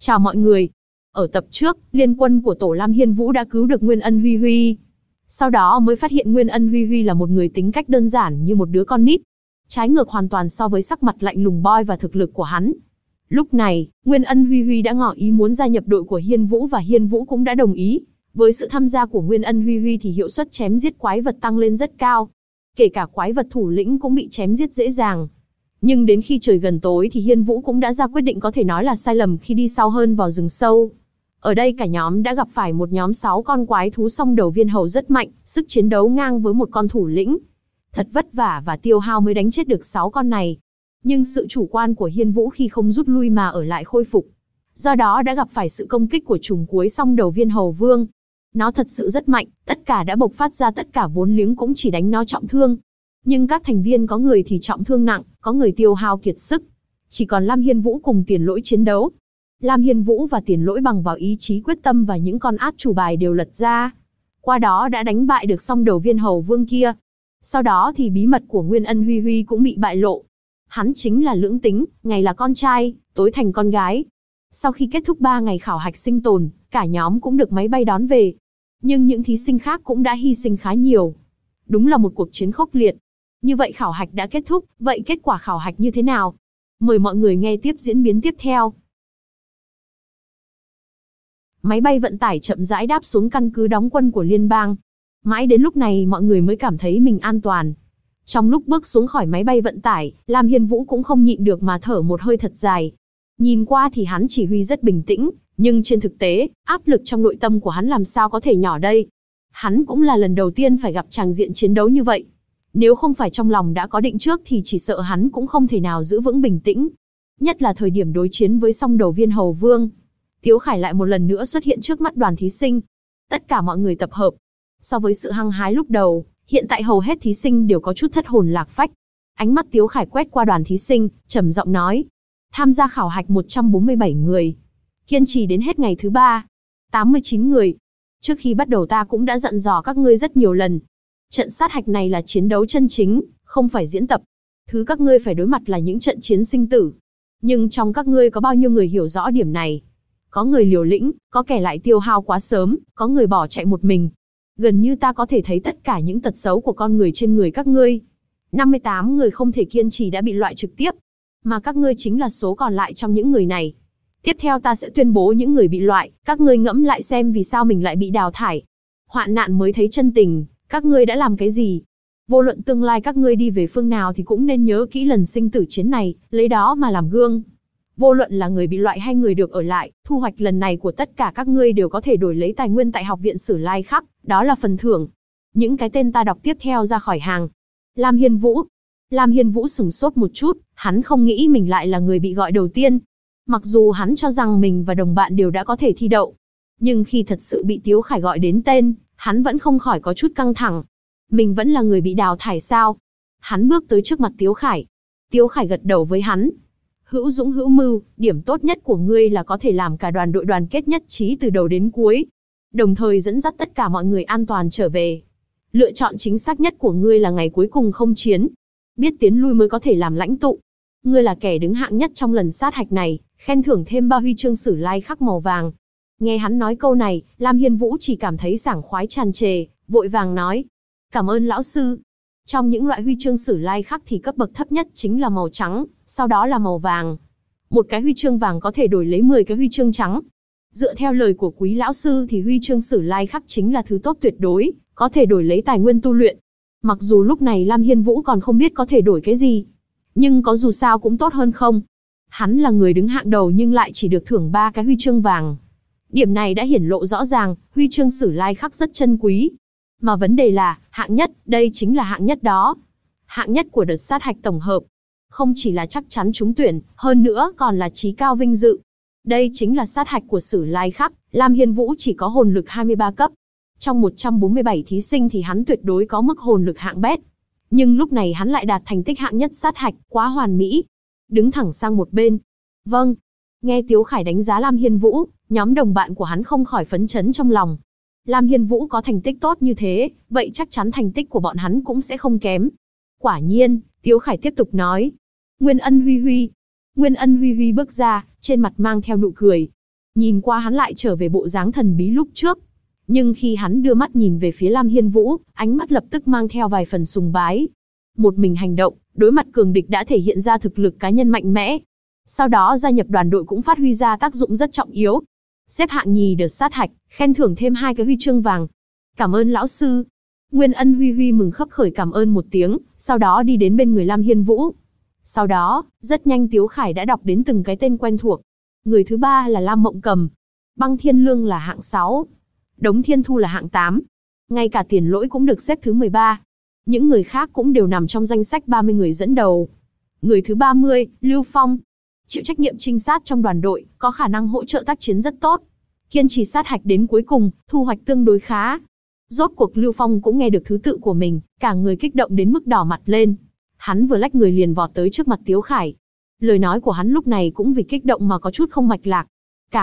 Chào mọi người. Ở tập trước, liên quân của tổ Lam Hiên Vũ đã cứu được Nguyên Ân Huy Huy. Sau đó mới phát hiện Nguyên Ân Huy Huy là một người tính cách đơn giản như một đứa con nít. Trái ngược hoàn toàn so với sắc mặt lạnh lùng boy và thực lực của hắn. Lúc này, Nguyên Ân Huy Huy đã ngỏ ý muốn gia nhập đội của Hiên Vũ và Hiên Vũ cũng đã đồng ý. Với sự tham gia của Nguyên Ân Huy Huy thì hiệu suất chém giết quái vật tăng lên rất cao. Kể cả quái vật thủ lĩnh cũng bị chém giết dễ dàng. Nhưng đến khi trời gần tối thì Hiên Vũ cũng đã ra quyết định có thể nói là sai lầm khi đi sâu hơn vào rừng sâu. Ở đây cả nhóm đã gặp phải một nhóm 6 con quái thú song đầu viên hầu rất mạnh, sức chiến đấu ngang với một con thủ lĩnh. Thật vất vả và tiêu hao mới đánh chết được 6 con này. Nhưng sự chủ quan của Hiên Vũ khi không rút lui mà ở lại khôi phục. Do đó đã gặp phải sự công kích của trùng cuối song đầu viên hầu vương. Nó thật sự rất mạnh, tất cả đã bộc phát ra tất cả vốn liếng cũng chỉ đánh nó trọng thương. Nhưng các thành viên có người thì trọng thương nặng, có người tiêu hao kiệt sức. Chỉ còn Lam Hiên Vũ cùng Tiền Lỗi chiến đấu. Lam Hiên Vũ và Tiền Lỗi bằng vào ý chí quyết tâm và những con át chủ bài đều lật ra. Qua đó đã đánh bại được song đầu viên hầu vương kia. Sau đó thì bí mật của Nguyên Ân Huy Huy cũng bị bại lộ. Hắn chính là lưỡng tính, ngày là con trai, tối thành con gái. Sau khi kết thúc 3 ngày khảo hạch sinh tồn, cả nhóm cũng được máy bay đón về. Nhưng những thí sinh khác cũng đã hy sinh khá nhiều. Đúng là một cuộc chiến khốc liệt. Như vậy khảo hạch đã kết thúc, vậy kết quả khảo hạch như thế nào? Mời mọi người nghe tiếp diễn biến tiếp theo. Máy bay vận tải chậm rãi đáp xuống căn cứ đóng quân của liên bang. Mãi đến lúc này mọi người mới cảm thấy mình an toàn. Trong lúc bước xuống khỏi máy bay vận tải, Lam Hiên Vũ cũng không nhịn được mà thở một hơi thật dài. Nhìn qua thì hắn chỉ huy rất bình tĩnh, nhưng trên thực tế, áp lực trong nội tâm của hắn làm sao có thể nhỏ đây. Hắn cũng là lần đầu tiên phải gặp tràng diện chiến đấu như vậy. Nếu không phải trong lòng đã có định trước thì chỉ sợ hắn cũng không thể nào giữ vững bình tĩnh. Nhất là thời điểm đối chiến với song đầu viên hầu vương. Tiếu Khải lại một lần nữa xuất hiện trước mắt đoàn thí sinh. Tất cả mọi người tập hợp. So với sự hăng hái lúc đầu, hiện tại hầu hết thí sinh đều có chút thất hồn lạc phách. Ánh mắt Tiếu Khải quét qua đoàn thí sinh, trầm giọng nói. Tham gia khảo hạch 147 người. Kiên trì đến hết ngày thứ 3. 89 người. Trước khi bắt đầu ta cũng đã dặn dò các ngươi rất nhiều lần. Trận sát hạch này là chiến đấu chân chính, không phải diễn tập. Thứ các ngươi phải đối mặt là những trận chiến sinh tử. Nhưng trong các ngươi có bao nhiêu người hiểu rõ điểm này? Có người liều lĩnh, có kẻ lại tiêu hao quá sớm, có người bỏ chạy một mình. Gần như ta có thể thấy tất cả những tật xấu của con người trên người các ngươi. 58 người không thể kiên trì đã bị loại trực tiếp. Mà các ngươi chính là số còn lại trong những người này. Tiếp theo ta sẽ tuyên bố những người bị loại, các ngươi ngẫm lại xem vì sao mình lại bị đào thải. Hoạn nạn mới thấy chân tình, các ngươi đã làm cái gì? Vô luận tương lai các ngươi đi về phương nào thì cũng nên nhớ kỹ lần sinh tử chiến này, lấy đó mà làm gương. Vô luận là người bị loại hay người được ở lại, thu hoạch lần này của tất cả các ngươi đều có thể đổi lấy tài nguyên tại học viện Sử Lai Khắc, đó là phần thưởng. Những cái tên ta đọc tiếp theo ra khỏi hàng. Lam Hiên Vũ. Lam Hiên Vũ sửng sốt một chút, hắn không nghĩ mình lại là người bị gọi đầu tiên. Mặc dù hắn cho rằng mình và đồng bạn đều đã có thể thi đậu. Nhưng khi thật sự bị Tiếu Khải gọi đến tên, hắn vẫn không khỏi có chút căng thẳng. Mình vẫn là người bị đào thải sao? Hắn bước tới trước mặt Tiếu Khải. Tiếu Khải gật đầu với hắn. Hữu dũng hữu mưu, điểm tốt nhất của ngươi là có thể làm cả đoàn đội đoàn kết nhất trí từ đầu đến cuối. Đồng thời dẫn dắt tất cả mọi người an toàn trở về. Lựa chọn chính xác nhất của ngươi là ngày cuối cùng không chiến. Biết tiến lui mới có thể làm lãnh tụ. Ngươi là kẻ đứng hạng nhất trong lần sát hạch này, khen thưởng thêm 3 huy chương Sử Lai Khắc màu vàng. Nghe hắn nói câu này, Lam Hiên Vũ chỉ cảm thấy sảng khoái tràn trề, vội vàng nói. Cảm ơn lão sư. Trong những loại huy chương Sử Lai Khắc thì cấp bậc thấp nhất chính là màu trắng, sau đó là màu vàng. Một cái huy chương vàng có thể đổi lấy 10 cái huy chương trắng. Dựa theo lời của quý lão sư thì huy chương Sử Lai Khắc chính là thứ tốt tuyệt đối, có thể đổi lấy tài nguyên tu luyện. Mặc dù lúc này Lam Hiên Vũ còn không biết có thể đổi cái gì, nhưng có dù sao cũng tốt hơn không. Hắn là người đứng hạng đầu nhưng lại chỉ được thưởng 3 cái huy chương vàng. Điểm này đã hiển lộ rõ ràng, huy chương Sử Lai Khắc rất chân quý. Mà vấn đề là, hạng nhất, đây chính là hạng nhất đó. Hạng nhất của đợt sát hạch tổng hợp. Không chỉ là chắc chắn trúng tuyển, hơn nữa còn là chí cao vinh dự. Đây chính là sát hạch của Sử Lai Khắc, Lam Hiên Vũ chỉ có hồn lực 23 cấp. Trong 147 thí sinh thì hắn tuyệt đối có mức hồn lực hạng bét. Nhưng lúc này hắn lại đạt thành tích hạng nhất sát hạch, quá hoàn mỹ. Đứng thẳng sang một bên. Vâng. Nghe Tiếu Khải đánh giá Lam Hiên Vũ, nhóm đồng bạn của hắn không khỏi phấn chấn trong lòng. Lam Hiên Vũ có thành tích tốt như thế, vậy chắc chắn thành tích của bọn hắn cũng sẽ không kém. Quả nhiên, Tiếu Khải tiếp tục nói. Nguyên Ân Huy Huy. Nguyên Ân Huy Huy bước ra, trên mặt mang theo nụ cười. Nhìn qua hắn lại trở về bộ dáng thần bí lúc trước. Nhưng khi hắn đưa mắt nhìn về phía Lam Hiên Vũ, ánh mắt lập tức mang theo vài phần sùng bái. Một mình hành động, đối mặt cường địch đã thể hiện ra thực lực cá nhân mạnh mẽ. Sau đó gia nhập đoàn đội cũng phát huy ra tác dụng rất trọng yếu. Xếp hạng nhì đợt sát hạch, khen thưởng thêm 2 cái huy chương vàng. Cảm ơn lão sư. Nguyên Ân Huy Huy mừng khấp khởi cảm ơn một tiếng, sau đó đi đến bên người Lam Hiên Vũ. Sau đó, rất nhanh Tiếu Khải đã đọc đến từng cái tên quen thuộc. Người thứ 3 là Lam Mộng Cầm. Băng Thiên Lương là hạng 6. Đống Thiên Thu là hạng 8. Ngay cả Tiền Lỗi cũng được xếp thứ 13. Những người khác cũng đều nằm trong danh sách 30 người dẫn đầu. Người thứ 30, Lưu Phong. Chịu trách nhiệm trinh sát trong đoàn đội, có khả năng hỗ trợ tác chiến rất tốt. Kiên trì sát hạch đến cuối cùng, thu hoạch tương đối khá. Rốt cuộc Lưu Phong cũng nghe được thứ tự của mình, cả người kích động đến mức đỏ mặt lên. Hắn vừa lách người liền vọt tới trước mặt Tiếu Khải. Lời nói của hắn lúc này cũng vì kích động mà có chút không mạch lạc.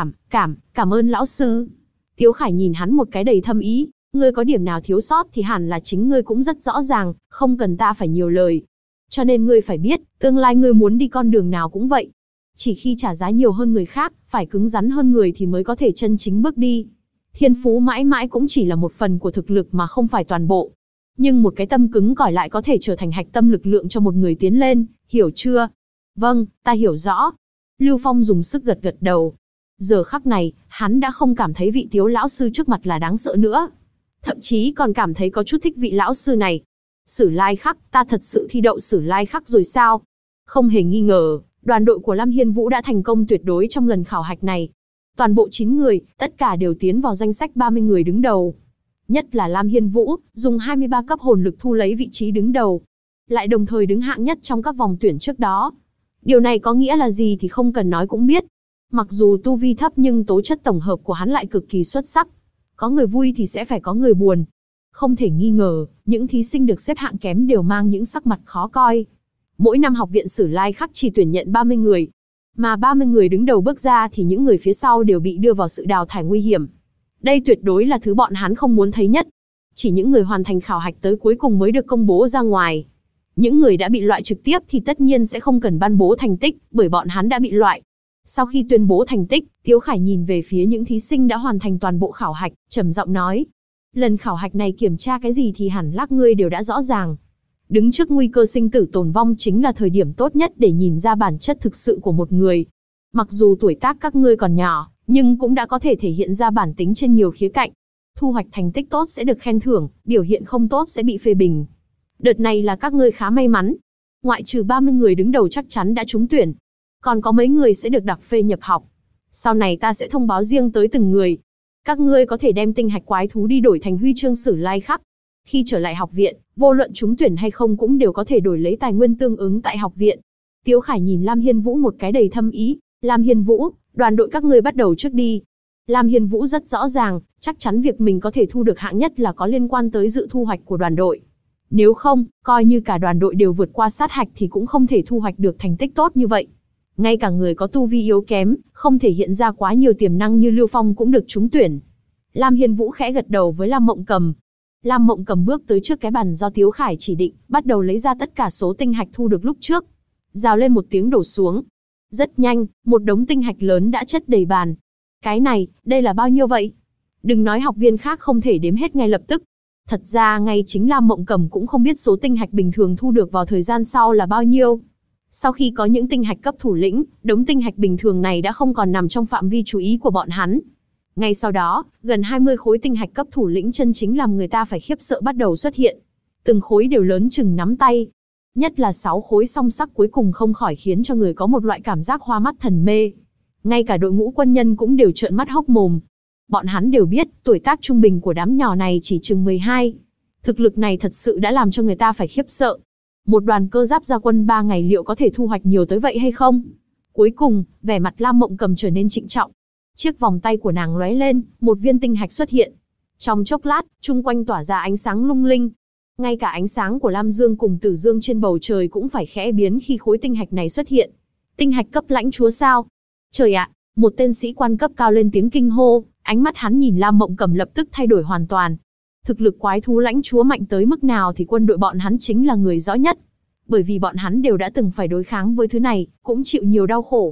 Cảm ơn lão sư. Tiếu Khải nhìn hắn một cái đầy thâm ý. Ngươi có điểm nào thiếu sót thì hẳn là chính ngươi cũng rất rõ ràng, không cần ta phải nhiều lời. Cho nên ngươi phải biết, tương lai ngươi muốn đi con đường nào cũng vậy. Chỉ khi trả giá nhiều hơn người khác, phải cứng rắn hơn người thì mới có thể chân chính bước đi. Thiên phú mãi mãi cũng chỉ là một phần của thực lực mà không phải toàn bộ. Nhưng một cái tâm cứng cỏi lại có thể trở thành hạch tâm lực lượng cho một người tiến lên, hiểu chưa? Vâng, ta hiểu rõ. Lưu Phong dùng sức gật gật đầu. Giờ khắc này, hắn đã không cảm thấy vị Tiếu lão sư trước mặt là đáng sợ nữa. Thậm chí còn cảm thấy có chút thích vị lão sư này. Sử Lai Khắc, ta thật sự thi đậu Sử Lai Khắc rồi sao? Không hề nghi ngờ, đoàn đội của Lam Hiên Vũ đã thành công tuyệt đối trong lần khảo hạch này. Toàn bộ 9 người, tất cả đều tiến vào danh sách 30 người đứng đầu. Nhất là Lam Hiên Vũ, dùng 23 cấp hồn lực thu lấy vị trí đứng đầu. Lại đồng thời đứng hạng nhất trong các vòng tuyển trước đó. Điều này có nghĩa là gì thì không cần nói cũng biết. Mặc dù tu vi thấp nhưng tố chất tổng hợp của hắn lại cực kỳ xuất sắc. Có người vui thì sẽ phải có người buồn. Không thể nghi ngờ, những thí sinh được xếp hạng kém đều mang những sắc mặt khó coi. Mỗi năm học viện Sử Lai Khắc chỉ tuyển nhận 30 người. Mà 30 người đứng đầu bước ra thì những người phía sau đều bị đưa vào sự đào thải nguy hiểm. Đây tuyệt đối là thứ bọn hắn không muốn thấy nhất. Chỉ những người hoàn thành khảo hạch tới cuối cùng mới được công bố ra ngoài. Những người đã bị loại trực tiếp thì tất nhiên sẽ không cần ban bố thành tích, bởi bọn hắn đã bị loại. Sau khi tuyên bố thành tích, Tiếu Khải nhìn về phía những thí sinh đã hoàn thành toàn bộ khảo hạch, trầm giọng nói. Lần khảo hạch này kiểm tra cái gì thì hẳn lác ngươi đều đã rõ ràng. Đứng trước nguy cơ sinh tử tồn vong chính là thời điểm tốt nhất để nhìn ra bản chất thực sự của một người. Mặc dù tuổi tác các ngươi còn nhỏ, nhưng cũng đã có thể thể hiện ra bản tính trên nhiều khía cạnh. Thu hoạch thành tích tốt sẽ được khen thưởng, biểu hiện không tốt sẽ bị phê bình. Đợt này là các ngươi khá may mắn. Ngoại trừ 30 người đứng đầu chắc chắn đã trúng tuyển. Còn có mấy người sẽ được đặc phê nhập học. Sau này ta sẽ thông báo riêng tới từng người. Các ngươi có thể đem tinh hạch quái thú đi đổi thành huy chương Sử Lai Khắc. Khi trở lại học viện, vô luận trúng tuyển hay không cũng đều có thể đổi lấy tài nguyên tương ứng tại học viện. Tiếu Khải nhìn Lam Hiên Vũ một cái đầy thâm ý. Lam Hiên Vũ, đoàn đội các ngươi bắt đầu trước đi. Lam Hiên Vũ rất rõ ràng, chắc chắn việc mình có thể thu được hạng nhất là có liên quan tới dự thu hoạch của đoàn đội. Nếu không, coi như cả đoàn đội đều vượt qua sát hạch thì cũng không thể thu hoạch được thành tích tốt như vậy. Ngay cả người có tu vi yếu kém, không thể hiện ra quá nhiều tiềm năng như Lưu Phong cũng được trúng tuyển. Lam Hiên Vũ khẽ gật đầu với Lam Mộng Cầm. Lam Mộng Cầm bước tới trước cái bàn do Tiếu Khải chỉ định, bắt đầu lấy ra tất cả số tinh hạch thu được lúc trước. Rào lên một tiếng đổ xuống. Rất nhanh, một đống tinh hạch lớn đã chất đầy bàn. Cái này, đây là bao nhiêu vậy? Đừng nói học viên khác không thể đếm hết ngay lập tức. Thật ra ngay chính Lam Mộng Cầm cũng không biết số tinh hạch bình thường thu được vào thời gian sau là bao nhiêu. Sau khi có những tinh hạch cấp thủ lĩnh, đống tinh hạch bình thường này đã không còn nằm trong phạm vi chú ý của bọn hắn. Ngay sau đó, gần 20 khối tinh hạch cấp thủ lĩnh chân chính làm người ta phải khiếp sợ bắt đầu xuất hiện. Từng khối đều lớn chừng nắm tay. Nhất là 6 khối song sắc cuối cùng không khỏi khiến cho người có một loại cảm giác hoa mắt thần mê. Ngay cả đội ngũ quân nhân cũng đều trợn mắt hốc mồm. Bọn hắn đều biết, tuổi tác trung bình của đám nhỏ này chỉ chừng 12. Thực lực này thật sự đã làm cho người ta phải khiếp sợ. Một đoàn cơ giáp ra quân 3 ngày liệu có thể thu hoạch nhiều tới vậy hay không? Cuối cùng, vẻ mặt Lam Mộng Cầm trở nên trịnh trọng. Chiếc vòng tay của nàng lóe lên, một viên tinh hạch xuất hiện. Trong chốc lát, chung quanh tỏa ra ánh sáng lung linh. Ngay cả ánh sáng của Lam Dương cùng Tử Dương trên bầu trời cũng phải khẽ biến khi khối tinh hạch này xuất hiện. Tinh hạch cấp lãnh chúa sao? Trời ạ, một tên sĩ quan cấp cao lên tiếng kinh hô, ánh mắt hắn nhìn Lam Mộng Cầm lập tức thay đổi hoàn toàn. Thực lực quái thú lãnh chúa mạnh tới mức nào thì quân đội bọn hắn chính là người rõ nhất. Bởi vì bọn hắn đều đã từng phải đối kháng với thứ này, cũng chịu nhiều đau khổ.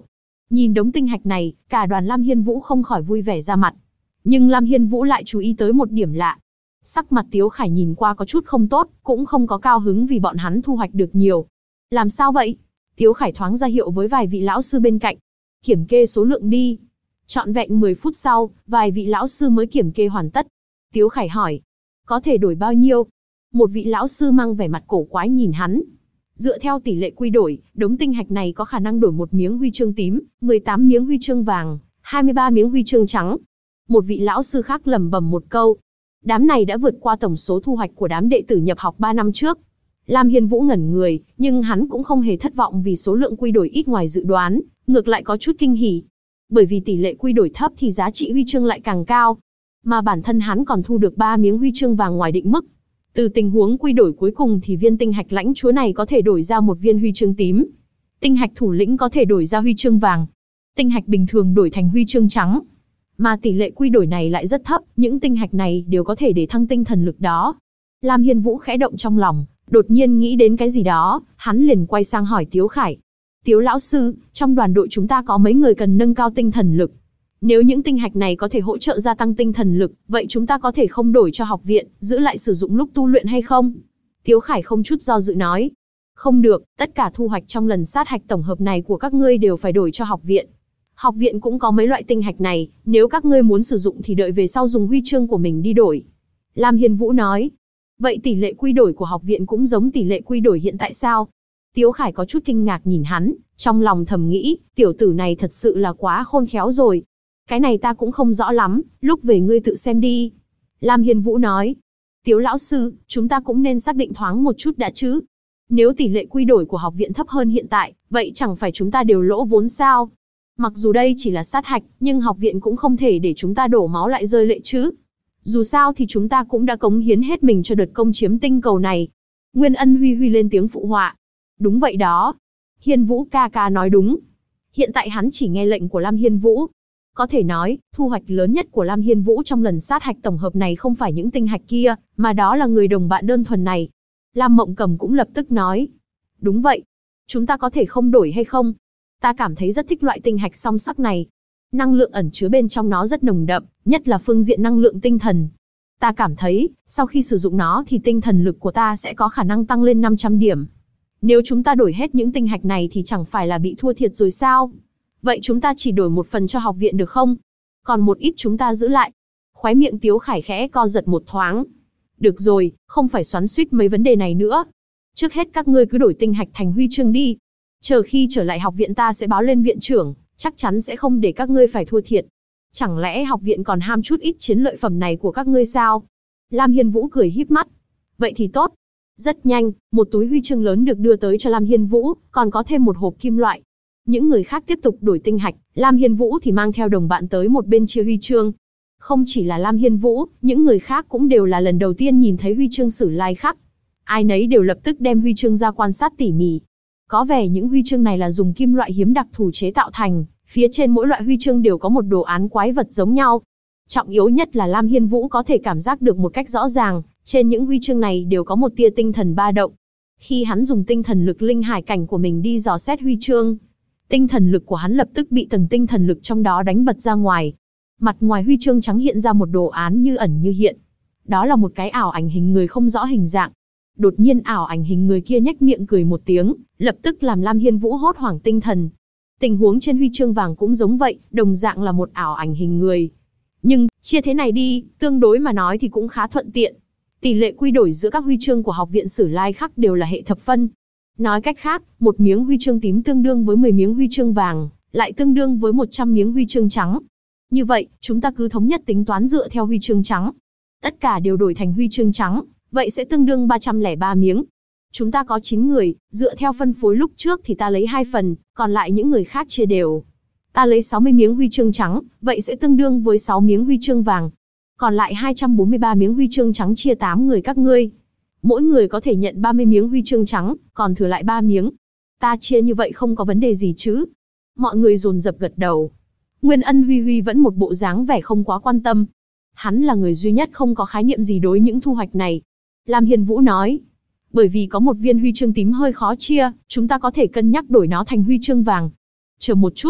Nhìn đống tinh hạch này, cả đoàn Lam Hiên Vũ không khỏi vui vẻ ra mặt. Nhưng Lam Hiên Vũ lại chú ý tới một điểm lạ. Sắc mặt Tiếu Khải nhìn qua có chút không tốt, cũng không có cao hứng vì bọn hắn thu hoạch được nhiều. Làm sao vậy? Tiếu Khải thoáng ra hiệu với vài vị lão sư bên cạnh. Kiểm kê số lượng đi. Trọn vẹn 10 phút sau, vài vị lão sư mới kiểm kê hoàn tất. Tiếu Khải hỏi, có thể đổi bao nhiêu? Một vị lão sư mang vẻ mặt cổ quái nhìn hắn. Dựa theo tỷ lệ quy đổi, đống tinh hạch này có khả năng đổi một miếng huy chương tím, 18 miếng huy chương vàng, 23 miếng huy chương trắng. Một vị lão sư khác lẩm bẩm một câu. Đám này đã vượt qua tổng số thu hoạch của đám đệ tử nhập học 3 năm trước. Lam Hiên Vũ ngẩn người, nhưng hắn cũng không hề thất vọng vì số lượng quy đổi ít ngoài dự đoán, ngược lại có chút kinh hỉ. Bởi vì tỷ lệ quy đổi thấp thì giá trị huy chương lại càng cao. Mà bản thân hắn còn thu được 3 miếng huy chương vàng ngoài định mức. Từ tình huống quy đổi cuối cùng thì viên tinh hạch lãnh chúa này có thể đổi ra một viên huy chương tím. Tinh hạch thủ lĩnh có thể đổi ra huy chương vàng. Tinh hạch bình thường đổi thành huy chương trắng. Mà tỷ lệ quy đổi này lại rất thấp, những tinh hạch này đều có thể để thăng tinh thần lực đó. Lam Hiên Vũ khẽ động trong lòng, đột nhiên nghĩ đến cái gì đó, hắn liền quay sang hỏi Tiếu Khải. Tiếu lão sư, trong đoàn đội chúng ta có mấy người cần nâng cao tinh thần lực. Nếu những tinh hạch này có thể hỗ trợ gia tăng tinh thần lực, vậy chúng ta có thể không đổi cho học viện, giữ lại sử dụng lúc tu luyện hay không? Tiếu Khải không chút do dự nói. Không được, tất cả thu hoạch trong lần sát hạch tổng hợp này của các ngươi đều phải đổi cho học viện. Học viện cũng có mấy loại tinh hạch này, nếu các ngươi muốn sử dụng thì đợi về sau dùng huy chương của mình đi đổi. Lam Hiên Vũ nói. Vậy tỷ lệ quy đổi của học viện cũng giống tỷ lệ quy đổi hiện tại sao? Tiếu Khải có chút kinh ngạc nhìn hắn, trong lòng thầm nghĩ, tiểu tử này thật sự là quá khôn khéo rồi. Cái này ta cũng không rõ lắm, lúc về ngươi tự xem đi. Lam Hiên Vũ nói. Tiếu lão sư, chúng ta cũng nên xác định thoáng một chút đã chứ. Nếu tỷ lệ quy đổi của học viện thấp hơn hiện tại, vậy chẳng phải chúng ta đều lỗ vốn sao? Mặc dù đây chỉ là sát hạch, nhưng học viện cũng không thể để chúng ta đổ máu lại rơi lệ chứ. Dù sao thì chúng ta cũng đã cống hiến hết mình cho đợt công chiếm tinh cầu này. Nguyên Ân Huy Huy lên tiếng phụ họa. Đúng vậy đó. Hiên Vũ ca ca nói đúng. Hiện tại hắn chỉ nghe lệnh của Lam Hiên Vũ. Có thể nói, thu hoạch lớn nhất của Lam Hiên Vũ trong lần sát hạch tổng hợp này không phải những tinh hạch kia, mà đó là người đồng bạn đơn thuần này. Lam Mộng Cầm cũng lập tức nói. Đúng vậy. Chúng ta có thể không đổi hay không? Ta cảm thấy rất thích loại tinh hạch song sắc này. Năng lượng ẩn chứa bên trong nó rất nồng đậm, nhất là phương diện năng lượng tinh thần. Ta cảm thấy, sau khi sử dụng nó thì tinh thần lực của ta sẽ có khả năng tăng lên 500 điểm. Nếu chúng ta đổi hết những tinh hạch này thì chẳng phải là bị thua thiệt rồi sao? Vậy chúng ta chỉ đổi một phần cho học viện được không? Còn một ít chúng ta giữ lại. Khóe miệng Tiếu Khải khẽ co giật một thoáng. Được rồi, không phải xoắn xuýt mấy vấn đề này nữa. Trước hết các ngươi cứ đổi tinh hạch thành huy chương đi. Chờ khi trở lại học viện ta sẽ báo lên viện trưởng, chắc chắn sẽ không để các ngươi phải thua thiệt. Chẳng lẽ học viện còn ham chút ít chiến lợi phẩm này của các ngươi sao? Lam Hiên Vũ cười híp mắt. Vậy thì tốt. Rất nhanh, một túi huy chương lớn được đưa tới cho Lam Hiên Vũ, còn có thêm một hộp kim loại. Những người khác tiếp tục đổi tinh hạch, Lam Hiên Vũ thì mang theo đồng bạn tới một bên chia huy chương. Không chỉ là Lam Hiên Vũ, những người khác cũng đều là lần đầu tiên nhìn thấy huy chương sử lai khắc. Ai nấy đều lập tức đem huy chương ra quan sát tỉ mỉ. Có vẻ những huy chương này là dùng kim loại hiếm đặc thù chế tạo thành, phía trên mỗi loại huy chương đều có một đồ án quái vật giống nhau. Trọng yếu nhất là Lam Hiên Vũ có thể cảm giác được một cách rõ ràng, trên những huy chương này đều có một tia tinh thần ba động. Khi hắn dùng tinh thần lực linh hải cảnh của mình đi dò xét huy chương, tinh thần lực của hắn lập tức bị tầng tinh thần lực trong đó đánh bật ra ngoài. Mặt ngoài huy chương trắng hiện ra một đồ án như ẩn như hiện. Đó là một cái ảo ảnh hình người không rõ hình dạng. Đột nhiên ảo ảnh hình người kia nhếch miệng cười một tiếng, lập tức làm Lam Hiên Vũ hốt hoảng tinh thần. Tình huống trên huy chương vàng cũng giống vậy, đồng dạng là một ảo ảnh hình người. Nhưng, chia thế này đi, tương đối mà nói thì cũng khá thuận tiện. Tỷ lệ quy đổi giữa các huy chương của học viện Sử Lai Khắc đều là hệ thập phân. Nói cách khác, một miếng huy chương tím tương đương với 10 miếng huy chương vàng, lại tương đương với 100 miếng huy chương trắng. Như vậy, chúng ta cứ thống nhất tính toán dựa theo huy chương trắng. Tất cả đều đổi thành huy chương trắng, vậy sẽ tương đương 303 miếng. Chúng ta có 9 người, dựa theo phân phối lúc trước thì ta lấy 2 phần, còn lại những người khác chia đều. Ta lấy 60 miếng huy chương trắng, vậy sẽ tương đương với 6 miếng huy chương vàng. Còn lại 243 miếng huy chương trắng chia 8 người các ngươi. Mỗi người có thể nhận 30 miếng huy chương trắng, còn thừa lại 3 miếng. Ta chia như vậy không có vấn đề gì chứ? Mọi người dồn dập gật đầu. Nguyên Ân Huy Huy vẫn một bộ dáng vẻ không quá quan tâm. Hắn là người duy nhất không có khái niệm gì đối những thu hoạch này. Lam Hiên Vũ nói, bởi vì có một viên huy chương tím hơi khó chia, chúng ta có thể cân nhắc đổi nó thành huy chương vàng. Chờ một chút.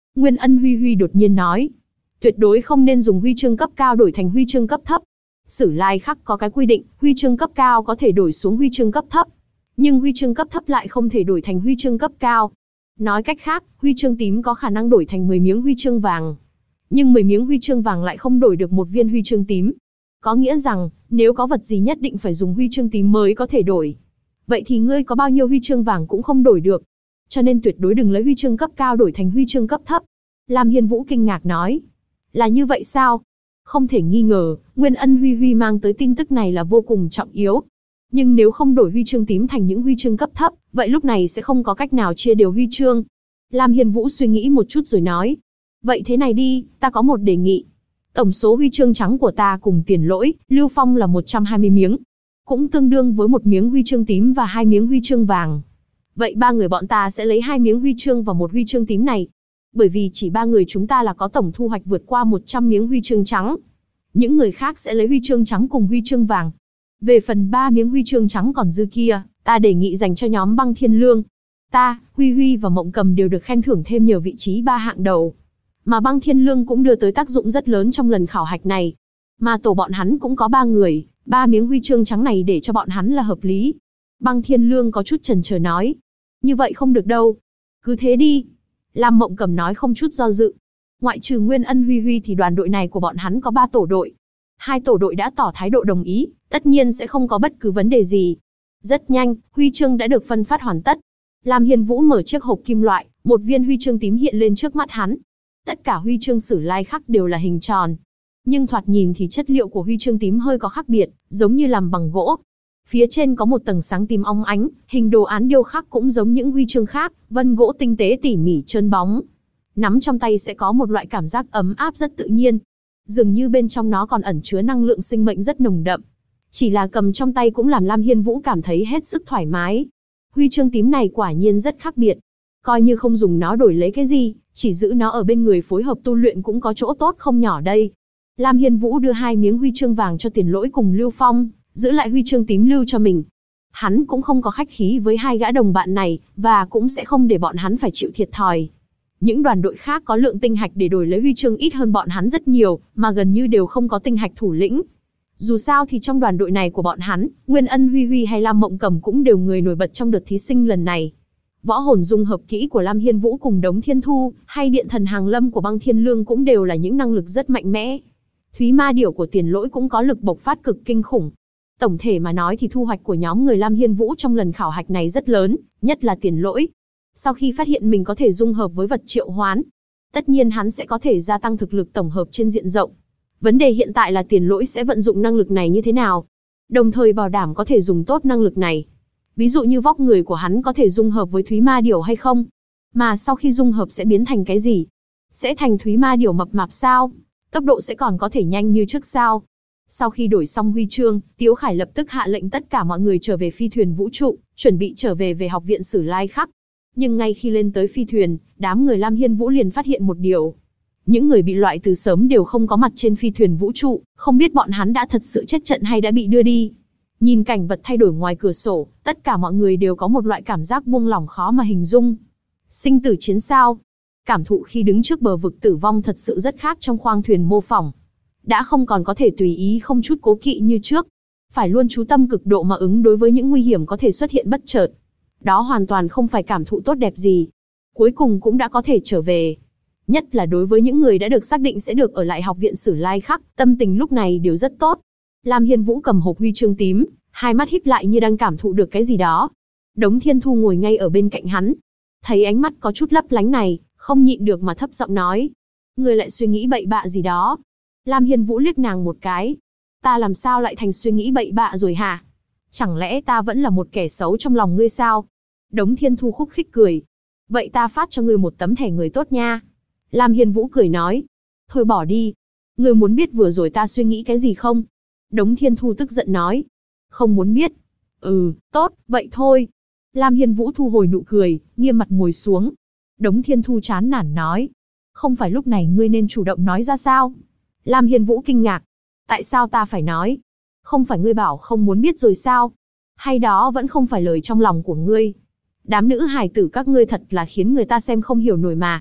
Nguyên Ân Huy Huy đột nhiên nói. Tuyệt đối không nên dùng huy chương cấp cao đổi thành huy chương cấp thấp. Sử Lai Khắc có cái quy định, huy chương cấp cao có thể đổi xuống huy chương cấp thấp, nhưng huy chương cấp thấp lại không thể đổi thành huy chương cấp cao. Nói cách khác, huy chương tím có khả năng đổi thành 10 miếng huy chương vàng, nhưng 10 miếng huy chương vàng lại không đổi được một viên huy chương tím. Có nghĩa rằng, nếu có vật gì nhất định phải dùng huy chương tím mới có thể đổi. Vậy thì ngươi có bao nhiêu huy chương vàng cũng không đổi được. Cho nên tuyệt đối đừng lấy huy chương cấp cao đổi thành huy chương cấp thấp. Lam Hiên Vũ kinh ngạc nói. Là như vậy sao? Không thể nghi ngờ, Nguyên Ân Huy Huy mang tới tin tức này là vô cùng trọng yếu. Nhưng nếu không đổi huy chương tím thành những huy chương cấp thấp, vậy lúc này sẽ không có cách nào chia đều huy chương. Lam Hiên Vũ suy nghĩ một chút rồi nói. Vậy thế này đi, ta có một đề nghị. Tổng số huy chương trắng của ta cùng Tiền Lỗi, Lưu Phong là 120 miếng. Cũng tương đương với một miếng huy chương tím và 2 miếng huy chương vàng. Vậy 3 người bọn ta sẽ lấy 2 miếng huy chương và 1 huy chương tím này. Bởi vì chỉ 3 người chúng ta là có tổng thu hoạch vượt qua 100 miếng huy chương trắng. Những người khác sẽ lấy huy chương trắng cùng huy chương vàng. Về phần 3 miếng huy chương trắng còn dư kia, ta đề nghị dành cho nhóm Băng Thiên Lương. Ta, Huy Huy và Mộng Cầm đều được khen thưởng thêm nhiều vị trí 3 hạng đầu. Mà Băng Thiên Lương cũng đưa tới tác dụng rất lớn trong lần khảo hạch này. Mà tổ bọn hắn cũng có 3 người, 3 miếng huy chương trắng này để cho bọn hắn là hợp lý. Băng Thiên Lương có chút chần chờ nói. Như vậy không được đâu. Cứ thế đi. Lam Mộng Cầm nói không chút do dự. Ngoại trừ Nguyên Ân Huy Huy thì đoàn đội này của bọn hắn có 3 tổ đội. 2 tổ đội đã tỏ thái độ đồng ý, tất nhiên sẽ không có bất cứ vấn đề gì. Rất nhanh, huy chương đã được phân phát hoàn tất. Lam Hiên Vũ mở chiếc hộp kim loại, một viên huy chương tím hiện lên trước mắt hắn. Tất cả huy chương Sử Lai Khắc đều là hình tròn. Nhưng thoạt nhìn thì chất liệu của huy chương tím hơi có khác biệt, giống như làm bằng gỗ. Phía trên có một tầng sáng tím óng ánh, hình đồ án điêu khắc cũng giống những huy chương khác, vân gỗ tinh tế tỉ mỉ trơn bóng. Nắm trong tay sẽ có một loại cảm giác ấm áp rất tự nhiên. Dường như bên trong nó còn ẩn chứa năng lượng sinh mệnh rất nồng đậm. Chỉ là cầm trong tay cũng làm Lam Hiên Vũ cảm thấy hết sức thoải mái. Huy chương tím này quả nhiên rất khác biệt. Coi như không dùng nó đổi lấy cái gì, chỉ giữ nó ở bên người phối hợp tu luyện cũng có chỗ tốt không nhỏ đây. Lam Hiên Vũ đưa 2 miếng huy chương vàng cho Tiền Lỗi cùng Lưu Phong, giữ lại huy chương tím lưu cho mình. Hắn cũng không có khách khí với 2 gã đồng bạn này, và cũng sẽ không để bọn hắn phải chịu thiệt thòi. Những đoàn đội khác có lượng tinh hạch để đổi lấy huy chương ít hơn bọn hắn rất nhiều, mà gần như đều không có tinh hạch thủ lĩnh. Dù sao thì trong đoàn đội này của bọn hắn, Nguyên Ân Huy Huy hay Lam Mộng Cầm cũng đều người nổi bật trong đợt thí sinh lần này. Võ hồn dung hợp kỹ của Lam Hiên Vũ cùng Đống Thiên Thu, hay Điện Thần Hàng Lâm của Băng Thiên Lương cũng đều là những năng lực rất mạnh mẽ. Thúy Ma Điểu của Tiền Lỗi cũng có lực bộc phát cực kinh khủng. Tổng thể mà nói thì thu hoạch của nhóm người Lam Hiên Vũ trong lần khảo hạch này rất lớn, nhất là Tiền Lỗi. Sau khi phát hiện mình có thể dung hợp với vật triệu hoán, tất nhiên hắn sẽ có thể gia tăng thực lực tổng hợp trên diện rộng. Vấn đề hiện tại là Tiền Lỗi sẽ vận dụng năng lực này như thế nào, đồng thời bảo đảm có thể dùng tốt năng lực này. Ví dụ như vóc người của hắn có thể dung hợp với Thúy Ma Điểu hay không? Mà sau khi dung hợp sẽ biến thành cái gì? Sẽ thành Thúy Ma Điểu mập mạp sao? Tốc độ sẽ còn có thể nhanh như trước sao? Sau khi đổi xong huy chương, Tiếu Khải lập tức hạ lệnh tất cả mọi người trở về phi thuyền vũ trụ, chuẩn bị trở về học viện Sử Lai Khắc. Nhưng ngay khi lên tới phi thuyền, đám người Lam Hiên Vũ liền phát hiện một điều. Những người bị loại từ sớm đều không có mặt trên phi thuyền vũ trụ, không biết bọn hắn đã thật sự chết trận hay đã bị đưa đi. Nhìn cảnh vật thay đổi ngoài cửa sổ, tất cả mọi người đều có một loại cảm giác buông lỏng khó mà hình dung. Sinh tử chiến sao? Cảm thụ khi đứng trước bờ vực tử vong thật sự rất khác trong khoang thuyền mô phỏng. Đã không còn có thể tùy ý không chút cố kỵ như trước. Phải luôn chú tâm cực độ mà ứng đối với những nguy hiểm có thể xuất hiện bất chợt. Đó hoàn toàn không phải cảm thụ tốt đẹp gì. Cuối cùng cũng đã có thể trở về. Nhất là đối với những người đã được xác định sẽ được ở lại học viện Sử Lai Khắc, tâm tình lúc này đều rất tốt. Lam Hiên Vũ cầm hộp huy chương tím, hai mắt híp lại như đang cảm thụ được cái gì đó. Đống Thiên Thu ngồi ngay ở bên cạnh hắn. Thấy ánh mắt có chút lấp lánh này, không nhịn được mà thấp giọng nói. Ngươi lại suy nghĩ bậy bạ gì đó. Lam Hiên Vũ liếc nàng một cái. Ta làm sao lại thành suy nghĩ bậy bạ rồi hả? Chẳng lẽ ta vẫn là một kẻ xấu trong lòng ngươi sao? Đống Thiên Thu khúc khích cười. Vậy ta phát cho ngươi một tấm thẻ người tốt nha. Lam Hiên Vũ cười nói. Thôi bỏ đi. Ngươi muốn biết vừa rồi ta suy nghĩ cái gì không? Đống Thiên Thu tức giận nói. Không muốn biết. Tốt, vậy thôi. Lam Hiên Vũ thu hồi nụ cười, nghiêm mặt ngồi xuống. Đống Thiên Thu chán nản nói. Không phải lúc này ngươi nên chủ động nói ra sao? Lam Hiên Vũ kinh ngạc. Tại sao ta phải nói? Không phải ngươi bảo không muốn biết rồi sao? Hay đó vẫn không phải lời trong lòng của ngươi? Đám nữ hài tử các ngươi thật là khiến người ta xem không hiểu nổi mà.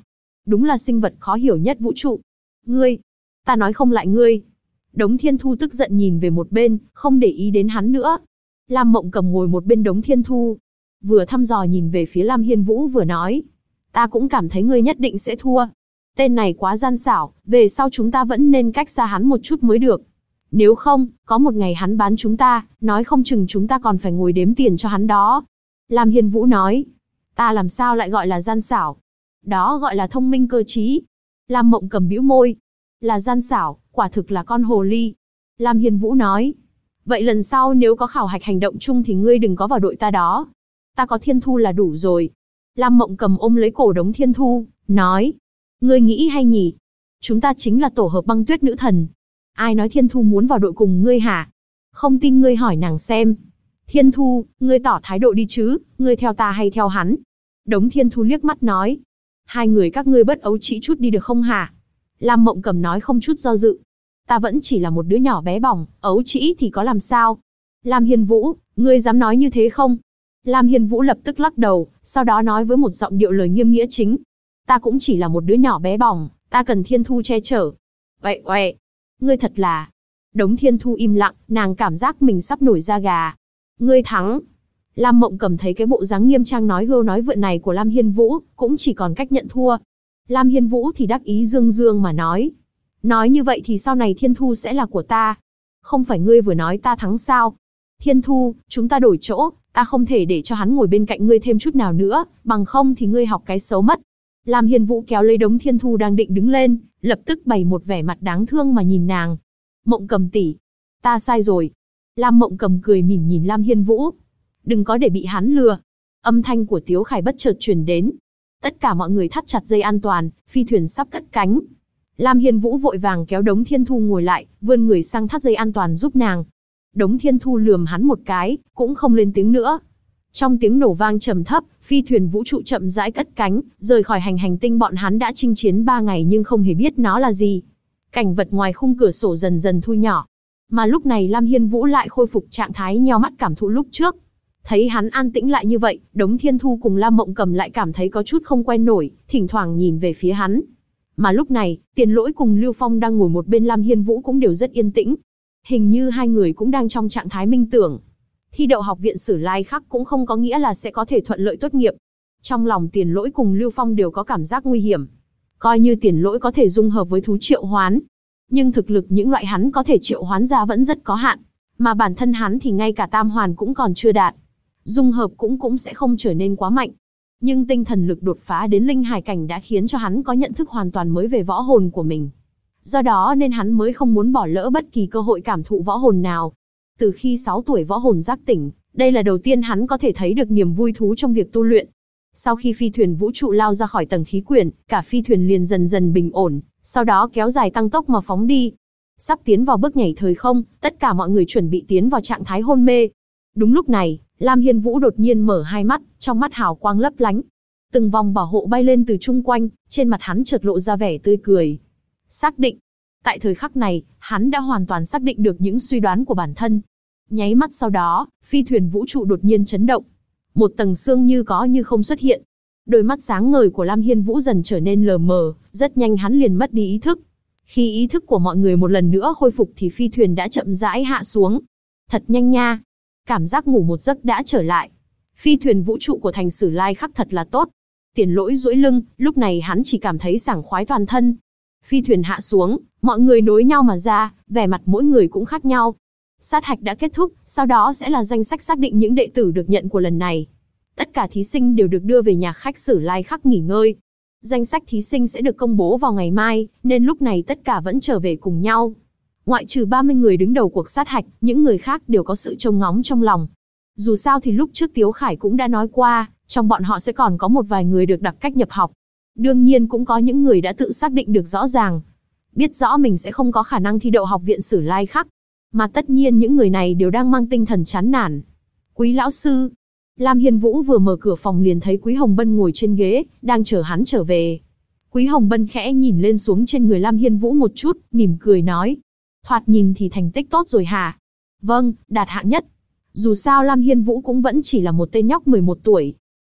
đúng là sinh vật khó hiểu nhất vũ trụ. Ngươi, ta nói không lại ngươi. Đống Thiên Thu tức giận nhìn về một bên, không để ý đến hắn nữa. Lam Mộng Cầm ngồi một bên Đống Thiên Thu, vừa thăm dò nhìn về phía Lam Hiên Vũ vừa nói. Ta cũng cảm thấy ngươi nhất định sẽ thua. Tên này quá gian xảo, về sau chúng ta vẫn nên cách xa hắn một chút mới được. Nếu không, có một ngày hắn bán chúng ta, nói không chừng chúng ta còn phải ngồi đếm tiền cho hắn đó. Lam Hiên Vũ nói. Ta làm sao lại gọi là gian xảo? Đó gọi là thông minh cơ trí. Lam Mộng Cầm bĩu môi. Là gian xảo, quả thực là con hồ ly. Lam Hiên Vũ nói. Vậy lần sau nếu có khảo hạch hành động chung thì ngươi đừng có vào đội ta đó. Ta có Thiên Thu là đủ rồi. Lam Mộng Cầm ôm lấy cổ Đống Thiên Thu, nói. Ngươi nghĩ hay nhỉ? Chúng ta chính là tổ hợp băng tuyết nữ thần. Ai nói Thiên Thu muốn vào đội cùng ngươi hả? Không tin ngươi hỏi nàng xem. Thiên Thu, ngươi tỏ thái độ đi chứ, ngươi theo ta hay theo hắn? Đống Thiên Thu liếc mắt nói. Hai người các ngươi bất ấu trĩ chút đi được không hả? Lam Mộng Cầm nói không chút do dự. Ta vẫn chỉ là một đứa nhỏ bé bỏng, ấu trĩ thì có làm sao? Lam Hiên Vũ, ngươi dám nói như thế không? Lam Hiên Vũ lập tức lắc đầu, sau đó nói với một giọng điệu lời nghiêm nghĩa chính. Ta cũng chỉ là một đứa nhỏ bé bỏng, ta cần Thiên Thu che chở. Vậy, ngươi thật là... Đống Thiên Thu im lặng, nàng cảm giác mình sắp nổi da gà. Ngươi thắng. Lam Mộng Cầm thấy cái bộ dáng nghiêm trang nói hưu nói vượn này của Lam Hiên Vũ, cũng chỉ còn cách nhận thua. Lam Hiên Vũ thì đắc ý dương dương mà nói. Nói như vậy thì sau này Thiên Thu sẽ là của ta. Không phải ngươi vừa nói ta thắng sao? Thiên Thu, chúng ta đổi chỗ, ta không thể để cho hắn ngồi bên cạnh ngươi thêm chút nào nữa, bằng không thì ngươi học cái xấu mất. Lam Hiên Vũ kéo lấy Đống Thiên Thu đang định đứng lên, lập tức bày một vẻ mặt đáng thương mà nhìn nàng. Mộng Cầm tỷ, ta sai rồi. Lam Mộng Cầm cười mỉm nhìn Lam Hiên Vũ. Đừng có để bị hắn lừa. Âm thanh của Tiếu Khải bất chợt truyền đến. Tất cả mọi người thắt chặt dây an toàn, phi thuyền sắp cất cánh. Lam Hiên Vũ vội vàng kéo Đống Thiên Thu ngồi lại, vươn người sang thắt dây an toàn giúp nàng. Đống Thiên Thu lườm hắn một cái, cũng không lên tiếng nữa. Trong tiếng nổ vang trầm thấp, phi thuyền vũ trụ chậm rãi cất cánh, rời khỏi hành tinh bọn hắn đã chinh chiến 3 ngày nhưng không hề biết nó là gì. Cảnh vật ngoài khung cửa sổ dần dần thu nhỏ. Mà lúc này Lam Hiên Vũ lại khôi phục trạng thái nheo mắt cảm thụ lúc trước. Thấy hắn an tĩnh lại như vậy, Đống Thiên Thu cùng Lam Mộng Cầm lại cảm thấy có chút không quen nổi, thỉnh thoảng nhìn về phía hắn. Mà lúc này, Tiền Lỗi cùng Lưu Phong đang ngồi một bên Lam Hiên Vũ cũng đều rất yên tĩnh. Hình như hai người cũng đang trong trạng thái minh tưởng. Thi đậu học viện Sử Lai Khắc cũng không có nghĩa là sẽ có thể thuận lợi tốt nghiệp. Trong lòng Tiền Lỗi cùng Lưu Phong đều có cảm giác nguy hiểm. Coi như Tiền Lỗi có thể dung hợp với thú triệu hoán, nhưng thực lực những loại hắn có thể triệu hoán ra vẫn rất có hạn. Mà bản thân hắn thì ngay cả tam hoàn cũng còn chưa đạt. Dung hợp cũng sẽ không trở nên quá mạnh. Nhưng tinh thần lực đột phá đến linh hải cảnh đã khiến cho hắn có nhận thức hoàn toàn mới về võ hồn của mình. Do đó nên hắn mới không muốn bỏ lỡ bất kỳ cơ hội cảm thụ võ hồn nào. Từ khi 6 tuổi võ hồn giác tỉnh, đây là đầu tiên hắn có thể thấy được niềm vui thú trong việc tu luyện. Sau khi phi thuyền vũ trụ lao ra khỏi tầng khí quyển, cả phi thuyền liền dần dần bình ổn, sau đó kéo dài tăng tốc mà phóng đi. Sắp tiến vào bước nhảy thời không, tất cả mọi người chuẩn bị tiến vào trạng thái hôn mê. Đúng lúc này, Lam Hiên Vũ đột nhiên mở hai mắt, trong mắt hào quang lấp lánh. Từng vòng bảo hộ bay lên từ chung quanh, trên mặt hắn chợt lộ ra vẻ tươi cười. Xác định. Tại thời khắc này, hắn đã hoàn toàn xác định được những suy đoán của bản thân. Nháy mắt sau đó, phi thuyền vũ trụ đột nhiên chấn động. Một tầng sương như có như không xuất hiện. Đôi mắt sáng ngời của Lam Hiên Vũ dần trở nên lờ mờ, rất nhanh hắn liền mất đi ý thức. Khi ý thức của mọi người một lần nữa khôi phục thì phi thuyền đã chậm rãi hạ xuống. Thật nhanh nha. Cảm giác ngủ một giấc đã trở lại. Phi thuyền vũ trụ của thành Sử Lai Khắc thật là tốt. Tiền Lỗi duỗi lưng, lúc này hắn chỉ cảm thấy sảng khoái toàn thân. Phi thuyền hạ xuống, mọi người nối nhau mà ra, vẻ mặt mỗi người cũng khác nhau. Sát hạch đã kết thúc, sau đó sẽ là danh sách xác định những đệ tử được nhận của lần này. Tất cả thí sinh đều được đưa về nhà khách Sử Lai Khắc nghỉ ngơi. Danh sách thí sinh sẽ được công bố vào ngày mai, nên lúc này tất cả vẫn trở về cùng nhau. Ngoại trừ 30 người đứng đầu cuộc sát hạch, những người khác đều có sự trông ngóng trong lòng. Dù sao thì lúc trước Tiếu Khải cũng đã nói qua, trong bọn họ sẽ còn có một vài người được đặc cách nhập học. Đương nhiên cũng có những người đã tự xác định được rõ ràng. Biết rõ mình sẽ không có khả năng thi đậu học viện Sử Lai Khắc. Mà tất nhiên những người này đều đang mang tinh thần chán nản. Quý lão sư. Lam Hiên Vũ vừa mở cửa phòng liền thấy Quý Hồng Bân ngồi trên ghế, đang chờ hắn trở về. Quý Hồng Bân khẽ nhìn lên xuống trên người Lam Hiên Vũ một chút, mỉm cười nói. Thoạt nhìn thì thành tích tốt rồi hả? Vâng, đạt hạng nhất. Dù sao Lam Hiên Vũ cũng vẫn chỉ là một tên nhóc 11 tuổi.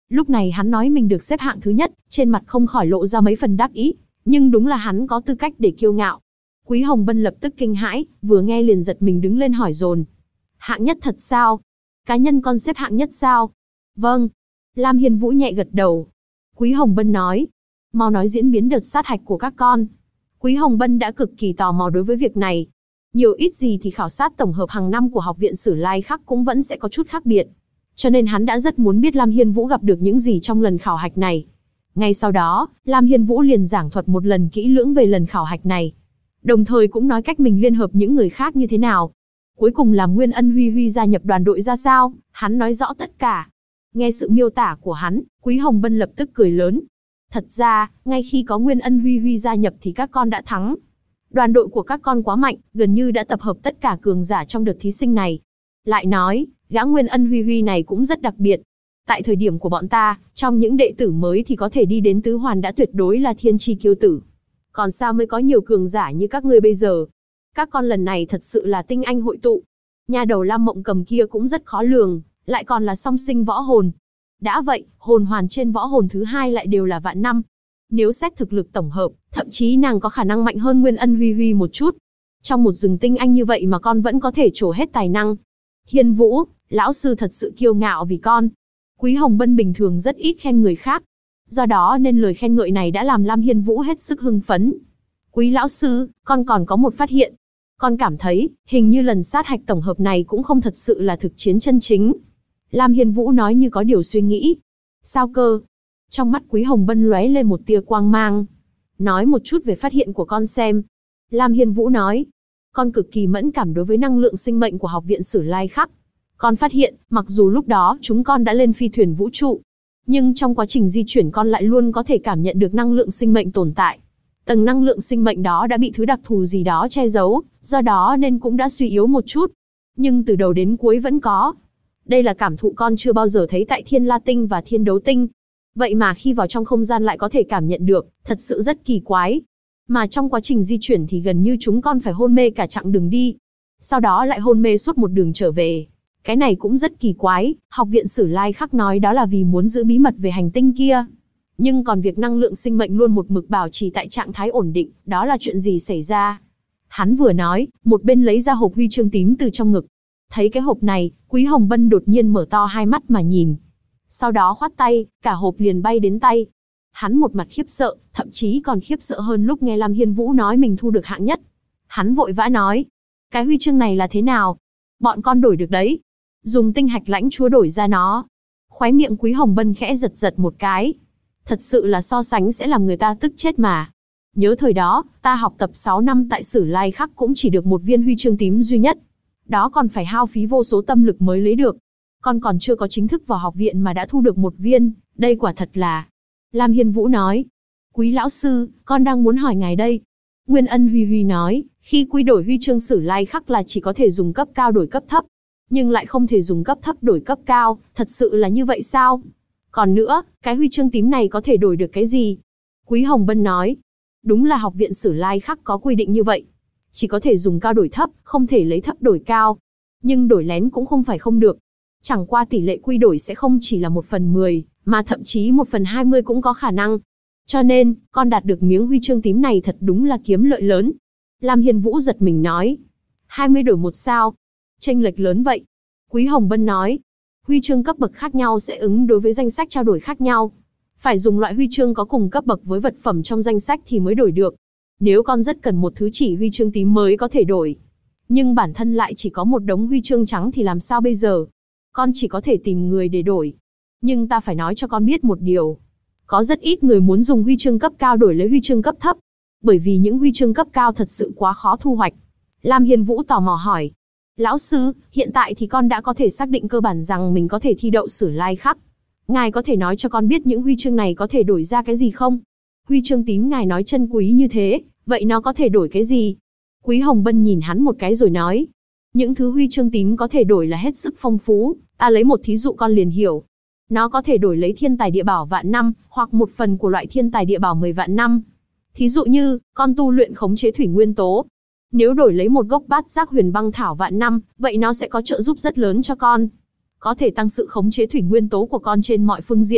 Lúc này hắn nói mình được xếp hạng thứ nhất, trên mặt không khỏi lộ ra mấy phần đắc ý, nhưng đúng là hắn có tư cách để kiêu ngạo. Quý Hồng Bân lập tức kinh hãi, vừa nghe liền giật mình đứng lên hỏi dồn. Hạng nhất thật sao? Cá nhân con xếp hạng nhất sao? Vâng. Lam Hiên Vũ nhẹ gật đầu. Quý Hồng Bân nói, mau nói diễn biến đợt sát hạch của các con. Quý Hồng Bân đã cực kỳ tò mò đối với việc này. Nhiều ít gì thì khảo sát tổng hợp hàng năm của Học viện Sử Lai Khắc cũng vẫn sẽ có chút khác biệt. Cho nên hắn đã rất muốn biết Lam Hiên Vũ gặp được những gì trong lần khảo hạch này. Ngay sau đó, Lam Hiên Vũ liền giảng thuật một lần kỹ lưỡng về lần khảo hạch này. Đồng thời cũng nói cách mình liên hợp những người khác như thế nào. Cuối cùng làm Nguyên Ân Huy Huy gia nhập đoàn đội ra sao, hắn nói rõ tất cả. Nghe sự miêu tả của hắn, Quý Hồng Bân lập tức cười lớn. Thật ra, ngay khi có Nguyên Ân Huy Huy gia nhập thì các con đã thắng. Đoàn đội của các con quá mạnh, gần như đã tập hợp tất cả cường giả trong đợt thí sinh này. Lại nói, gã Nguyên Ân Huy Huy này cũng rất đặc biệt. Tại thời điểm của bọn ta, trong những đệ tử mới thì có thể đi đến tứ hoàn đã tuyệt đối là thiên chi kiêu tử. Còn sao mới có nhiều cường giả như các ngươi bây giờ? Các con lần này thật sự là tinh anh hội tụ. Nhà đầu Lam Mộng Cầm kia cũng rất khó lường, lại còn là song sinh võ hồn. Đã vậy, hồn hoàn trên võ hồn thứ hai lại đều là vạn năm. Nếu xét thực lực tổng hợp, thậm chí nàng có khả năng mạnh hơn Nguyên Ân Huy Huy một chút. Trong một rừng tinh anh như vậy mà con vẫn có thể trổ hết tài năng. Hiên Vũ, lão sư thật sự kiêu ngạo vì con. Quý Hồng Bân bình thường rất ít khen người khác. Do đó nên lời khen ngợi này đã làm Lam Hiên Vũ hết sức hưng phấn. Quý lão sư, con còn có một phát hiện. Con cảm thấy, hình như lần sát hạch tổng hợp này cũng không thật sự là thực chiến chân chính. Lam Hiên Vũ nói như có điều suy nghĩ. Sao cơ? Trong mắt Quý Hồng Bân lóe lên một tia quang mang. Nói một chút về phát hiện của con xem. Lam Hiên Vũ nói. Con cực kỳ mẫn cảm đối với năng lượng sinh mệnh của Học viện Sử Lai Khắc. Con phát hiện, mặc dù lúc đó chúng con đã lên phi thuyền vũ trụ, nhưng trong quá trình di chuyển con lại luôn có thể cảm nhận được năng lượng sinh mệnh tồn tại. Tầng năng lượng sinh mệnh đó đã bị thứ đặc thù gì đó che giấu, do đó nên cũng đã suy yếu một chút. Nhưng từ đầu đến cuối vẫn có. Đây là cảm thụ con chưa bao giờ thấy tại Thiên La Tinh và Thiên Đấu Tinh. Vậy mà khi vào trong không gian lại có thể cảm nhận được, thật sự rất kỳ quái. Mà trong quá trình di chuyển thì gần như chúng con phải hôn mê cả chặng đường đi. Sau đó lại hôn mê suốt một đường trở về. Cái này cũng rất kỳ quái, Học viện Sử Lai Khắc nói đó là vì muốn giữ bí mật về hành tinh kia. Nhưng còn việc năng lượng sinh mệnh luôn một mực bảo trì tại trạng thái ổn định, đó là chuyện gì xảy ra? Hắn vừa nói, một bên lấy ra hộp huy chương tím từ trong ngực. Thấy cái hộp này, Quý Hồng Bân đột nhiên mở to hai mắt mà nhìn. Sau đó khoát tay, cả hộp liền bay đến tay. Hắn một mặt khiếp sợ, thậm chí còn khiếp sợ hơn lúc nghe Lam Hiên Vũ nói mình thu được hạng nhất. Hắn vội vã nói, cái huy chương này là thế nào? Bọn con đổi được đấy. Dùng tinh hạch lãnh chúa đổi ra nó. Khóe miệng Quý Hồng Bân khẽ giật giật một cái. Thật sự là so sánh sẽ làm người ta tức chết mà. Nhớ thời đó, ta học tập 6 năm tại Sử Lai Khắc cũng chỉ được một viên huy chương tím duy nhất. Đó còn phải hao phí vô số tâm lực mới lấy được. Con còn chưa có chính thức vào học viện mà đã thu được một viên, đây quả thật là... Lam Hiên Vũ nói. Quý lão sư, con đang muốn hỏi ngài đây. Nguyên Ân Huy Huy nói, khi quy đổi huy chương Sử Lai Khắc là chỉ có thể dùng cấp cao đổi cấp thấp. Nhưng lại không thể dùng cấp thấp đổi cấp cao, thật sự là như vậy sao? Còn nữa, cái huy chương tím này có thể đổi được cái gì? Quý Hồng Bân nói, đúng là học viện Sử Lai Khắc có quy định như vậy. Chỉ có thể dùng cao đổi thấp, không thể lấy thấp đổi cao. Nhưng đổi lén cũng không phải không được. Chẳng qua tỷ lệ quy đổi sẽ không chỉ là 1/10, mà thậm chí 1/20 cũng có khả năng. Cho nên, con đạt được miếng huy chương tím này thật đúng là kiếm lợi lớn. Lam Hiên Vũ giật mình nói, 20 đổi 1 sao? Chênh lệch lớn vậy. Quý Hồng Bân nói, huy chương cấp bậc khác nhau sẽ ứng đối với danh sách trao đổi khác nhau. Phải dùng loại huy chương có cùng cấp bậc với vật phẩm trong danh sách thì mới đổi được. Nếu con rất cần một thứ chỉ huy chương tím mới có thể đổi, nhưng bản thân lại chỉ có một đống huy chương trắng thì làm sao bây giờ? Con chỉ có thể tìm người để đổi. Nhưng ta phải nói cho con biết một điều. Có rất ít người muốn dùng huy chương cấp cao đổi lấy huy chương cấp thấp. Bởi vì những huy chương cấp cao thật sự quá khó thu hoạch. Lam Hiên Vũ tò mò hỏi. Lão sư, hiện tại thì con đã có thể xác định cơ bản rằng mình có thể thi đậu Sử Lai Khắc. Ngài có thể nói cho con biết những huy chương này có thể đổi ra cái gì không? Huy chương tím ngài nói chân quý như thế, vậy nó có thể đổi cái gì? Quý Hồng Bân nhìn hắn một cái rồi nói. Những thứ huy chương tím có thể đổi là hết sức phong phú, ta lấy một thí dụ con liền hiểu. Nó có thể đổi lấy thiên tài địa bảo vạn năm, hoặc một phần của loại thiên tài địa bảo 10 vạn năm. Thí dụ như, con tu luyện khống chế thủy nguyên tố. Nếu đổi lấy một gốc bát giác huyền băng thảo vạn năm, vậy nó sẽ có trợ giúp rất lớn cho con. Có thể tăng sự khống chế thủy nguyên tố của con trên mọi phương diện.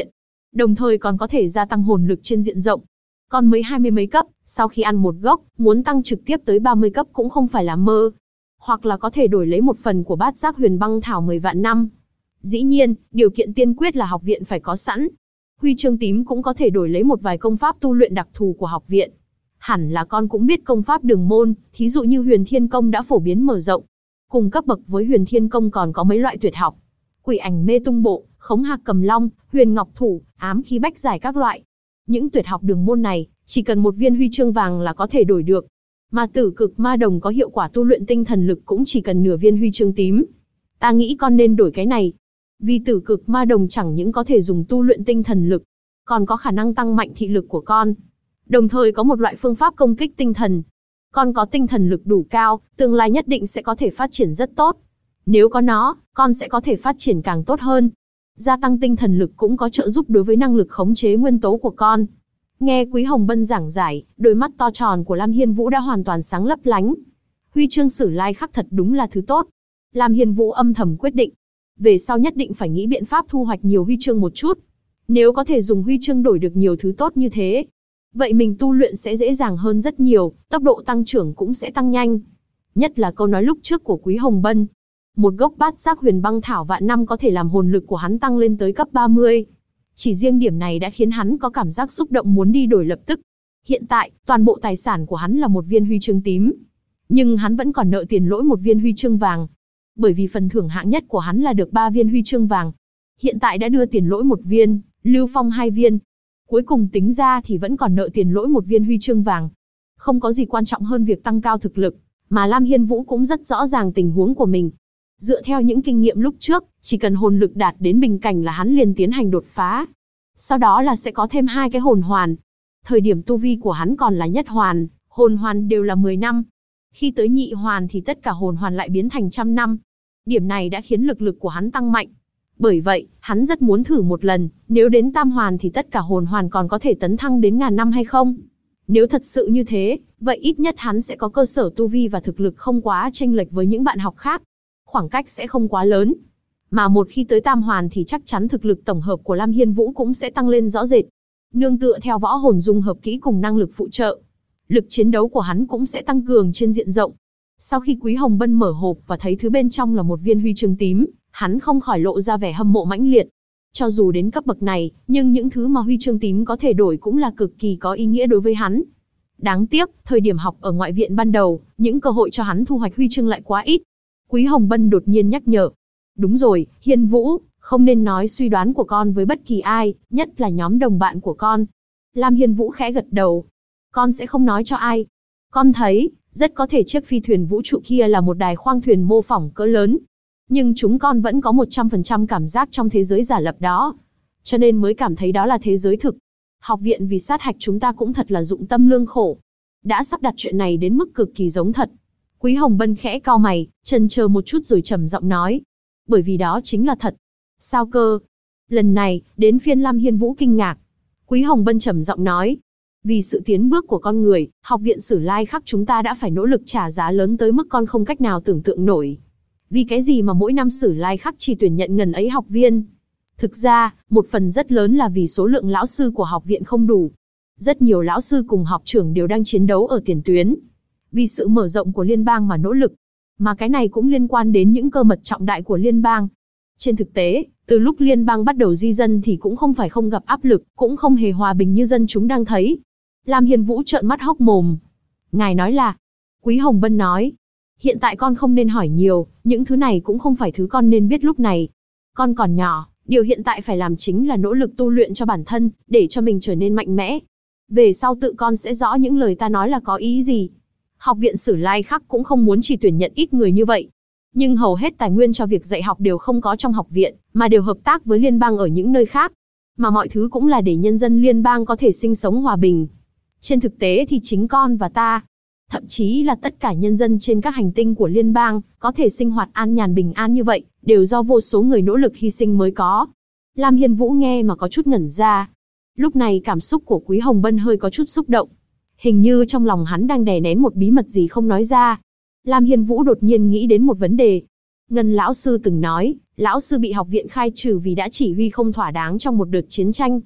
đồng thời còn có thể gia tăng hồn lực trên diện rộng. Con mới 20 mấy cấp, sau khi ăn một gốc, muốn tăng trực tiếp tới 30 cấp cũng không phải là mơ. Hoặc là có thể đổi lấy một phần của bát giác huyền băng thảo 10 vạn năm. Dĩ nhiên, điều kiện tiên quyết là học viện phải có sẵn. Huy chương tím cũng có thể đổi lấy một vài công pháp tu luyện đặc thù của học viện. Hẳn là con cũng biết công pháp đường môn, thí dụ như Huyền Thiên Công đã phổ biến mở rộng. Cùng cấp bậc với Huyền Thiên Công còn có mấy loại tuyệt học. Quỷ ảnh mê tung bộ, khống hạc cầm long, huyền ngọc thủ, ám khí bách giải các loại. Những tuyệt học đường môn này, chỉ cần một viên huy chương vàng là có thể đổi được. Mà tử cực ma đồng có hiệu quả tu luyện tinh thần lực cũng chỉ cần nửa viên huy chương tím. Ta nghĩ con nên đổi cái này. Vì tử cực ma đồng chẳng những có thể dùng tu luyện tinh thần lực, còn có khả năng tăng mạnh thị lực của con. Đồng thời có một loại phương pháp công kích tinh thần. Con có tinh thần lực đủ cao, tương lai nhất định sẽ có thể phát triển rất tốt. Nếu có nó, con sẽ có thể phát triển càng tốt hơn. Gia tăng tinh thần lực cũng có trợ giúp đối với năng lực khống chế nguyên tố của con. Nghe Quý Hồng Bân giảng giải, đôi mắt to tròn của Lam Hiên Vũ đã hoàn toàn sáng lấp lánh. Huy chương Sử Lai Khắc thật đúng là thứ tốt. Lam Hiên Vũ âm thầm quyết định, về sau nhất định phải nghĩ biện pháp thu hoạch nhiều huy chương một chút. Nếu có thể dùng huy chương đổi được nhiều thứ tốt như thế, vậy mình tu luyện sẽ dễ dàng hơn rất nhiều, tốc độ tăng trưởng cũng sẽ tăng nhanh. Nhất là câu nói lúc trước của Quý Hồng Bân. Một gốc bát giác huyền băng thảo vạn năm có thể làm hồn lực của hắn tăng lên tới cấp 30. Chỉ riêng điểm này đã khiến hắn có cảm giác xúc động muốn đi đổi lập tức. Hiện tại, toàn bộ tài sản của hắn là một viên huy chương tím. Nhưng hắn vẫn còn nợ tiền lỗi một viên huy chương vàng. Bởi vì phần thưởng hạng nhất của hắn là được 3 viên huy chương vàng. Hiện tại đã đưa tiền lỗi một viên, lưu phong 2 viên. Cuối cùng tính ra thì vẫn còn nợ tiền lỗi một viên huy chương vàng. Không có gì quan trọng hơn việc tăng cao thực lực, mà Lam Hiên Vũ cũng rất rõ ràng tình huống của mình. Dựa theo những kinh nghiệm lúc trước, chỉ cần hồn lực đạt đến bình cảnh là hắn liền tiến hành đột phá. Sau đó là sẽ có thêm 2 cái hồn hoàn. Thời điểm tu vi của hắn còn là nhất hoàn, hồn hoàn đều là 10 năm. Khi tới nhị hoàn thì tất cả hồn hoàn lại biến thành 100 năm. Điểm này đã khiến lực của hắn tăng mạnh. Bởi vậy, hắn rất muốn thử một lần, nếu đến tam hoàn thì tất cả hồn hoàn còn có thể tấn thăng đến 1000 năm hay không? Nếu thật sự như thế, vậy ít nhất hắn sẽ có cơ sở tu vi và thực lực không quá chênh lệch với những bạn học khác. Khoảng cách sẽ không quá lớn. Mà một khi tới tam hoàn thì chắc chắn thực lực tổng hợp của Lam Hiên Vũ cũng sẽ tăng lên rõ rệt. Nương tựa theo võ hồn dung hợp kỹ cùng năng lực phụ trợ, lực chiến đấu của hắn cũng sẽ tăng cường trên diện rộng. Sau khi Quý Hồng Bân mở hộp và thấy thứ bên trong là một viên huy chương tím, hắn không khỏi lộ ra vẻ hâm mộ mãnh liệt. Cho dù đến cấp bậc này, nhưng những thứ mà huy chương tím có thể đổi cũng là cực kỳ có ý nghĩa đối với hắn. Đáng tiếc, thời điểm học ở ngoại viện ban đầu, những cơ hội cho hắn thu hoạch huy chương lại quá ít. Quý Hồng Bân đột nhiên nhắc nhở. Đúng rồi, Hiên Vũ, không nên nói suy đoán của con với bất kỳ ai, nhất là nhóm đồng bạn của con. Lam Hiên Vũ khẽ gật đầu. Con sẽ không nói cho ai. Con thấy, rất có thể chiếc phi thuyền vũ trụ kia là một đài khoang thuyền mô phỏng cỡ lớn. Nhưng chúng con vẫn có 100% cảm giác trong thế giới giả lập đó. Cho nên mới cảm thấy đó là thế giới thực. Học viện vì sát hạch chúng ta cũng thật là dụng tâm lương khổ. Đã sắp đặt chuyện này đến mức cực kỳ giống thật. Quý Hồng Bân khẽ cau mày, chần chờ một chút rồi trầm giọng nói. Bởi vì đó chính là thật. Sao cơ? Lần này, đến phiên Lam Hiên Vũ kinh ngạc. Quý Hồng Bân trầm giọng nói. Vì sự tiến bước của con người, học viện Sử Lai Khắc chúng ta đã phải nỗ lực trả giá lớn tới mức con không cách nào tưởng tượng nổi. Vì cái gì mà mỗi năm Sử Lai Khắc chỉ tuyển nhận ngần ấy học viên? Thực ra, một phần rất lớn là vì số lượng lão sư của học viện không đủ. Rất nhiều lão sư cùng học trưởng đều đang chiến đấu ở tiền tuyến. Vì sự mở rộng của liên bang mà nỗ lực. Mà cái này cũng liên quan đến những cơ mật trọng đại của liên bang. Trên thực tế, từ lúc liên bang bắt đầu di dân thì cũng không phải không gặp áp lực, cũng không hề hòa bình như dân chúng đang thấy. Lam Hiên Vũ trợn mắt hốc mồm. Ngài nói là... Quý Hồng Bân nói. Hiện tại con không nên hỏi nhiều, những thứ này cũng không phải thứ con nên biết lúc này. Con còn nhỏ, điều hiện tại phải làm chính là nỗ lực tu luyện cho bản thân, để cho mình trở nên mạnh mẽ. Về sau tự con sẽ rõ những lời ta nói là có ý gì. Học viện Sử Lai Khắc cũng không muốn chỉ tuyển nhận ít người như vậy. Nhưng hầu hết tài nguyên cho việc dạy học đều không có trong học viện, mà đều hợp tác với liên bang ở những nơi khác. Mà mọi thứ cũng là để nhân dân liên bang có thể sinh sống hòa bình. Trên thực tế thì chính con và ta, thậm chí là tất cả nhân dân trên các hành tinh của liên bang, có thể sinh hoạt an nhàn bình an như vậy, đều do vô số người nỗ lực hy sinh mới có. Lam Hiên Vũ nghe mà có chút ngẩn ra. Lúc này cảm xúc của Quý Hồng Bân hơi có chút xúc động. Hình như trong lòng hắn đang đè nén một bí mật gì không nói ra. Lam Hiên Vũ đột nhiên nghĩ đến một vấn đề. Ngân lão sư từng nói, lão sư bị học viện khai trừ vì đã chỉ huy không thỏa đáng trong một đợt chiến tranh.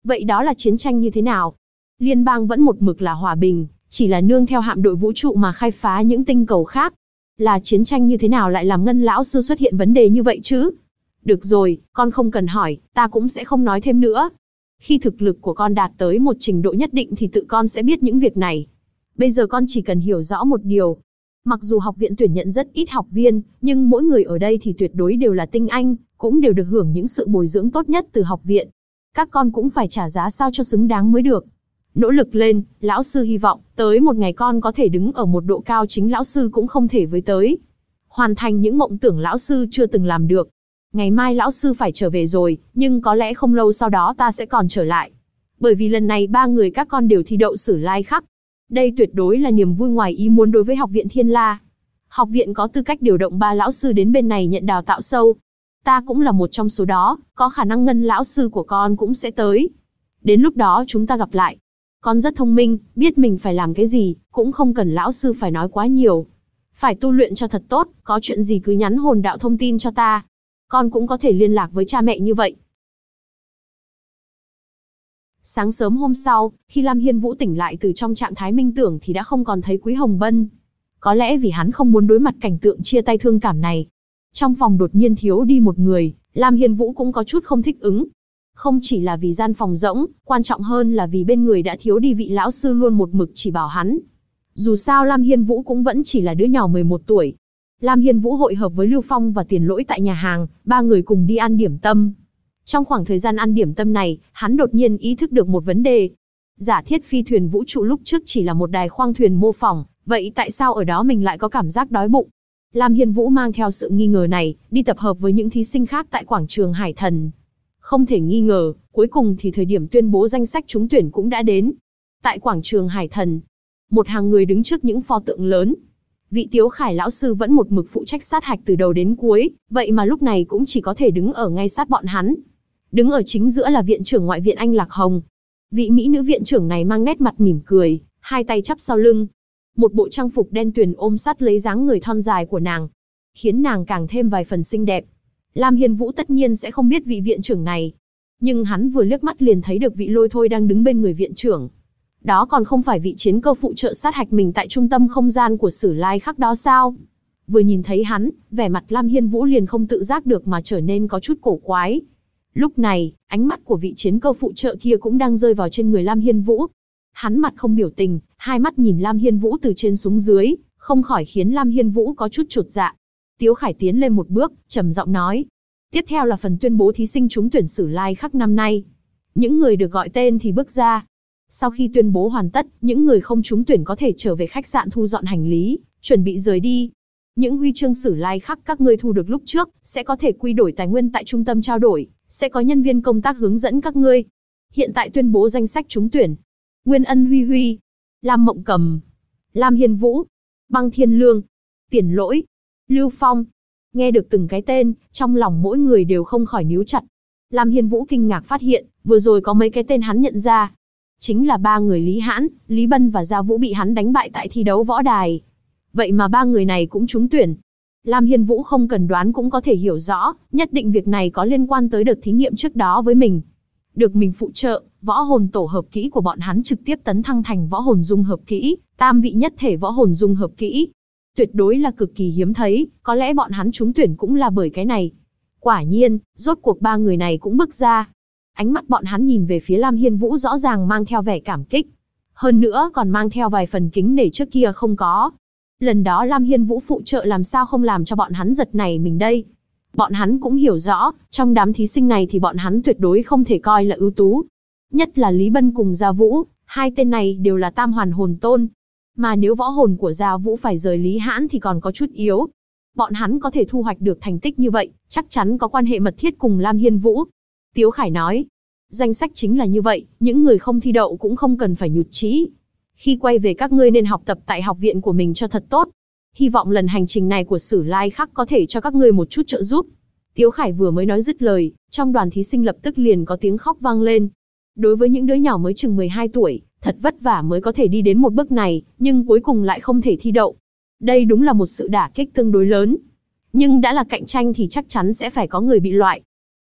Vậy đó là chiến tranh như thế nào? Liên bang vẫn một mực là hòa bình, chỉ là nương theo hạm đội vũ trụ mà khai phá những tinh cầu khác. Là chiến tranh như thế nào lại làm Ngân lão sư xuất hiện vấn đề như vậy chứ? Được rồi, con không cần hỏi, ta cũng sẽ không nói thêm nữa. Khi thực lực của con đạt tới một trình độ nhất định thì tự con sẽ biết những việc này. Bây giờ con chỉ cần hiểu rõ một điều. Mặc dù học viện tuyển nhận rất ít học viên, nhưng mỗi người ở đây thì tuyệt đối đều là tinh anh, cũng đều được hưởng những sự bồi dưỡng tốt nhất từ học viện. Các con cũng phải trả giá sao cho xứng đáng mới được. Nỗ lực lên, lão sư hy vọng, tới một ngày con có thể đứng ở một độ cao chính lão sư cũng không thể với tới. Hoàn thành những mộng tưởng lão sư chưa từng làm được. Ngày mai lão sư phải trở về rồi, nhưng có lẽ không lâu sau đó ta sẽ còn trở lại. Bởi vì lần này 3 người các con đều thi đậu Sử Lai Khắc. Đây tuyệt đối là niềm vui ngoài ý muốn đối với học viện Thiên La. Học viện có tư cách điều động 3 lão sư đến bên này nhận đào tạo sâu. Ta cũng là một trong số đó, có khả năng Ngân lão sư của con cũng sẽ tới. Đến lúc đó chúng ta gặp lại. Con rất thông minh, biết mình phải làm cái gì, cũng không cần lão sư phải nói quá nhiều. Phải tu luyện cho thật tốt, có chuyện gì cứ nhắn hồn đạo thông tin cho ta. Con cũng có thể liên lạc với cha mẹ như vậy. Sáng sớm hôm sau, khi Lam Hiên Vũ tỉnh lại từ trong trạng thái minh tưởng thì đã không còn thấy Quý Hồng Bân. Có lẽ vì hắn không muốn đối mặt cảnh tượng chia tay thương cảm này. Trong phòng đột nhiên thiếu đi một người, Lam Hiên Vũ cũng có chút không thích ứng. Không chỉ là vì gian phòng rỗng, quan trọng hơn là vì bên người đã thiếu đi vị lão sư luôn một mực chỉ bảo hắn. Dù sao Lam Hiên Vũ cũng vẫn chỉ là đứa nhỏ 11 tuổi. Lam Hiên Vũ hội hợp với Lưu Phong và Tiền Lỗi tại nhà hàng, 3 người cùng đi ăn điểm tâm. Trong khoảng thời gian ăn điểm tâm này, hắn đột nhiên ý thức được một vấn đề. Giả thiết phi thuyền vũ trụ lúc trước chỉ là một đài khoang thuyền mô phỏng, vậy tại sao ở đó mình lại có cảm giác đói bụng? Lam Hiên Vũ mang theo sự nghi ngờ này, đi tập hợp với những thí sinh khác tại quảng trường Hải Thần. Không thể nghi ngờ, cuối cùng thì thời điểm tuyên bố danh sách trúng tuyển cũng đã đến. Tại quảng trường Hải Thần, một hàng người đứng trước những pho tượng lớn. Vị Tiếu Khải lão sư vẫn một mực phụ trách sát hạch từ đầu đến cuối, vậy mà lúc này cũng chỉ có thể đứng ở ngay sát bọn hắn. Đứng ở chính giữa là viện trưởng ngoại viện Anh Lạc Hồng. Vị mỹ nữ viện trưởng này mang nét mặt mỉm cười, hai tay chắp sau lưng. Một bộ trang phục đen tuyền ôm sát lấy dáng người thon dài của nàng, khiến nàng càng thêm vài phần xinh đẹp. Lam Hiên Vũ tất nhiên sẽ không biết vị viện trưởng này. Nhưng hắn vừa liếc mắt liền thấy được vị Lôi Thôi đang đứng bên người viện trưởng. Đó còn không phải vị chiến cơ phụ trợ sát hạch mình tại trung tâm không gian của Sử Lai Khắc đó sao? Vừa nhìn thấy hắn, vẻ mặt Lam Hiên Vũ liền không tự giác được mà trở nên có chút cổ quái. Lúc này, ánh mắt của vị chiến cơ phụ trợ kia cũng đang rơi vào trên người Lam Hiên Vũ. Hắn mặt không biểu tình, hai mắt nhìn Lam Hiên Vũ từ trên xuống dưới, không khỏi khiến Lam Hiên Vũ có chút chột dạ. Tiếu Khải tiến lên một bước, trầm giọng nói. Tiếp theo là phần tuyên bố thí sinh trúng tuyển Sử Lai Khắc năm nay. Những người được gọi tên thì bước ra. Sau khi tuyên bố hoàn tất, những người không trúng tuyển có thể trở về khách sạn thu dọn hành lý, chuẩn bị rời đi. Những huy chương Sử Lai Khắc các ngươi thu được lúc trước, sẽ có thể quy đổi tài nguyên tại trung tâm trao đổi, sẽ có nhân viên công tác hướng dẫn các ngươi. Hiện tại tuyên bố danh sách trúng tuyển. Nguyên Ân Huy Huy, Lam Mộng Cầm, Lam Hiên Vũ, Băng Thiên Lương, Tiền Lỗi, Lưu Phong. Nghe được từng cái tên, trong lòng mỗi người đều không khỏi níu chặt. Lam Hiên Vũ kinh ngạc phát hiện, vừa rồi có mấy cái tên hắn nhận ra. Chính là 3 người Lý Hãn, Lý Bân và Gia Vũ bị hắn đánh bại tại thi đấu võ đài. Vậy mà 3 người này cũng trúng tuyển. Lam Hiên Vũ không cần đoán cũng có thể hiểu rõ, nhất định việc này có liên quan tới đợt thí nghiệm trước đó với mình. Được mình phụ trợ, võ hồn tổ hợp kỹ của bọn hắn trực tiếp tấn thăng thành võ hồn dung hợp kỹ, tam vị nhất thể võ hồn dung hợp kỹ. Tuyệt đối là cực kỳ hiếm thấy, có lẽ bọn hắn trúng tuyển cũng là bởi cái này. Quả nhiên, rốt cuộc 3 người này cũng bước ra. Ánh mắt bọn hắn nhìn về phía Lam Hiên Vũ rõ ràng mang theo vẻ cảm kích. Hơn nữa còn mang theo vài phần kính nể trước kia không có. Lần đó Lam Hiên Vũ phụ trợ làm sao không làm cho bọn hắn giật nảy mình đây. Bọn hắn cũng hiểu rõ, trong đám thí sinh này thì bọn hắn tuyệt đối không thể coi là ưu tú. Nhất là Lý Bân cùng Gia Vũ, hai tên này đều là tam hoàn hồn tôn. Mà nếu võ hồn của Gia Vũ phải rời Lý Hãn thì còn có chút yếu. Bọn hắn có thể thu hoạch được thành tích như vậy, chắc chắn có quan hệ mật thiết cùng Lam Hiên Vũ. Tiếu Khải nói, danh sách chính là như vậy, những người không thi đậu cũng không cần phải nhụt chí. Khi quay về các ngươi nên học tập tại học viện của mình cho thật tốt. Hy vọng lần hành trình này của Sử Lai Khắc có thể cho các ngươi một chút trợ giúp. Tiếu Khải vừa mới nói dứt lời, trong đoàn thí sinh lập tức liền có tiếng khóc vang lên. Đối với những đứa nhỏ mới chừng 12 tuổi, thật vất vả mới có thể đi đến một bước này, nhưng cuối cùng lại không thể thi đậu. Đây đúng là một sự đả kích tương đối lớn. Nhưng đã là cạnh tranh thì chắc chắn sẽ phải có người bị loại.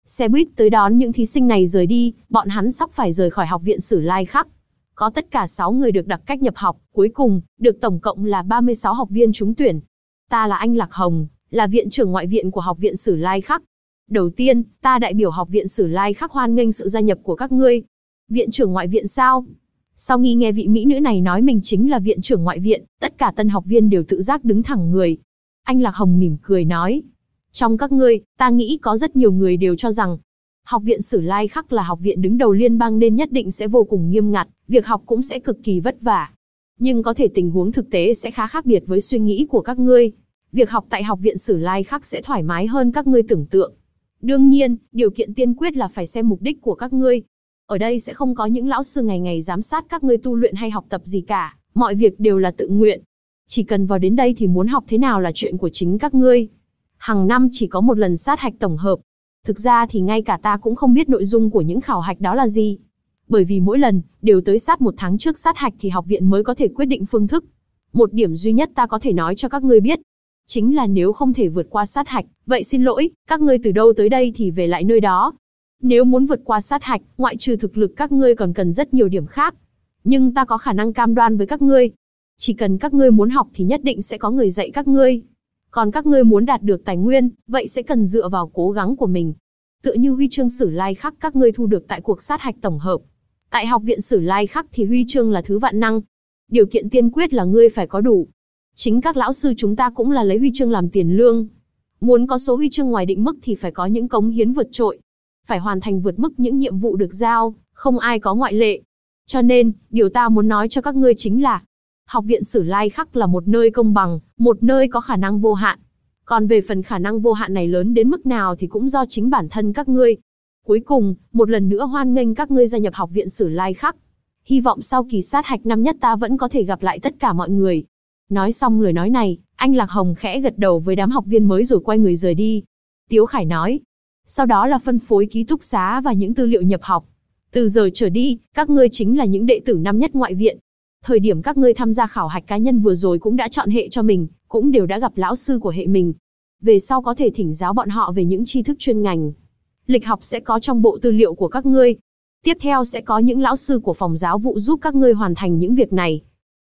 Xe buýt tới đón những thí sinh này rời đi, bọn hắn sắp phải rời khỏi học viện Sử Lai Khắc. Có tất cả 6 người được đặc cách nhập học, cuối cùng, được tổng cộng là 36 học viên trúng tuyển. Ta là anh Lạc Hồng, là viện trưởng ngoại viện của học viện Sử Lai Khắc. Đầu tiên, ta đại biểu học viện Sử Lai Khắc hoan nghênh sự gia nhập của các ngươi. Viện trưởng ngoại viện sao? Sau khi nghe vị mỹ nữ này nói mình chính là viện trưởng ngoại viện, tất cả tân học viên đều tự giác đứng thẳng người. Anh Lạc Hồng mỉm cười nói. Trong các ngươi, ta nghĩ có rất nhiều người đều cho rằng, học viện Sử Lai Khắc là học viện đứng đầu liên bang nên nhất định sẽ vô cùng nghiêm ngặt, việc học cũng sẽ cực kỳ vất vả. Nhưng có thể tình huống thực tế sẽ khá khác biệt với suy nghĩ của các ngươi. Việc học tại học viện Sử Lai Khắc sẽ thoải mái hơn các ngươi tưởng tượng. Đương nhiên, điều kiện tiên quyết là phải xem mục đích của các ngươi. Ở đây sẽ không có những lão sư ngày ngày giám sát các ngươi tu luyện hay học tập gì cả, mọi việc đều là tự nguyện. Chỉ cần vào đến đây thì muốn học thế nào là chuyện của chính các ngươi. Hàng năm chỉ có một lần sát hạch tổng hợp. Thực ra thì ngay cả ta cũng không biết nội dung của những khảo hạch đó là gì. Bởi vì mỗi lần, đều tới sát 1 tháng trước sát hạch thì học viện mới có thể quyết định phương thức. Một điểm duy nhất ta có thể nói cho các ngươi biết. Chính là nếu không thể vượt qua sát hạch, vậy xin lỗi, các ngươi từ đâu tới đây thì về lại nơi đó. Nếu muốn vượt qua sát hạch, ngoại trừ thực lực các ngươi còn cần rất nhiều điểm khác. Nhưng ta có khả năng cam đoan với các ngươi. Chỉ cần các ngươi muốn học thì nhất định sẽ có người dạy các ngươi. Còn các ngươi muốn đạt được tài nguyên, vậy sẽ cần dựa vào cố gắng của mình. Tựa như huy chương Sử Lai Khắc các ngươi thu được tại cuộc sát hạch tổng hợp. Tại học viện Sử Lai Khắc thì huy chương là thứ vạn năng. Điều kiện tiên quyết là ngươi phải có đủ. Chính các lão sư chúng ta cũng là lấy huy chương làm tiền lương. Muốn có số huy chương ngoài định mức thì phải có những cống hiến vượt trội. Phải hoàn thành vượt mức những nhiệm vụ được giao, không ai có ngoại lệ. Cho nên, điều ta muốn nói cho các ngươi chính là, học viện Sử Lai Khắc là một nơi công bằng, một nơi có khả năng vô hạn. Còn về phần khả năng vô hạn này lớn đến mức nào thì cũng do chính bản thân các ngươi. Cuối cùng, một lần nữa hoan nghênh các ngươi gia nhập học viện Sử Lai Khắc. Hy vọng sau kỳ sát hạch năm nhất ta vẫn có thể gặp lại tất cả mọi người. Nói xong lời nói này, anh Lạc Hồng khẽ gật đầu với đám học viên mới rồi quay người rời đi. Tiếu Khải nói. Sau đó là phân phối ký túc xá và những tư liệu nhập học. Từ giờ trở đi, các ngươi chính là những đệ tử năm nhất ngoại viện. Thời điểm các ngươi tham gia khảo hạch cá nhân vừa rồi cũng đã chọn hệ cho mình, cũng đều đã gặp lão sư của hệ mình. Về sau có thể thỉnh giáo bọn họ về những tri thức chuyên ngành. Lịch học sẽ có trong bộ tư liệu của các ngươi. Tiếp theo sẽ có những lão sư của phòng giáo vụ giúp các ngươi hoàn thành những việc này.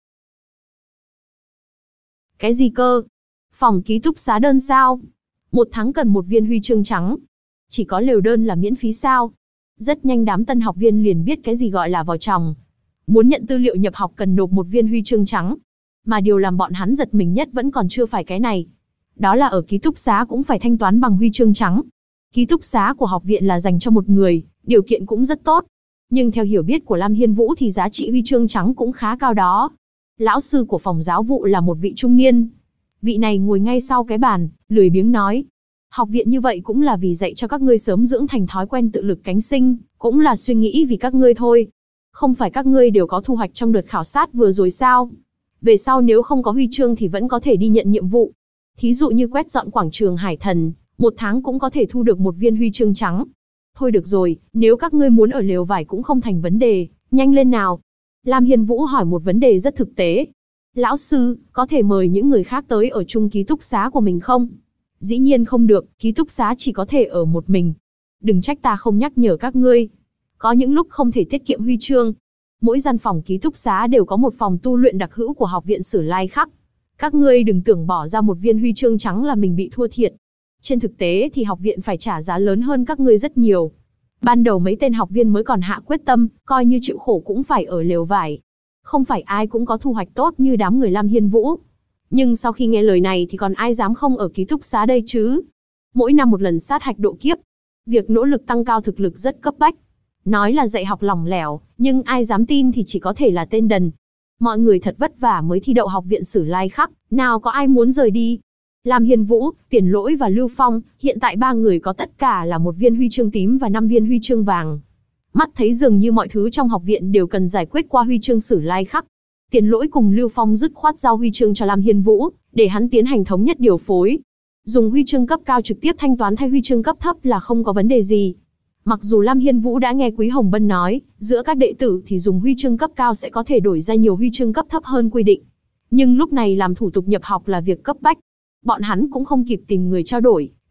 Cái gì cơ? Phòng ký túc xá đơn sao? 1 tháng cần 1 viên huy chương trắng. Chỉ có lều đơn là miễn phí sao? Rất nhanh đám tân học viên liền biết cái gì gọi là vào chòng. Muốn nhận tư liệu nhập học cần nộp 1 viên huy chương trắng. Mà điều làm bọn hắn giật mình nhất vẫn còn chưa phải cái này. Đó là ở ký túc xá cũng phải thanh toán bằng huy chương trắng. Ký túc xá của học viện là dành cho một người, điều kiện cũng rất tốt. Nhưng theo hiểu biết của Lam Hiên Vũ thì giá trị huy chương trắng cũng khá cao đó. Lão sư của phòng giáo vụ là một vị trung niên. Vị này ngồi ngay sau cái bàn, lười biếng nói. Học viện như vậy cũng là vì dạy cho các ngươi sớm dưỡng thành thói quen tự lực cánh sinh, cũng là suy nghĩ vì các ngươi thôi. Không phải các ngươi đều có thu hoạch trong đợt khảo sát vừa rồi sao? Về sau nếu không có huy chương thì vẫn có thể đi nhận nhiệm vụ. Thí dụ như quét dọn quảng trường Hải Thần, 1 tháng cũng có thể thu được 1 viên huy chương trắng. Thôi được rồi, nếu các ngươi muốn ở lều vải cũng không thành vấn đề, nhanh lên nào. Lam Hiên Vũ hỏi một vấn đề rất thực tế. Lão sư, có thể mời những người khác tới ở chung ký túc xá của mình không? Dĩ nhiên không được, ký túc xá chỉ có thể ở một mình. Đừng trách ta không nhắc nhở các ngươi. Có những lúc không thể tiết kiệm huy chương. Mỗi gian phòng ký túc xá đều có một phòng tu luyện đặc hữu của học viện Sử Lai Khắc. Các ngươi đừng tưởng bỏ ra 1 viên huy chương trắng là mình bị thua thiệt. Trên thực tế thì học viện phải trả giá lớn hơn các ngươi rất nhiều. Ban đầu mấy tên học viên mới còn hạ quyết tâm, coi như chịu khổ cũng phải ở lều vải. Không phải ai cũng có thu hoạch tốt như đám người Lam Hiên Vũ. Nhưng sau khi nghe lời này thì còn ai dám không ở ký túc xá đây chứ? Mỗi năm một lần sát hạch độ kiếp. Việc nỗ lực tăng cao thực lực rất cấp bách. Nói là dạy học lỏng lẻo, nhưng ai dám tin thì chỉ có thể là tên đần. Mọi người thật vất vả mới thi đậu học viện Sử Lai Khắc, nào có ai muốn rời đi. Lam Hiên Vũ, Tiền Lỗi và Lưu Phong, hiện tại 3 người có tất cả là 1 viên huy chương tím và 5 viên huy chương vàng. Mắt thấy dường như mọi thứ trong học viện đều cần giải quyết qua huy chương Sử Lai Khắc. Tiền Lỗi cùng Lưu Phong dứt khoát giao huy chương cho Lam Hiên Vũ, để hắn tiến hành thống nhất điều phối. Dùng huy chương cấp cao trực tiếp thanh toán thay huy chương cấp thấp là không có vấn đề gì. Mặc dù Lam Hiên Vũ đã nghe Quý Hồng Bân nói, giữa các đệ tử thì dùng huy chương cấp cao sẽ có thể đổi ra nhiều huy chương cấp thấp hơn quy định. Nhưng lúc này làm thủ tục nhập học là việc cấp bách. Bọn hắn cũng không kịp tìm người trao đổi,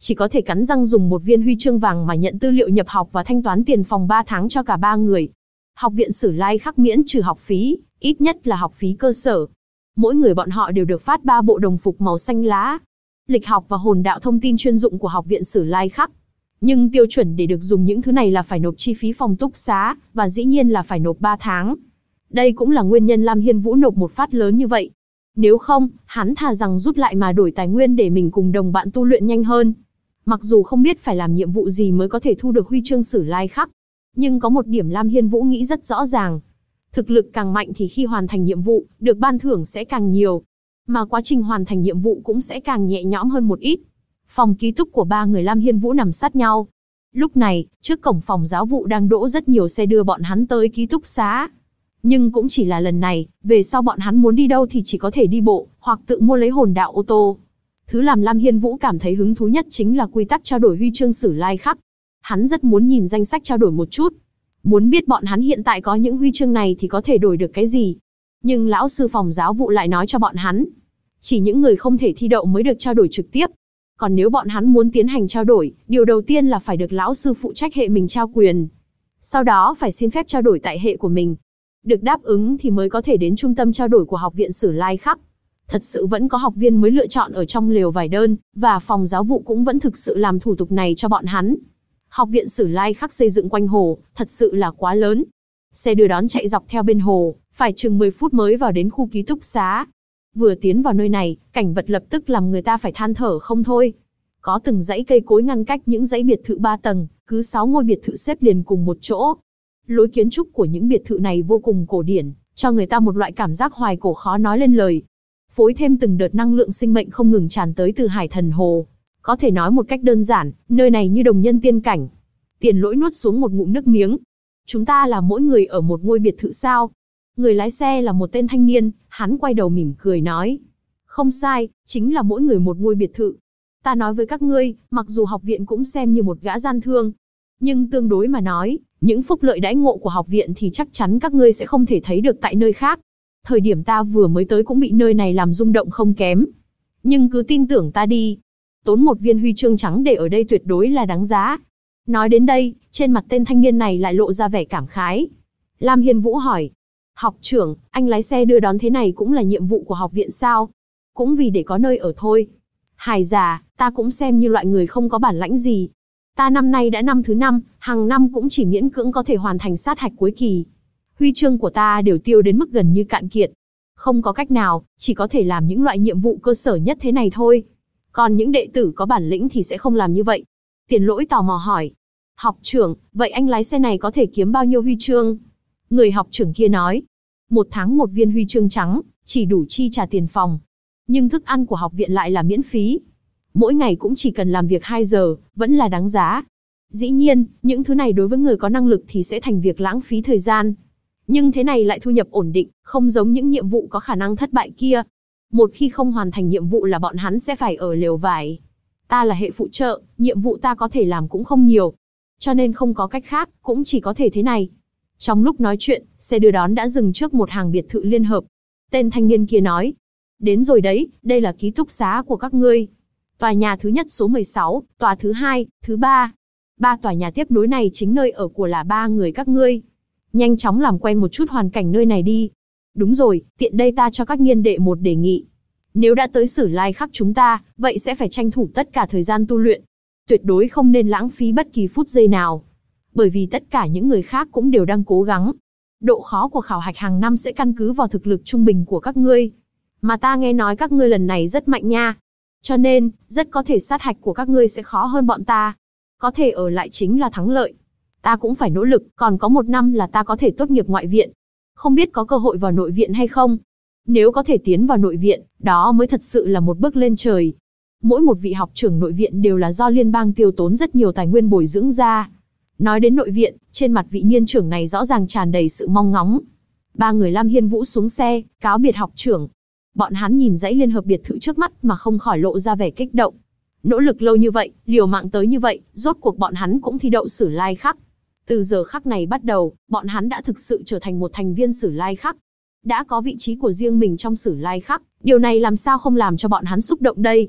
chỉ có thể cắn răng dùng một viên huy chương vàng mà nhận tư liệu nhập học và thanh toán tiền phòng 3 tháng cho cả ba người. Học viện Sử Lai Khắc miễn trừ học phí, ít nhất là học phí cơ sở. Mỗi người bọn họ đều được phát 3 bộ đồng phục màu xanh lá. Lịch học và hồn đạo thông tin chuyên dụng của Học viện Sử Lai Khắc. Nhưng tiêu chuẩn để được dùng những thứ này là phải nộp chi phí phòng túc xá, và dĩ nhiên là phải nộp 3 tháng. Đây cũng là nguyên nhân Lam Hiên Vũ nộp một phát lớn như vậy. Nếu không, hắn thà rằng rút lại mà đổi tài nguyên để mình cùng đồng bạn tu luyện nhanh hơn. Mặc dù không biết phải làm nhiệm vụ gì mới có thể thu được huy chương Sử Lai Khắc, nhưng có một điểm Lam Hiên Vũ nghĩ rất rõ ràng. Thực lực càng mạnh thì khi hoàn thành nhiệm vụ, được ban thưởng sẽ càng nhiều. Mà quá trình hoàn thành nhiệm vụ cũng sẽ càng nhẹ nhõm hơn một ít. Phòng ký túc của ba người Lam Hiên Vũ nằm sát nhau. Lúc này, trước cổng phòng giáo vụ đang đỗ rất nhiều xe đưa bọn hắn tới ký túc xá. Nhưng cũng chỉ là lần này, về sau bọn hắn muốn đi đâu thì chỉ có thể đi bộ, hoặc tự mua lấy hồn đạo ô tô. Thứ làm Lam Hiên Vũ cảm thấy hứng thú nhất chính là quy tắc trao đổi huy chương Sử Lai Khắc. Hắn rất muốn nhìn danh sách trao đổi một chút. Muốn biết bọn hắn hiện tại có những huy chương này thì có thể đổi được cái gì. Nhưng lão sư phòng giáo vụ lại nói cho bọn hắn, chỉ những người không thể thi đậu mới được trao đổi trực tiếp. Còn nếu bọn hắn muốn tiến hành trao đổi, điều đầu tiên là phải được lão sư phụ trách hệ mình trao quyền. Sau đó phải xin phép trao đổi tại hệ của mình. Được đáp ứng thì mới có thể đến trung tâm trao đổi của Học viện Sử Lai Khắc. Thật sự vẫn có học viên mới lựa chọn ở trong lều vải đơn, và phòng giáo vụ cũng vẫn thực sự làm thủ tục này cho bọn hắn. Học viện Sử Lai Khắc xây dựng quanh hồ, thật sự là quá lớn. Xe đưa đón chạy dọc theo bên hồ, phải chừng 10 phút mới vào đến khu ký túc xá. Vừa tiến vào nơi này, cảnh vật lập tức làm người ta phải than thở không thôi. Có từng dãy cây cối ngăn cách những dãy biệt thự 3 tầng, cứ 6 ngôi biệt thự xếp liền cùng một chỗ. Lối kiến trúc của những biệt thự này vô cùng cổ điển, cho người ta một loại cảm giác hoài cổ khó nói lên lời. Phối thêm từng đợt năng lượng sinh mệnh không ngừng tràn tới từ Hải Thần Hồ. Có thể nói một cách đơn giản, nơi này như đồng nhân tiên cảnh. Tiền Lỗi nuốt xuống một ngụm nước miếng. Chúng ta là mỗi người ở một ngôi biệt thự sao? Người lái xe là một tên thanh niên, hắn quay đầu mỉm cười nói. Không sai, chính là mỗi người một ngôi biệt thự. Ta nói với các ngươi, mặc dù học viện cũng xem như một gã gian thương, nhưng tương đối mà nói, những phúc lợi đãi ngộ của học viện thì chắc chắn các ngươi sẽ không thể thấy được tại nơi khác. Thời điểm ta vừa mới tới cũng bị nơi này làm rung động không kém. Nhưng cứ tin tưởng ta đi, tốn một viên huy chương trắng để ở đây tuyệt đối là đáng giá. Nói đến đây, trên mặt tên thanh niên này lại lộ ra vẻ cảm khái. Lam Hiên Vũ hỏi, học trưởng, anh lái xe đưa đón thế này cũng là nhiệm vụ của học viện sao? Cũng vì để có nơi ở thôi. Hải già, ta cũng xem như loại người không có bản lãnh gì. Ta năm nay đã năm thứ 5, hàng năm cũng chỉ miễn cưỡng có thể hoàn thành sát hạch cuối kỳ. Huy chương của ta đều tiêu đến mức gần như cạn kiệt. Không có cách nào, chỉ có thể làm những loại nhiệm vụ cơ sở nhất thế này thôi. Còn những đệ tử có bản lĩnh thì sẽ không làm như vậy. Tiền Lỗi tò mò hỏi. Học trưởng, vậy anh lái xe này có thể kiếm bao nhiêu huy chương? Người học trưởng kia nói. 1 tháng 1 viên huy chương trắng, chỉ đủ chi trả tiền phòng. Nhưng thức ăn của học viện lại là miễn phí. Mỗi ngày cũng chỉ cần làm việc 2 giờ, vẫn là đáng giá. Dĩ nhiên, những thứ này đối với người có năng lực thì sẽ thành việc lãng phí thời gian. Nhưng thế này lại thu nhập ổn định, không giống những nhiệm vụ có khả năng thất bại kia. Một khi không hoàn thành nhiệm vụ là bọn hắn sẽ phải ở lều vải. Ta là hệ phụ trợ, nhiệm vụ ta có thể làm cũng không nhiều. Cho nên không có cách khác, cũng chỉ có thể thế này. Trong lúc nói chuyện, xe đưa đón đã dừng trước một hàng biệt thự liên hợp. Tên thanh niên kia nói. Đến rồi đấy, đây là ký túc xá của các ngươi. Tòa nhà thứ nhất số 16, tòa thứ 2, thứ 3. 3 tòa nhà tiếp nối này chính nơi ở của là 3 người các ngươi. Nhanh chóng làm quen một chút hoàn cảnh nơi này đi. Đúng rồi, tiện đây ta cho các niên đệ một đề nghị. Nếu đã tới Sử Lai Khắc chúng ta, vậy sẽ phải tranh thủ tất cả thời gian tu luyện. Tuyệt đối không nên lãng phí bất kỳ phút giây nào. Bởi vì tất cả những người khác cũng đều đang cố gắng. Độ khó của khảo hạch hàng năm sẽ căn cứ vào thực lực trung bình của các ngươi. Mà ta nghe nói các ngươi lần này rất mạnh nha. Cho nên, rất có thể sát hạch của các ngươi sẽ khó hơn bọn ta. Có thể ở lại chính là thắng lợi. Ta cũng phải nỗ lực, còn có 1 năm là ta có thể tốt nghiệp ngoại viện. Không biết có cơ hội vào nội viện hay không? Nếu có thể tiến vào nội viện, đó mới thật sự là một bước lên trời. Mỗi một vị học trưởng nội viện đều là do liên bang tiêu tốn rất nhiều tài nguyên bồi dưỡng ra. Nói đến nội viện, trên mặt vị niên trưởng này rõ ràng tràn đầy sự mong ngóng. 3 người Lam Hiên Vũ xuống xe, cáo biệt học trưởng. Bọn hắn nhìn dãy liên hợp biệt thự trước mắt mà không khỏi lộ ra vẻ kích động. Nỗ lực lâu như vậy, liều mạng tới như vậy, rốt cuộc bọn hắn cũng thi đậu Sử Lai Khắc. Từ giờ khắc này bắt đầu, bọn hắn đã thực sự trở thành một thành viên Sử Lai Khắc. Đã có vị trí của riêng mình trong Sử Lai Khắc, điều này làm sao không làm cho bọn hắn xúc động đây?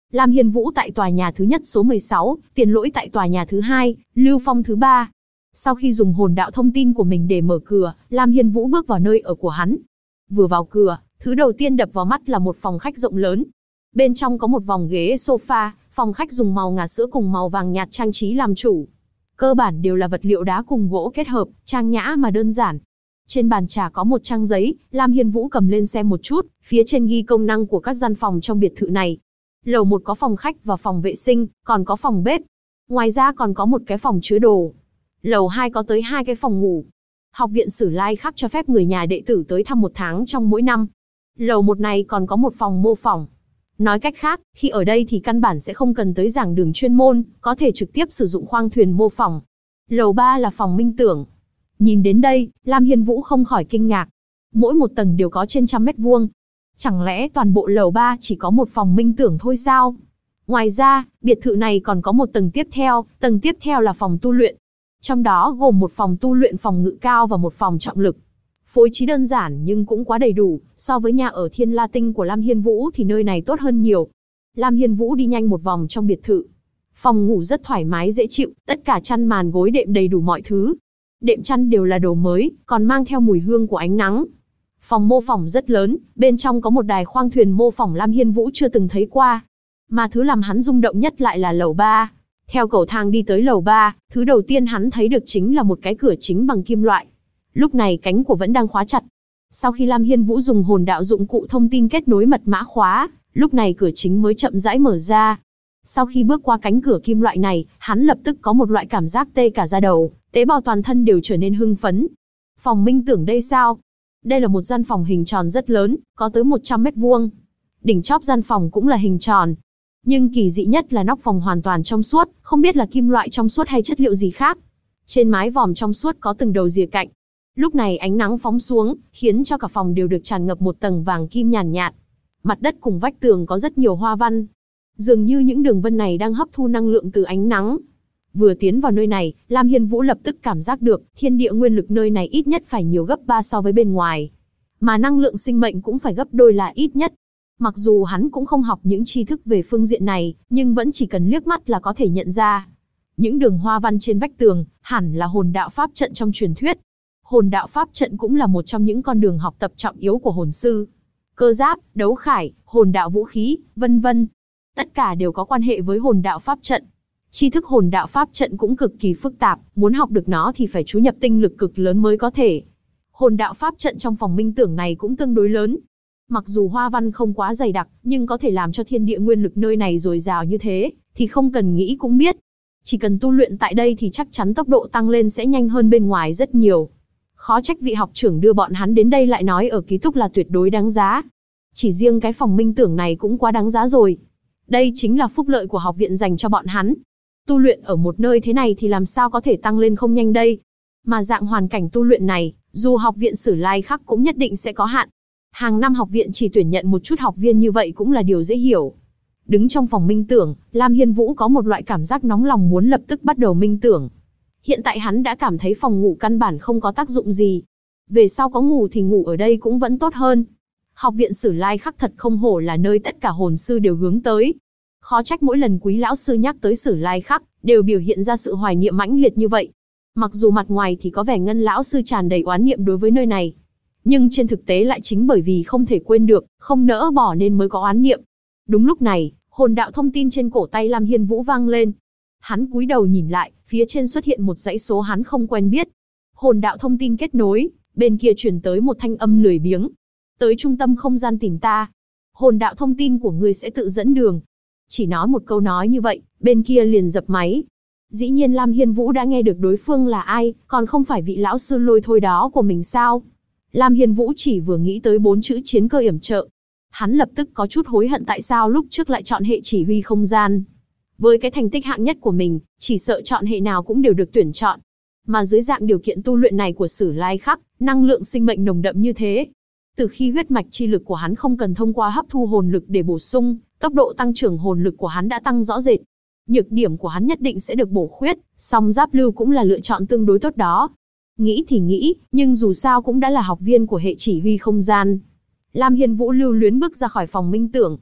Lam Hiên Vũ tại tòa nhà thứ nhất số 16, Tiền Lỗi tại tòa nhà thứ 2, Lưu Phong thứ 3. Sau khi dùng hồn đạo thông tin của mình để mở cửa, Lam Hiên Vũ bước vào nơi ở của hắn. Vừa vào cửa, thứ đầu tiên đập vào mắt là một phòng khách rộng lớn. Bên trong có một vòng ghế sofa, phòng khách dùng màu ngà sữa cùng màu vàng nhạt trang trí làm chủ. Cơ bản đều là vật liệu đá cùng gỗ kết hợp, trang nhã mà đơn giản. Trên bàn trà có một trang giấy, Lam Hiên Vũ cầm lên xem một chút, phía trên ghi công năng của các gian phòng trong biệt thự này. Lầu 1 có phòng khách và phòng vệ sinh, còn có phòng bếp. Ngoài ra còn có một cái phòng chứa đồ. Lầu 2 có tới 2 cái phòng ngủ. Học viện Sử Lai Khắc cho phép người nhà đệ tử tới thăm 1 tháng trong mỗi năm. Lầu 1 này còn có một phòng mô phỏng. Nói cách khác, khi ở đây thì căn bản sẽ không cần tới giảng đường chuyên môn, có thể trực tiếp sử dụng khoang thuyền mô phỏng. Lầu 3 là phòng minh tưởng. Nhìn đến đây, Lam Hiên Vũ không khỏi kinh ngạc. Mỗi một tầng đều có trên 100 mét vuông. Chẳng lẽ toàn bộ lầu 3 chỉ có một phòng minh tưởng thôi sao? Ngoài ra, biệt thự này còn có một tầng tiếp theo là phòng tu luyện. Trong đó gồm một phòng tu luyện phòng ngự cao và một phòng trọng lực. Phối trí đơn giản nhưng cũng quá đầy đủ, so với nhà ở Thiên La Tinh của Lam Hiên Vũ thì nơi này tốt hơn nhiều. Lam Hiên Vũ đi nhanh một vòng trong biệt thự. Phòng ngủ rất thoải mái dễ chịu, tất cả chăn màn gối đệm đầy đủ mọi thứ. Đệm chăn đều là đồ mới, còn mang theo mùi hương của ánh nắng. Phòng mô phỏng rất lớn, bên trong có một đài khoang thuyền mô phỏng Lam Hiên Vũ chưa từng thấy qua. Mà thứ làm hắn rung động nhất lại là lầu 3. Theo cầu thang đi tới lầu 3, thứ đầu tiên hắn thấy được chính là một cái cửa chính bằng kim loại. Lúc này cánh của vẫn đang khóa chặt. Sau khi Lam Hiên Vũ dùng hồn đạo dụng cụ thông tin kết nối mật mã khóa, lúc này cửa chính mới chậm rãi mở ra. Sau khi bước qua cánh cửa kim loại này, hắn lập tức có một loại cảm giác tê cả da đầu, tế bào toàn thân đều trở nên hưng phấn. Phòng minh tưởng đây sao? Đây là một gian phòng hình tròn rất lớn, có tới 100 mét vuông. Đỉnh chóp gian phòng cũng là hình tròn. Nhưng kỳ dị nhất là nóc phòng hoàn toàn trong suốt, không biết là kim loại trong suốt hay chất liệu gì khác. Trên mái vòm trong suốt có từng đầu rìa cạnh. Lúc này ánh nắng phóng xuống, khiến cho cả phòng đều được tràn ngập một tầng vàng kim nhàn nhạt. Mặt đất cùng vách tường có rất nhiều hoa văn. Dường như những đường vân này đang hấp thu năng lượng từ ánh nắng. Vừa tiến vào nơi này, Lam Hiên Vũ lập tức cảm giác được, thiên địa nguyên lực nơi này ít nhất phải nhiều gấp 3 so với bên ngoài. Mà năng lượng sinh mệnh cũng phải gấp đôi là ít nhất. Mặc dù hắn cũng không học những tri thức về phương diện này, nhưng vẫn chỉ cần liếc mắt là có thể nhận ra. Những đường hoa văn trên vách tường, hẳn là hồn đạo pháp trận trong truyền thuyết. Hồn đạo pháp trận cũng là một trong những con đường học tập trọng yếu của hồn sư. Cơ giáp, đấu khải, hồn đạo vũ khí, vân vân. Tất cả đều có quan hệ với hồn đạo pháp trận. Tri thức hồn đạo pháp trận cũng cực kỳ phức tạp, muốn học được nó thì phải chú nhập tinh lực cực lớn mới có thể. Hồn đạo pháp trận trong phòng minh tưởng này cũng tương đối lớn. Mặc dù hoa văn không quá dày đặc, nhưng có thể làm cho thiên địa nguyên lực nơi này dồi dào như thế, thì không cần nghĩ cũng biết. Chỉ cần tu luyện tại đây thì chắc chắn tốc độ tăng lên sẽ nhanh hơn bên ngoài rất nhiều. Khó trách vị học trưởng đưa bọn hắn đến đây lại nói ở ký túc là tuyệt đối đáng giá. Chỉ riêng cái phòng minh tưởng này cũng quá đáng giá rồi. Đây chính là phúc lợi của học viện dành cho bọn hắn. Tu luyện ở một nơi thế này thì làm sao có thể tăng lên không nhanh đây. Mà dạng hoàn cảnh tu luyện này, dù học viện Sử Lai Khắc cũng nhất định sẽ có hạn. Hàng năm học viện chỉ tuyển nhận một chút học viên như vậy cũng là điều dễ hiểu. Đứng trong phòng minh tưởng, Lam Hiên Vũ có một loại cảm giác nóng lòng muốn lập tức bắt đầu minh tưởng. Hiện tại hắn đã cảm thấy phòng ngủ căn bản không có tác dụng gì. Về sau có ngủ thì ngủ ở đây cũng vẫn tốt hơn. Học viện Sử Lai Khắc thật không hổ là nơi tất cả hồn sư đều hướng tới. Khó trách mỗi lần Quý lão sư nhắc tới Sử Lai Khắc, đều biểu hiện ra sự hoài niệm mãnh liệt như vậy. Mặc dù mặt ngoài thì có vẻ Ngân lão sư tràn đầy oán niệm đối với nơi này, nhưng trên thực tế lại chính bởi vì không thể quên được, không nỡ bỏ nên mới có oán niệm. Đúng lúc này, hồn đạo thông tin trên cổ tay Lam Hiên Vũ vang lên. Hắn cúi đầu nhìn lại, phía trên xuất hiện một dãy số hắn không quen biết. Hồn đạo thông tin kết nối, bên kia truyền tới một thanh âm lười biếng. Tới trung tâm không gian tìm ta. Hồn đạo thông tin của ngươi sẽ tự dẫn đường. Chỉ nói một câu nói như vậy, bên kia liền dập máy. Dĩ nhiên Lam Hiên Vũ đã nghe được đối phương là ai, còn không phải vị lão sư lôi thôi đó của mình sao. Lam Hiên Vũ chỉ vừa nghĩ tới 4 chữ chiến cơ yểm trợ. Hắn lập tức có chút hối hận tại sao lúc trước lại chọn hệ chỉ huy không gian. Với cái thành tích hạng nhất của mình, chỉ sợ chọn hệ nào cũng đều được tuyển chọn. Mà dưới dạng điều kiện tu luyện này của Sử Lai Khắc, năng lượng sinh mệnh nồng đậm như thế. Từ khi huyết mạch chi lực của hắn không cần thông qua hấp thu hồn lực để bổ sung, tốc độ tăng trưởng hồn lực của hắn đã tăng rõ rệt. Nhược điểm của hắn nhất định sẽ được bổ khuyết, song Giáp Lưu cũng là lựa chọn tương đối tốt đó. Nghĩ thì nghĩ, nhưng dù sao cũng đã là học viên của hệ chỉ huy không gian. Lam Hiên Vũ lưu luyến bước ra khỏi phòng minh tưởng.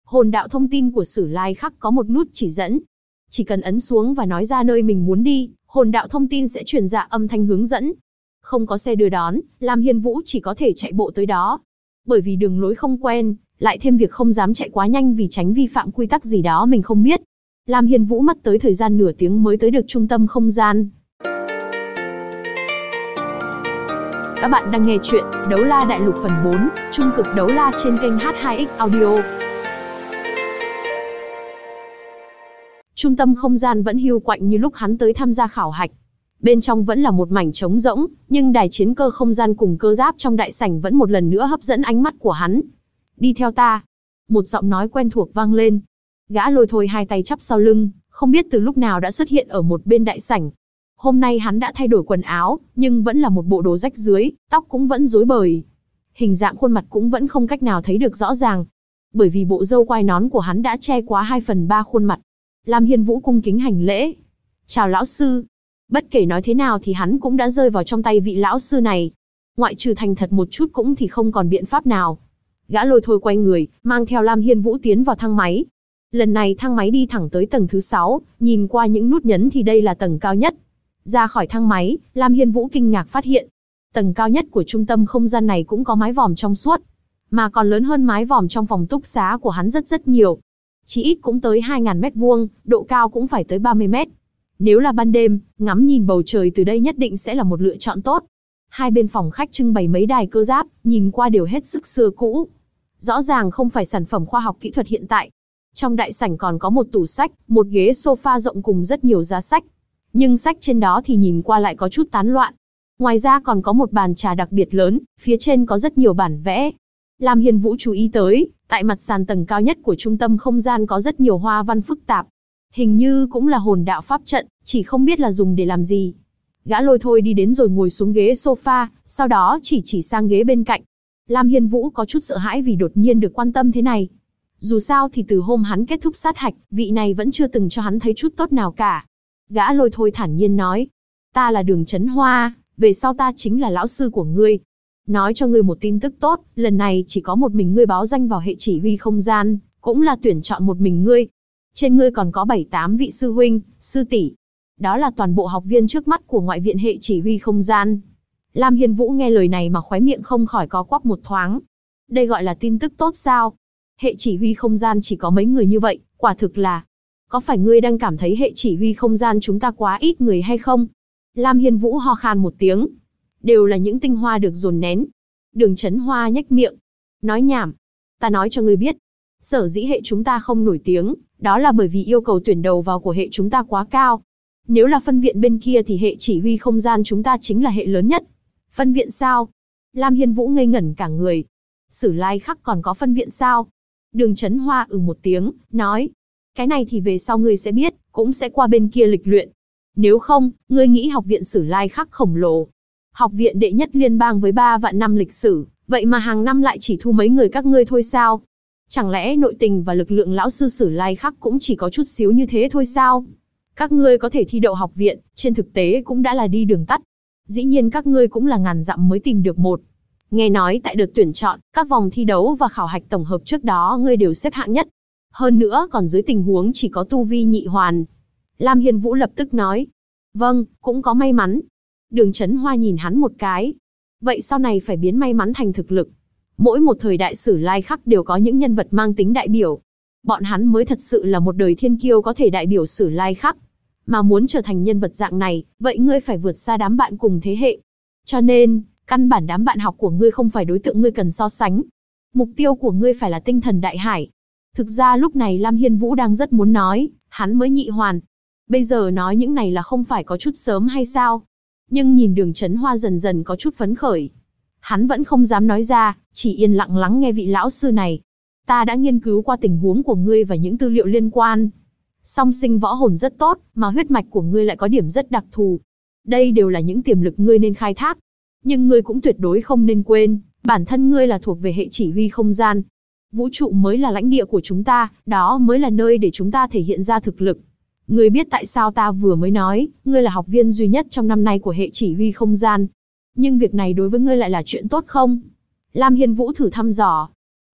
Hồn đạo thông tin của Sử Lai Khắc có một nút chỉ dẫn. Chỉ cần ấn xuống và nói ra nơi mình muốn đi, hồn đạo thông tin sẽ truyền ra âm thanh hướng dẫn. Không có xe đưa đón, Lam Hiên Vũ chỉ có thể chạy bộ tới đó. Bởi vì đường lối không quen, lại thêm việc không dám chạy quá nhanh vì tránh vi phạm quy tắc gì đó mình không biết. Lam Hiên Vũ mất tới thời gian nửa tiếng mới tới được trung tâm không gian. Các bạn đang nghe chuyện Đấu La Đại Lục phần 4, Trung cực đấu la trên kênh H2X Audio. Trung tâm không gian vẫn hiu quạnh như lúc hắn tới tham gia khảo hạch. Bên trong vẫn là một mảnh trống rỗng, nhưng đài chiến cơ không gian cùng cơ giáp trong đại sảnh vẫn một lần nữa hấp dẫn ánh mắt của hắn. Đi theo ta. Một giọng nói quen thuộc vang lên. Gã Lôi Thôi hai tay chắp sau lưng, không biết từ lúc nào đã xuất hiện ở một bên đại sảnh. Hôm nay hắn đã thay đổi quần áo, nhưng vẫn là một bộ đồ rách rưới, tóc cũng vẫn rối bời. Hình dạng khuôn mặt cũng vẫn không cách nào thấy được rõ ràng. Bởi vì bộ râu quai nón của hắn đã che quá 2/3 khuôn mặt. Lam Hiên Vũ cung kính hành lễ. Chào lão sư. Bất kể nói thế nào thì hắn cũng đã rơi vào trong tay vị lão sư này. Ngoại trừ thành thật một chút cũng thì không còn biện pháp nào. Gã Lôi Thôi quay người, mang theo Lam Hiên Vũ tiến vào thang máy. Lần này thang máy đi thẳng tới tầng thứ 6, nhìn qua những nút nhấn thì đây là tầng cao nhất. Ra khỏi thang máy, Lam Hiên Vũ kinh ngạc phát hiện. Tầng cao nhất của trung tâm không gian này cũng có mái vòm trong suốt. Mà còn lớn hơn mái vòm trong phòng túc xá của hắn rất nhiều. Chỉ ít cũng tới 2.000 mét vuông, độ cao cũng phải tới 30 mét. Nếu là ban đêm, ngắm nhìn bầu trời từ đây nhất định sẽ là một lựa chọn tốt. Hai bên phòng khách trưng bày mấy đài cơ giáp, nhìn qua đều hết sức xưa cũ. Rõ ràng không phải sản phẩm khoa học kỹ thuật hiện tại. Trong đại sảnh còn có một tủ sách, một ghế sofa rộng cùng rất nhiều giá sách. Nhưng sách trên đó thì nhìn qua lại có chút tán loạn. Ngoài ra còn có một bàn trà đặc biệt lớn, phía trên có rất nhiều bản vẽ. Lam Hiên Vũ chú ý tới, tại mặt sàn tầng cao nhất của trung tâm không gian có rất nhiều hoa văn phức tạp. Hình như cũng là hồn đạo pháp trận, chỉ không biết là dùng để làm gì. Gã Lôi Thôi đi đến rồi ngồi xuống ghế sofa, sau đó chỉ sang ghế bên cạnh. Lam Hiên Vũ có chút sợ hãi vì đột nhiên được quan tâm thế này. Dù sao thì từ hôm hắn kết thúc sát hạch, vị này vẫn chưa từng cho hắn thấy chút tốt nào cả. Gã Lôi Thôi thản nhiên nói, ta là Đường Chấn Hoa, về sau ta chính là lão sư của ngươi. Nói cho ngươi một tin tức tốt, lần này chỉ có một mình ngươi báo danh vào hệ chỉ huy không gian, cũng là tuyển chọn một mình ngươi. Trên ngươi còn có 7-8 vị sư huynh, sư tỷ. Đó là toàn bộ học viên trước mắt của ngoại viện hệ chỉ huy không gian. Lam Hiên Vũ nghe lời này mà khóe miệng không khỏi có quắp một thoáng. Đây gọi là tin tức tốt sao? Hệ chỉ huy không gian chỉ có mấy người như vậy, quả thực là... Có phải ngươi đang cảm thấy hệ chỉ huy không gian chúng ta quá ít người hay không? Lam Hiên Vũ ho khan một tiếng. Đều là những tinh hoa được dồn nén. Đường Chấn Hoa nhếch miệng. Nói nhảm. Ta nói cho ngươi biết. Sở dĩ hệ chúng ta không nổi tiếng, đó là bởi vì yêu cầu tuyển đầu vào của hệ chúng ta quá cao. Nếu là phân viện bên kia thì hệ chỉ huy không gian chúng ta chính là hệ lớn nhất. Phân viện sao? Lam Hiên Vũ ngây ngẩn cả người. Sử Lai Khắc còn có phân viện sao? Đường Chấn Hoa một tiếng, nói. Cái này thì về sau ngươi sẽ biết, cũng sẽ qua bên kia lịch luyện. Nếu không, ngươi nghĩ học viện Sử Lai Khắc khổng lồ. Học viện đệ nhất liên bang với 3 vạn năm lịch sử, vậy mà hàng năm lại chỉ thu mấy người các ngươi thôi sao? Chẳng lẽ nội tình và lực lượng lão sư Sử Lai Khắc cũng chỉ có chút xíu như thế thôi sao? Các ngươi có thể thi đậu học viện, trên thực tế cũng đã là đi đường tắt. Dĩ nhiên các ngươi cũng là ngàn dặm mới tìm được một. Nghe nói tại đợt tuyển chọn, các vòng thi đấu và khảo hạch tổng hợp trước đó ngươi đều xếp hạng nhất. Hơn nữa còn dưới tình huống chỉ có tu vi nhị hoàn. Lam Hiên Vũ lập tức nói. Vâng, cũng có may mắn. Đường Chấn Hoa nhìn hắn một cái. Vậy sau này phải biến may mắn thành thực lực. Mỗi một thời đại Sử Lai Khắc đều có những nhân vật mang tính đại biểu. Bọn hắn mới thật sự là một đời thiên kiêu có thể đại biểu Sử Lai Khắc. Mà muốn trở thành nhân vật dạng này, vậy ngươi phải vượt xa đám bạn cùng thế hệ. Cho nên, căn bản đám bạn học của ngươi không phải đối tượng ngươi cần so sánh. Mục tiêu của ngươi phải là tinh thần đại hải. Thực ra lúc này Lam Hiên Vũ đang rất muốn nói, hắn mới nhị hoàn. Bây giờ nói những này là không phải có chút sớm hay sao? Nhưng nhìn Đường Chấn Hoa dần dần có chút phấn khởi. Hắn vẫn không dám nói ra, chỉ yên lặng lắng nghe vị lão sư này. Ta đã nghiên cứu qua tình huống của ngươi và những tư liệu liên quan. Song sinh võ hồn rất tốt, mà huyết mạch của ngươi lại có điểm rất đặc thù. Đây đều là những tiềm lực ngươi nên khai thác. Nhưng ngươi cũng tuyệt đối không nên quên, bản thân ngươi là thuộc về hệ chỉ huy không gian. Vũ trụ mới là lãnh địa của chúng ta, đó mới là nơi để chúng ta thể hiện ra thực lực. Ngươi biết tại sao ta vừa mới nói, ngươi là học viên duy nhất trong năm nay của hệ chỉ huy không gian. Nhưng việc này đối với ngươi lại là chuyện tốt không? Lam Hiên Vũ thử thăm dò.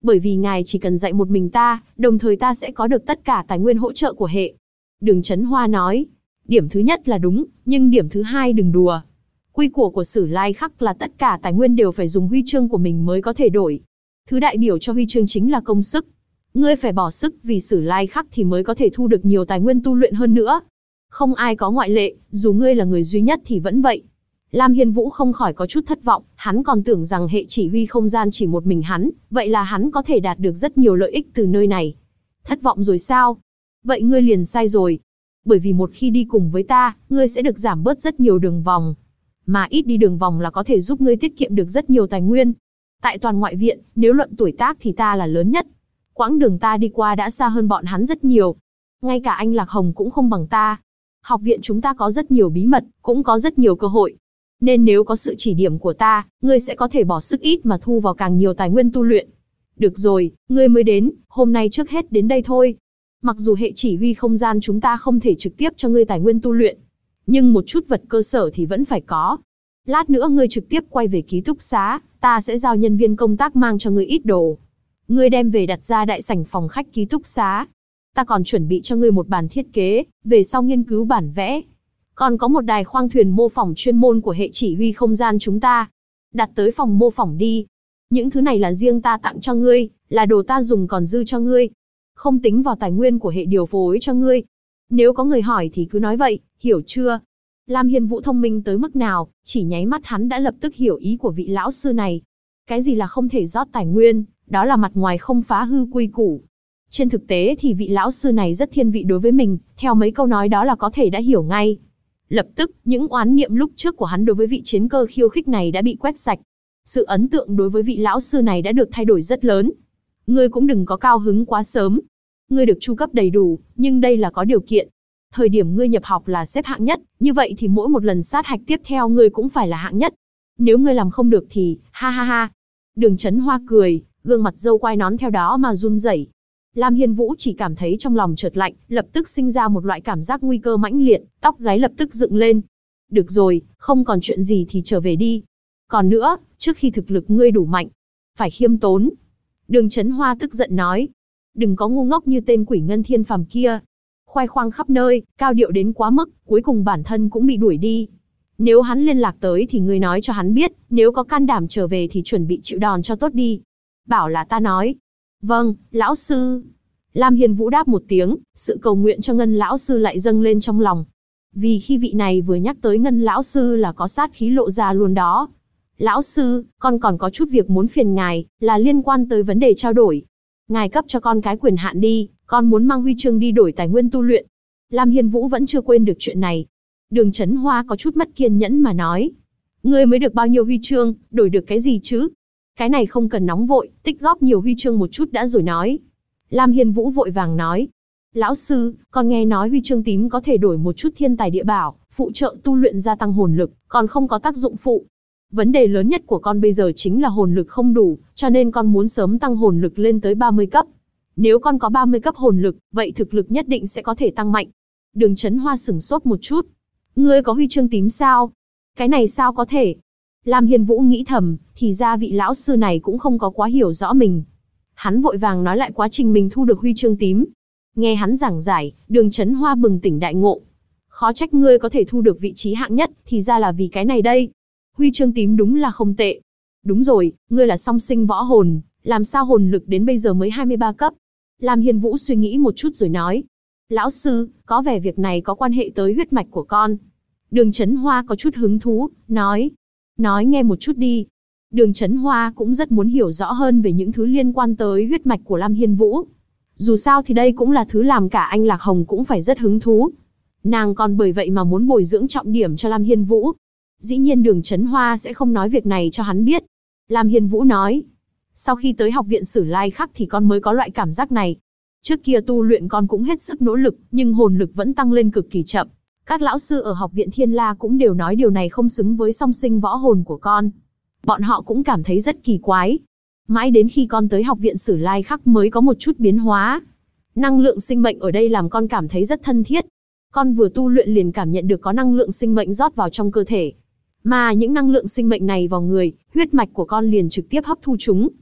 Bởi vì ngài chỉ cần dạy một mình ta, đồng thời ta sẽ có được tất cả tài nguyên hỗ trợ của hệ. Đường Chấn Hoa nói. Điểm thứ nhất là đúng, nhưng điểm thứ hai đừng đùa. Quy củ của Sử Lai Khắc là tất cả tài nguyên đều phải dùng huy chương của mình mới có thể đổi. Thứ đại biểu cho huy chương chính là công sức. Ngươi phải bỏ sức vì Sử Lai Khắc thì mới có thể thu được nhiều tài nguyên tu luyện hơn nữa. Không ai có ngoại lệ, dù ngươi là người duy nhất thì vẫn vậy. Lam Hiên Vũ không khỏi có chút thất vọng, hắn còn tưởng rằng hệ chỉ huy không gian chỉ một mình hắn, vậy là hắn có thể đạt được rất nhiều lợi ích từ nơi này. Thất vọng rồi sao? Vậy ngươi liền sai rồi. Bởi vì một khi đi cùng với ta, ngươi sẽ được giảm bớt rất nhiều đường vòng. Mà ít đi đường vòng là có thể giúp ngươi tiết kiệm được rất nhiều tài nguyên. Tại toàn ngoại viện, nếu luận tuổi tác thì ta là lớn nhất. Quãng đường ta đi qua đã xa hơn bọn hắn rất nhiều. Ngay cả anh Lạc Hồng cũng không bằng ta. Học viện chúng ta có rất nhiều bí mật, cũng có rất nhiều cơ hội. Nên nếu có sự chỉ điểm của ta, ngươi sẽ có thể bỏ sức ít mà thu vào càng nhiều tài nguyên tu luyện. Được rồi, ngươi mới đến, hôm nay trước hết đến đây thôi. Mặc dù hệ chỉ huy không gian chúng ta không thể trực tiếp cho ngươi tài nguyên tu luyện, nhưng một chút vật cơ sở thì vẫn phải có. Lát nữa ngươi trực tiếp quay về ký túc xá, ta sẽ giao nhân viên công tác mang cho ngươi ít đồ. Ngươi đem về đặt ra đại sảnh phòng khách ký túc xá. Ta còn chuẩn bị cho ngươi một bản thiết kế, về sau nghiên cứu bản vẽ. Còn có một đài khoang thuyền mô phỏng chuyên môn của hệ chỉ huy không gian chúng ta. Đặt tới phòng mô phỏng đi. Những thứ này là riêng ta tặng cho ngươi, là đồ ta dùng còn dư cho ngươi. Không tính vào tài nguyên của hệ điều phối cho ngươi. Nếu có người hỏi thì cứ nói vậy, hiểu chưa? Lam Hiên Vũ thông minh tới mức nào, chỉ nháy mắt hắn đã lập tức hiểu ý của vị lão sư này. Cái gì là không thể rót tài nguyên, đó là mặt ngoài không phá hư quy củ. Trên thực tế thì vị lão sư này rất thiên vị đối với mình, theo mấy câu nói đó là có thể đã hiểu ngay. Lập tức, những oán niệm lúc trước của hắn đối với vị chiến cơ khiêu khích này đã bị quét sạch. Sự ấn tượng đối với vị lão sư này đã được thay đổi rất lớn. Ngươi cũng đừng có cao hứng quá sớm. Ngươi được chu cấp đầy đủ, nhưng đây là có điều kiện. Thời điểm ngươi nhập học là xếp hạng nhất, như vậy thì mỗi một lần sát hạch tiếp theo ngươi cũng phải là hạng nhất. Nếu ngươi làm không được thì, ha ha ha. Đường Chấn Hoa cười, gương mặt râu quai nón theo đó mà run rẩy. Lam Hiên Vũ chỉ cảm thấy trong lòng chợt lạnh, lập tức sinh ra một loại cảm giác nguy cơ mãnh liệt, tóc gáy lập tức dựng lên. Được rồi, không còn chuyện gì thì trở về đi. Còn nữa, trước khi thực lực ngươi đủ mạnh, phải khiêm tốn. Đường Chấn Hoa tức giận nói. Đừng có ngu ngốc như tên quỷ ngân thiên phàm kia. Khoe khoang khắp nơi, cao điệu đến quá mức, cuối cùng bản thân cũng bị đuổi đi. Nếu hắn liên lạc tới thì ngươi nói cho hắn biết, nếu có can đảm trở về thì chuẩn bị chịu đòn cho tốt đi. Bảo là ta nói. Vâng, lão sư. Lam Hiên Vũ đáp một tiếng, sự cầu nguyện cho Ngân lão sư lại dâng lên trong lòng. Vì khi vị này vừa nhắc tới Ngân lão sư là có sát khí lộ ra luôn đó. Lão sư, con còn có chút việc muốn phiền ngài, là liên quan tới vấn đề trao đổi. Ngài cấp cho con cái quyền hạn đi, con muốn mang huy chương đi đổi tài nguyên tu luyện. Lam Hiên Vũ vẫn chưa quên được chuyện này. Đường Chấn Hoa có chút mất kiên nhẫn mà nói. Ngươi mới được bao nhiêu huy chương, đổi được cái gì chứ? Cái này không cần nóng vội, tích góp nhiều huy chương một chút đã rồi nói. Lam Hiên Vũ vội vàng nói. Lão sư, con nghe nói huy chương tím có thể đổi một chút thiên tài địa bảo, phụ trợ tu luyện gia tăng hồn lực, còn không có tác dụng phụ. Vấn đề lớn nhất của con bây giờ chính là hồn lực không đủ, cho nên con muốn sớm tăng hồn lực lên tới 30 cấp. Nếu con có 30 cấp hồn lực, vậy thực lực nhất định sẽ có thể tăng mạnh. Đường Chấn Hoa sửng sốt một chút. Ngươi có huy chương tím sao? Cái này sao có thể? Lam Hiên Vũ nghĩ thầm, thì ra vị lão sư này cũng không có quá hiểu rõ mình. Hắn vội vàng nói lại quá trình mình thu được huy chương tím. Nghe hắn giảng giải, Đường Chấn Hoa bừng tỉnh đại ngộ. Khó trách ngươi có thể thu được vị trí hạng nhất, thì ra là vì cái này đây. Huy chương tím đúng là không tệ. Đúng rồi, ngươi là song sinh võ hồn, làm sao hồn lực đến bây giờ mới 23 cấp? Lam Hiên Vũ suy nghĩ một chút rồi nói. Lão sư, có vẻ việc này có quan hệ tới huyết mạch của con. Đường Chấn Hoa có chút hứng thú, nói. Nói nghe một chút đi. Đường Chấn Hoa cũng rất muốn hiểu rõ hơn về những thứ liên quan tới huyết mạch của Lam Hiên Vũ. Dù sao thì đây cũng là thứ làm cả anh Lạc Hồng cũng phải rất hứng thú. Nàng còn bởi vậy mà muốn bồi dưỡng trọng điểm cho Lam Hiên Vũ. Dĩ nhiên Đường Chấn Hoa sẽ không nói việc này cho hắn biết. Lam Hiên Vũ nói. Sau khi tới học viện Sử Lai Khắc thì con mới có loại cảm giác này. Trước kia tu luyện con cũng hết sức nỗ lực, nhưng hồn lực vẫn tăng lên cực kỳ chậm. Các lão sư ở học viện Thiên La cũng đều nói điều này không xứng với song sinh võ hồn của con. Bọn họ cũng cảm thấy rất kỳ quái. Mãi đến khi con tới học viện Sử Lai Khắc mới có một chút biến hóa. Năng lượng sinh mệnh ở đây làm con cảm thấy rất thân thiết. Con vừa tu luyện liền cảm nhận được có năng lượng sinh mệnh rót vào trong cơ thể. Mà những năng lượng sinh mệnh này vào người, huyết mạch của con liền trực tiếp hấp thu chúng.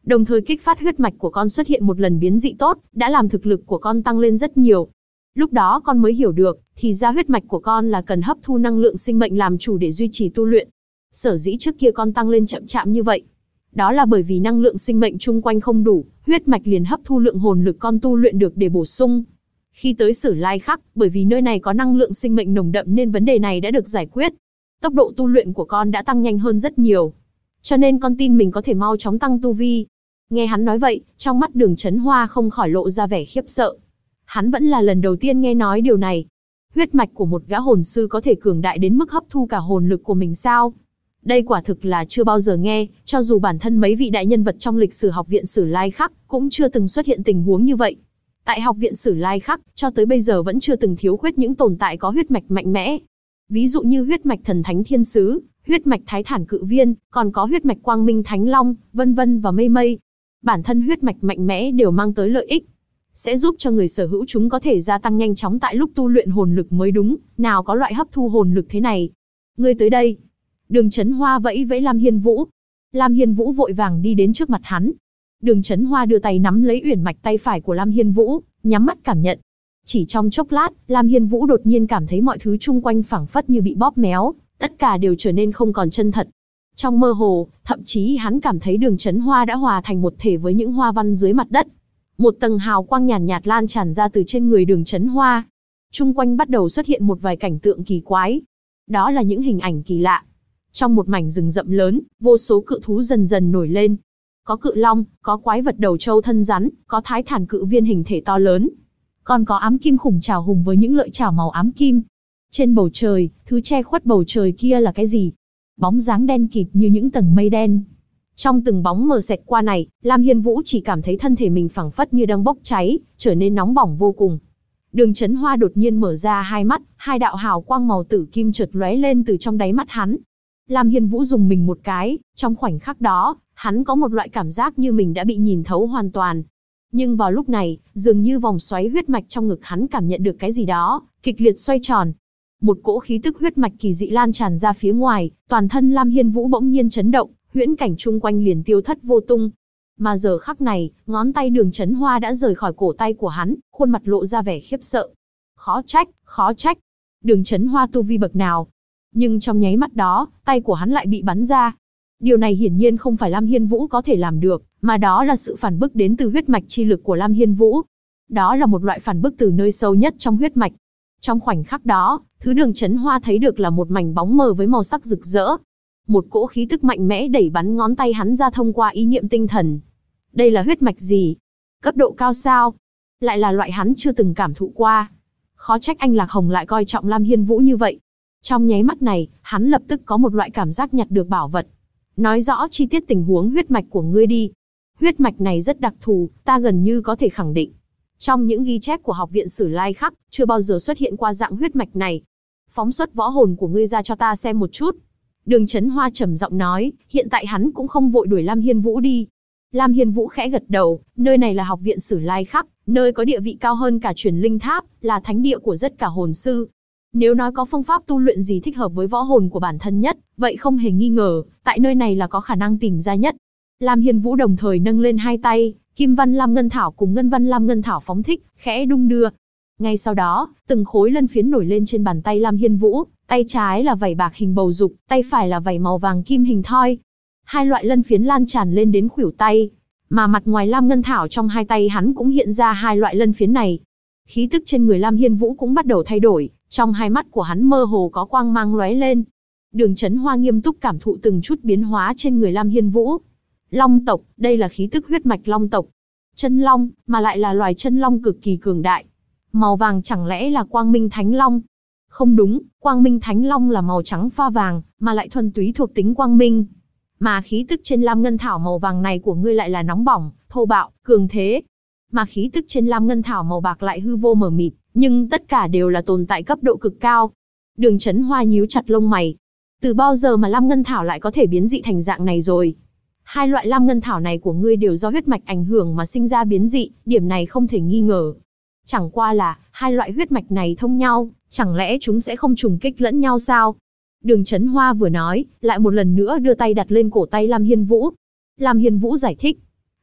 Đồng thời kích phát huyết mạch của con xuất hiện một lần biến dị tốt, đã làm thực lực của con tăng lên rất nhiều. Lúc đó con mới hiểu được, thì ra huyết mạch của con là cần hấp thu năng lượng sinh mệnh làm chủ để duy trì tu luyện. Sở dĩ trước kia con tăng lên chậm chạp như vậy, đó là bởi vì năng lượng sinh mệnh chung quanh không đủ, huyết mạch liền hấp thu lượng hồn lực con tu luyện được để bổ sung. Khi tới Sử Lai Khắc, bởi vì nơi này có năng lượng sinh mệnh nồng đậm nên vấn đề này đã được giải quyết. Tốc độ tu luyện của con đã tăng nhanh hơn rất nhiều. Cho nên con tin mình có thể mau chóng tăng tu vi. Nghe hắn nói vậy, trong mắt Đường Chấn Hoa không khỏi lộ ra vẻ khiếp sợ. Hắn vẫn là lần đầu tiên nghe nói điều này. Huyết mạch của một gã hồn sư có thể cường đại đến mức hấp thu cả hồn lực của mình sao? Đây quả thực là chưa bao giờ nghe, cho dù bản thân mấy vị đại nhân vật trong lịch sử học viện Sử Lai Khắc cũng chưa từng xuất hiện tình huống như vậy. Tại học viện Sử Lai Khắc, cho tới bây giờ vẫn chưa từng thiếu khuyết những tồn tại có huyết mạch mạnh mẽ. Ví dụ như huyết mạch Thần Thánh Thiên Sứ, huyết mạch Thái Thản Cự Viên, còn có huyết mạch Quang Minh Thánh Long, vân vân và mây mây. Bản thân huyết mạch mạnh mẽ đều mang tới lợi ích, sẽ giúp cho người sở hữu chúng có thể gia tăng nhanh chóng tại lúc tu luyện hồn lực mới đúng, nào có loại hấp thu hồn lực thế này. Ngươi tới đây. Đường Chấn Hoa vẫy vẫy Lam Hiên Vũ. Lam Hiên Vũ vội vàng đi đến trước mặt hắn. Đường Chấn Hoa đưa tay nắm lấy uyển mạch tay phải của Lam Hiên Vũ, nhắm mắt cảm nhận. Chỉ trong chốc lát, Lam Hiên Vũ đột nhiên cảm thấy mọi thứ chung quanh phảng phất như bị bóp méo, tất cả đều trở nên không còn chân thật. Trong mơ hồ, thậm chí hắn cảm thấy Đường Chấn Hoa đã hòa thành một thể với những hoa văn dưới mặt đất. Một tầng hào quang nhàn nhạt lan tràn ra từ trên người Đường Chấn Hoa. Chung quanh bắt đầu xuất hiện một vài cảnh tượng kỳ quái. Đó là những hình ảnh kỳ lạ. Trong một mảnh rừng rậm lớn, vô số cự thú dần dần nổi lên. Có cự long, có quái vật đầu trâu thân rắn, có Thái Thản Cự Viên hình thể to lớn. Còn có ám kim khủng trảo hùng với những lợi chảo màu ám kim. Trên bầu trời, thứ che khuất bầu trời kia là cái gì? Bóng dáng đen kịt như những tầng mây đen. Trong từng bóng mờ xẹt qua này, Lam Hiên Vũ chỉ cảm thấy thân thể mình phảng phất như đang bốc cháy, trở nên nóng bỏng vô cùng. Đường Chấn Hoa đột nhiên mở ra hai mắt, hai đạo hào quang màu tử kim chợt lóe lên từ trong đáy mắt hắn. Lam Hiên Vũ dùng mình một cái, trong khoảnh khắc đó, hắn có một loại cảm giác như mình đã bị nhìn thấu hoàn toàn. Nhưng vào lúc này, dường như vòng xoáy huyết mạch trong ngực hắn cảm nhận được cái gì đó, kịch liệt xoay tròn. Một cỗ khí tức huyết mạch kỳ dị lan tràn ra phía ngoài, toàn thân Lam Hiên Vũ bỗng nhiên chấn động, huyễn cảnh chung quanh liền tiêu thất vô tung. Mà giờ khắc này, ngón tay Đường Chấn Hoa đã rời khỏi cổ tay của hắn, khuôn mặt lộ ra vẻ khiếp sợ. Khó trách. Đường Chấn Hoa tu vi bậc nào? Nhưng trong nháy mắt đó, tay của hắn lại bị bắn ra. Điều này hiển nhiên không phải Lam Hiên Vũ có thể làm được, mà đó là sự phản bức đến từ huyết mạch chi lực của Lam Hiên Vũ. Đó là một loại phản bức từ nơi sâu nhất trong huyết mạch. Trong khoảnh khắc đó, thứ Đường Chấn Hoa thấy được là một mảnh bóng mờ với màu sắc rực rỡ. Một cỗ khí tức mạnh mẽ đẩy bắn ngón tay hắn ra thông qua ý niệm tinh thần. Đây là huyết mạch gì? Cấp độ cao sao? Lại là loại hắn chưa từng cảm thụ qua. Khó trách anh Lạc Hồng lại coi trọng Lam Hiên Vũ như vậy. Trong nháy mắt này, hắn lập tức có một loại cảm giác nhặt được bảo vật. Nói rõ chi tiết tình huống huyết mạch của ngươi đi. Huyết mạch này rất đặc thù, ta gần như có thể khẳng định. Trong những ghi chép của học viện Sử Lai Khắc, chưa bao giờ xuất hiện qua dạng huyết mạch này. Phóng xuất võ hồn của ngươi ra cho ta xem một chút. Đường Chấn Hoa trầm giọng nói, hiện tại hắn cũng không vội đuổi Lam Hiên Vũ đi. Lam Hiên Vũ khẽ gật đầu, nơi này là học viện Sử Lai Khắc, nơi có địa vị cao hơn cả Truyền Linh Tháp, là thánh địa của rất cả hồn sư. Nếu nói có phương pháp tu luyện gì thích hợp với võ hồn của bản thân nhất, vậy không hề nghi ngờ, tại nơi này là có khả năng tìm ra nhất. Lam Hiên Vũ đồng thời nâng lên hai tay, Kim Văn Lam Ngân Thảo cùng Ngân Văn Lam Ngân Thảo phóng thích, khẽ đung đưa. Ngay sau đó, từng khối lân phiến nổi lên trên bàn tay Lam Hiên Vũ, tay trái là vảy bạc hình bầu dục, tay phải là vảy màu vàng kim hình thoi. Hai loại lân phiến lan tràn lên đến khuỷu tay, mà mặt ngoài Lam Ngân Thảo trong hai tay hắn cũng hiện ra hai loại lân phiến này. Khí tức trên người Lam Hiên Vũ cũng bắt đầu thay đổi, trong hai mắt của hắn mơ hồ có quang mang lóe lên. Đường Chấn Hoa nghiêm túc cảm thụ từng chút biến hóa trên người Lam Hiên Vũ. Long tộc, đây là khí tức huyết mạch long tộc. Chân long, mà lại là loài chân long cực kỳ cường đại. Màu vàng chẳng lẽ là Quang Minh Thánh Long? Không đúng, Quang Minh Thánh Long là màu trắng pha vàng, mà lại thuần túy thuộc tính quang minh. Mà khí tức trên Lam Ngân Thảo màu vàng này của ngươi lại là nóng bỏng, thô bạo, cường thế. Mà khí tức trên Lam Ngân Thảo màu bạc lại hư vô mờ mịt, nhưng tất cả đều là tồn tại cấp độ cực cao. Đường Chấn Hoa nhíu chặt lông mày. Từ bao giờ mà Lam Ngân Thảo lại có thể biến dị thành dạng này rồi? Hai loại Lam Ngân Thảo này của ngươi đều do huyết mạch ảnh hưởng mà sinh ra biến dị, điểm này không thể nghi ngờ. Chẳng qua là, hai loại huyết mạch này thông nhau, chẳng lẽ chúng sẽ không trùng kích lẫn nhau sao? Đường Chấn Hoa vừa nói, lại một lần nữa đưa tay đặt lên cổ tay Lam Hiên Vũ. Lam Hiên Vũ giải thích.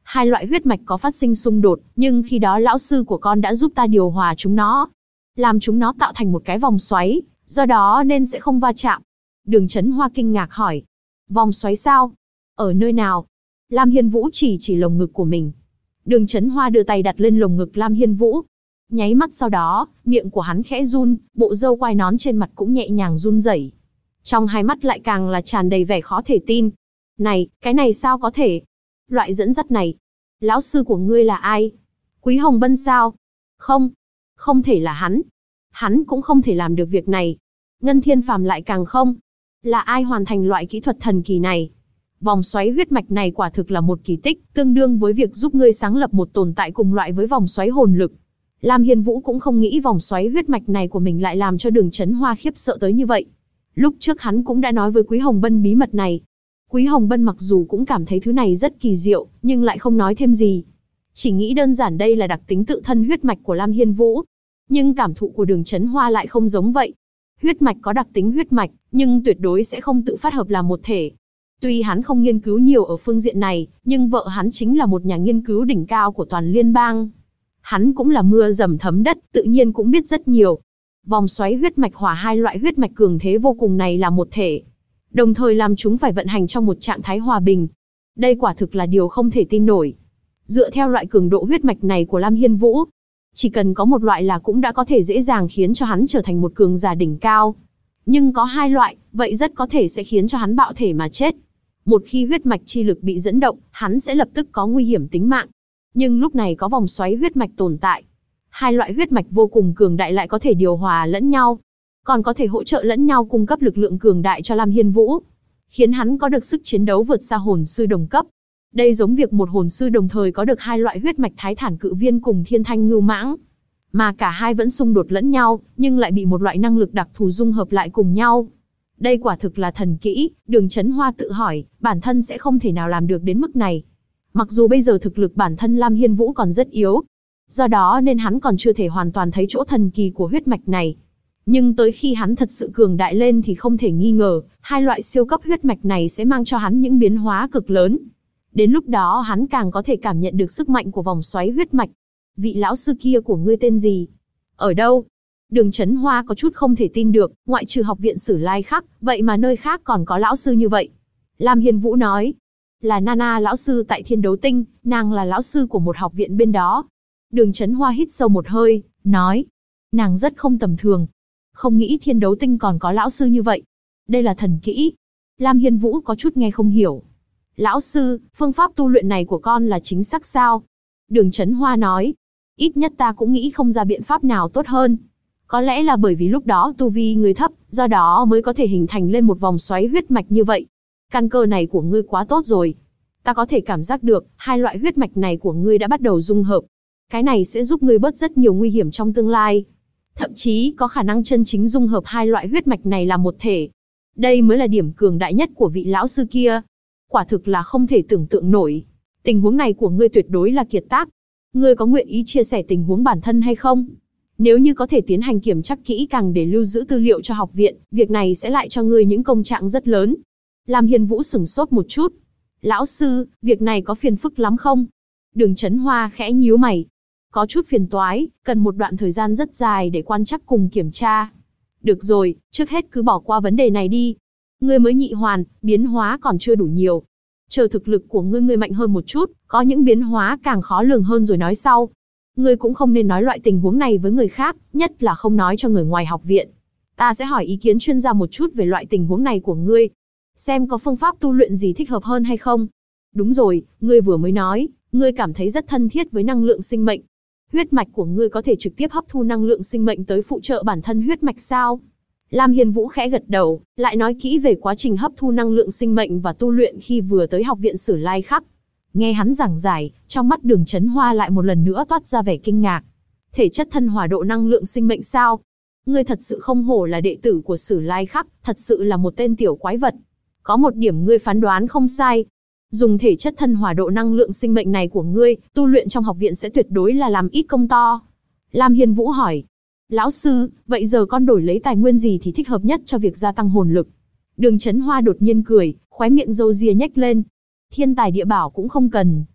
Hai loại huyết mạch có phát sinh xung đột, nhưng khi đó lão sư của con đã giúp ta điều hòa chúng nó, làm chúng nó tạo thành một cái vòng xoáy, do đó nên sẽ không va chạm. Đường Chấn Hoa kinh ngạc hỏi. Vòng xoáy sao? Ở nơi nào? Lam Hiên Vũ chỉ lồng ngực của mình. Đường Chấn Hoa đưa tay đặt lên lồng ngực Lam Hiên Vũ. Nháy mắt sau đó, miệng của hắn khẽ run, bộ râu quai nón trên mặt cũng nhẹ nhàng run rẩy. Trong hai mắt lại càng là tràn đầy vẻ khó thể tin. Này, cái này sao có thể? Loại dẫn dắt này, lão sư của ngươi là ai? Quý Hồng Bân sao? Không, không thể là hắn. Hắn cũng không thể làm được việc này. Ngân Thiên Phàm lại càng không. Là ai hoàn thành loại kỹ thuật thần kỳ này? Vòng xoáy huyết mạch này quả thực là một kỳ tích, tương đương với việc giúp ngươi sáng lập một tồn tại cùng loại với vòng xoáy hồn lực. Lam Hiên Vũ cũng không nghĩ vòng xoáy huyết mạch này của mình lại làm cho Đường Chấn Hoa khiếp sợ tới như vậy. Lúc trước hắn cũng đã nói với Quý Hồng Bân bí mật này. Quý Hồng Bân mặc dù cũng cảm thấy thứ này rất kỳ diệu, nhưng lại không nói thêm gì. Chỉ nghĩ đơn giản đây là đặc tính tự thân huyết mạch của Lam Hiên Vũ. Nhưng cảm thụ của Đường Chấn Hoa lại không giống vậy. Huyết mạch có đặc tính huyết mạch, nhưng tuyệt đối sẽ không tự phát hợp làm một thể. Tuy hắn không nghiên cứu nhiều ở phương diện này, nhưng vợ hắn chính là một nhà nghiên cứu đỉnh cao của toàn liên bang. Hắn cũng là mưa dầm thấm đất, tự nhiên cũng biết rất nhiều. Vòng xoáy huyết mạch hòa hai loại huyết mạch cường thế vô cùng này là một thể, đồng thời làm chúng phải vận hành trong một trạng thái hòa bình. Đây quả thực là điều không thể tin nổi. Dựa theo loại cường độ huyết mạch này của Lam Hiên Vũ, chỉ cần có một loại là cũng đã có thể dễ dàng khiến cho hắn trở thành một cường giả đỉnh cao. Nhưng có hai loại, vậy rất có thể sẽ khiến cho hắn bạo thể mà chết. Một khi huyết mạch chi lực bị dẫn động, hắn sẽ lập tức có nguy hiểm tính mạng. Nhưng lúc này có vòng xoáy huyết mạch tồn tại. Hai loại huyết mạch vô cùng cường đại lại có thể điều hòa lẫn nhau, còn có thể hỗ trợ lẫn nhau cung cấp lực lượng cường đại cho Lam Hiên Vũ, khiến hắn có được sức chiến đấu vượt xa hồn sư đồng cấp. Đây giống việc một hồn sư đồng thời có được hai loại huyết mạch Thái Thản Cự Viên cùng Thiên Thanh Ngưu Mãng, mà cả hai vẫn xung đột lẫn nhau, nhưng lại bị một loại năng lực đặc thù dung hợp lại cùng nhau. Đây quả thực là thần kỹ. Đường Chấn Hoa tự hỏi, bản thân sẽ không thể nào làm được đến mức này. Mặc dù bây giờ thực lực bản thân Lam Hiên Vũ còn rất yếu, do đó nên hắn còn chưa thể hoàn toàn thấy chỗ thần kỳ của huyết mạch này. Nhưng tới khi hắn thật sự cường đại lên thì không thể nghi ngờ, hai loại siêu cấp huyết mạch này sẽ mang cho hắn những biến hóa cực lớn. Đến lúc đó hắn càng có thể cảm nhận được sức mạnh của vòng xoáy huyết mạch. Vị lão sư kia của ngươi tên gì? Ở đâu? Đường Chấn Hoa có chút không thể tin được, ngoại trừ học viện Sử Lai Khắc, vậy mà nơi khác còn có lão sư như vậy. Lam Hiên Vũ nói, là Nana lão sư tại Thiên Đấu Tinh, nàng là lão sư của một học viện bên đó. Đường Chấn Hoa hít sâu một hơi, nói, nàng rất không tầm thường. Không nghĩ Thiên Đấu Tinh còn có lão sư như vậy. Đây là thần kỹ. Lam Hiên Vũ có chút nghe không hiểu. Lão sư, phương pháp tu luyện này của con là chính xác sao? Đường Chấn Hoa nói, ít nhất ta cũng nghĩ không ra biện pháp nào tốt hơn. Có lẽ là bởi vì lúc đó tu vi người thấp, do đó mới có thể hình thành lên một vòng xoáy huyết mạch như vậy. Căn cơ này của ngươi quá tốt rồi. Ta có thể cảm giác được, hai loại huyết mạch này của ngươi đã bắt đầu dung hợp. Cái này sẽ giúp ngươi bớt rất nhiều nguy hiểm trong tương lai. Thậm chí có khả năng chân chính dung hợp hai loại huyết mạch này là một thể. Đây mới là điểm cường đại nhất của vị lão sư kia. Quả thực là không thể tưởng tượng nổi. Tình huống này của ngươi tuyệt đối là kiệt tác. Ngươi có nguyện ý chia sẻ tình huống bản thân hay không? Nếu như có thể tiến hành kiểm tra kỹ càng để lưu giữ tư liệu cho học viện, việc này sẽ lại cho ngươi những công trạng rất lớn. Lam Hiên Vũ sửng sốt một chút. Lão sư, việc này có phiền phức lắm không? Đường Chấn Hoa khẽ nhíu mày. Có chút phiền toái, cần một đoạn thời gian rất dài để quan trắc cùng kiểm tra. Được rồi, trước hết cứ bỏ qua vấn đề này đi. Ngươi mới nhị hoàn, biến hóa còn chưa đủ nhiều. Chờ thực lực của ngươi mạnh hơn một chút, có những biến hóa càng khó lường hơn rồi nói sau. Ngươi cũng không nên nói loại tình huống này với người khác, nhất là không nói cho người ngoài học viện. Ta sẽ hỏi ý kiến chuyên gia một chút về loại tình huống này của ngươi, xem có phương pháp tu luyện gì thích hợp hơn hay không. Đúng rồi, ngươi vừa mới nói, ngươi cảm thấy rất thân thiết với năng lượng sinh mệnh. Huyết mạch của ngươi có thể trực tiếp hấp thu năng lượng sinh mệnh tới phụ trợ bản thân huyết mạch sao? Lam Hiên Vũ khẽ gật đầu, lại nói kỹ về quá trình hấp thu năng lượng sinh mệnh và tu luyện khi vừa tới học viện Sử Lai Khắc. Nghe hắn giảng giải, trong mắt Đường Chấn Hoa lại một lần nữa toát ra vẻ kinh ngạc. Thể chất thân hỏa độ năng lượng sinh mệnh sao? Ngươi thật sự không hổ là đệ tử của Sử Lai Khắc, thật sự là một tên tiểu quái vật. Có một điểm ngươi phán đoán không sai. Dùng thể chất thân hỏa độ năng lượng sinh mệnh này của ngươi, tu luyện trong học viện sẽ tuyệt đối là làm ít công to. Lam Hiên Vũ hỏi. Lão sư, vậy giờ con đổi lấy tài nguyên gì thì thích hợp nhất cho việc gia tăng hồn lực? Đường Chấn Hoa đột nhiên cười, khóe miệng râu ria nhếch lên. Thiên tài địa bảo cũng không cần,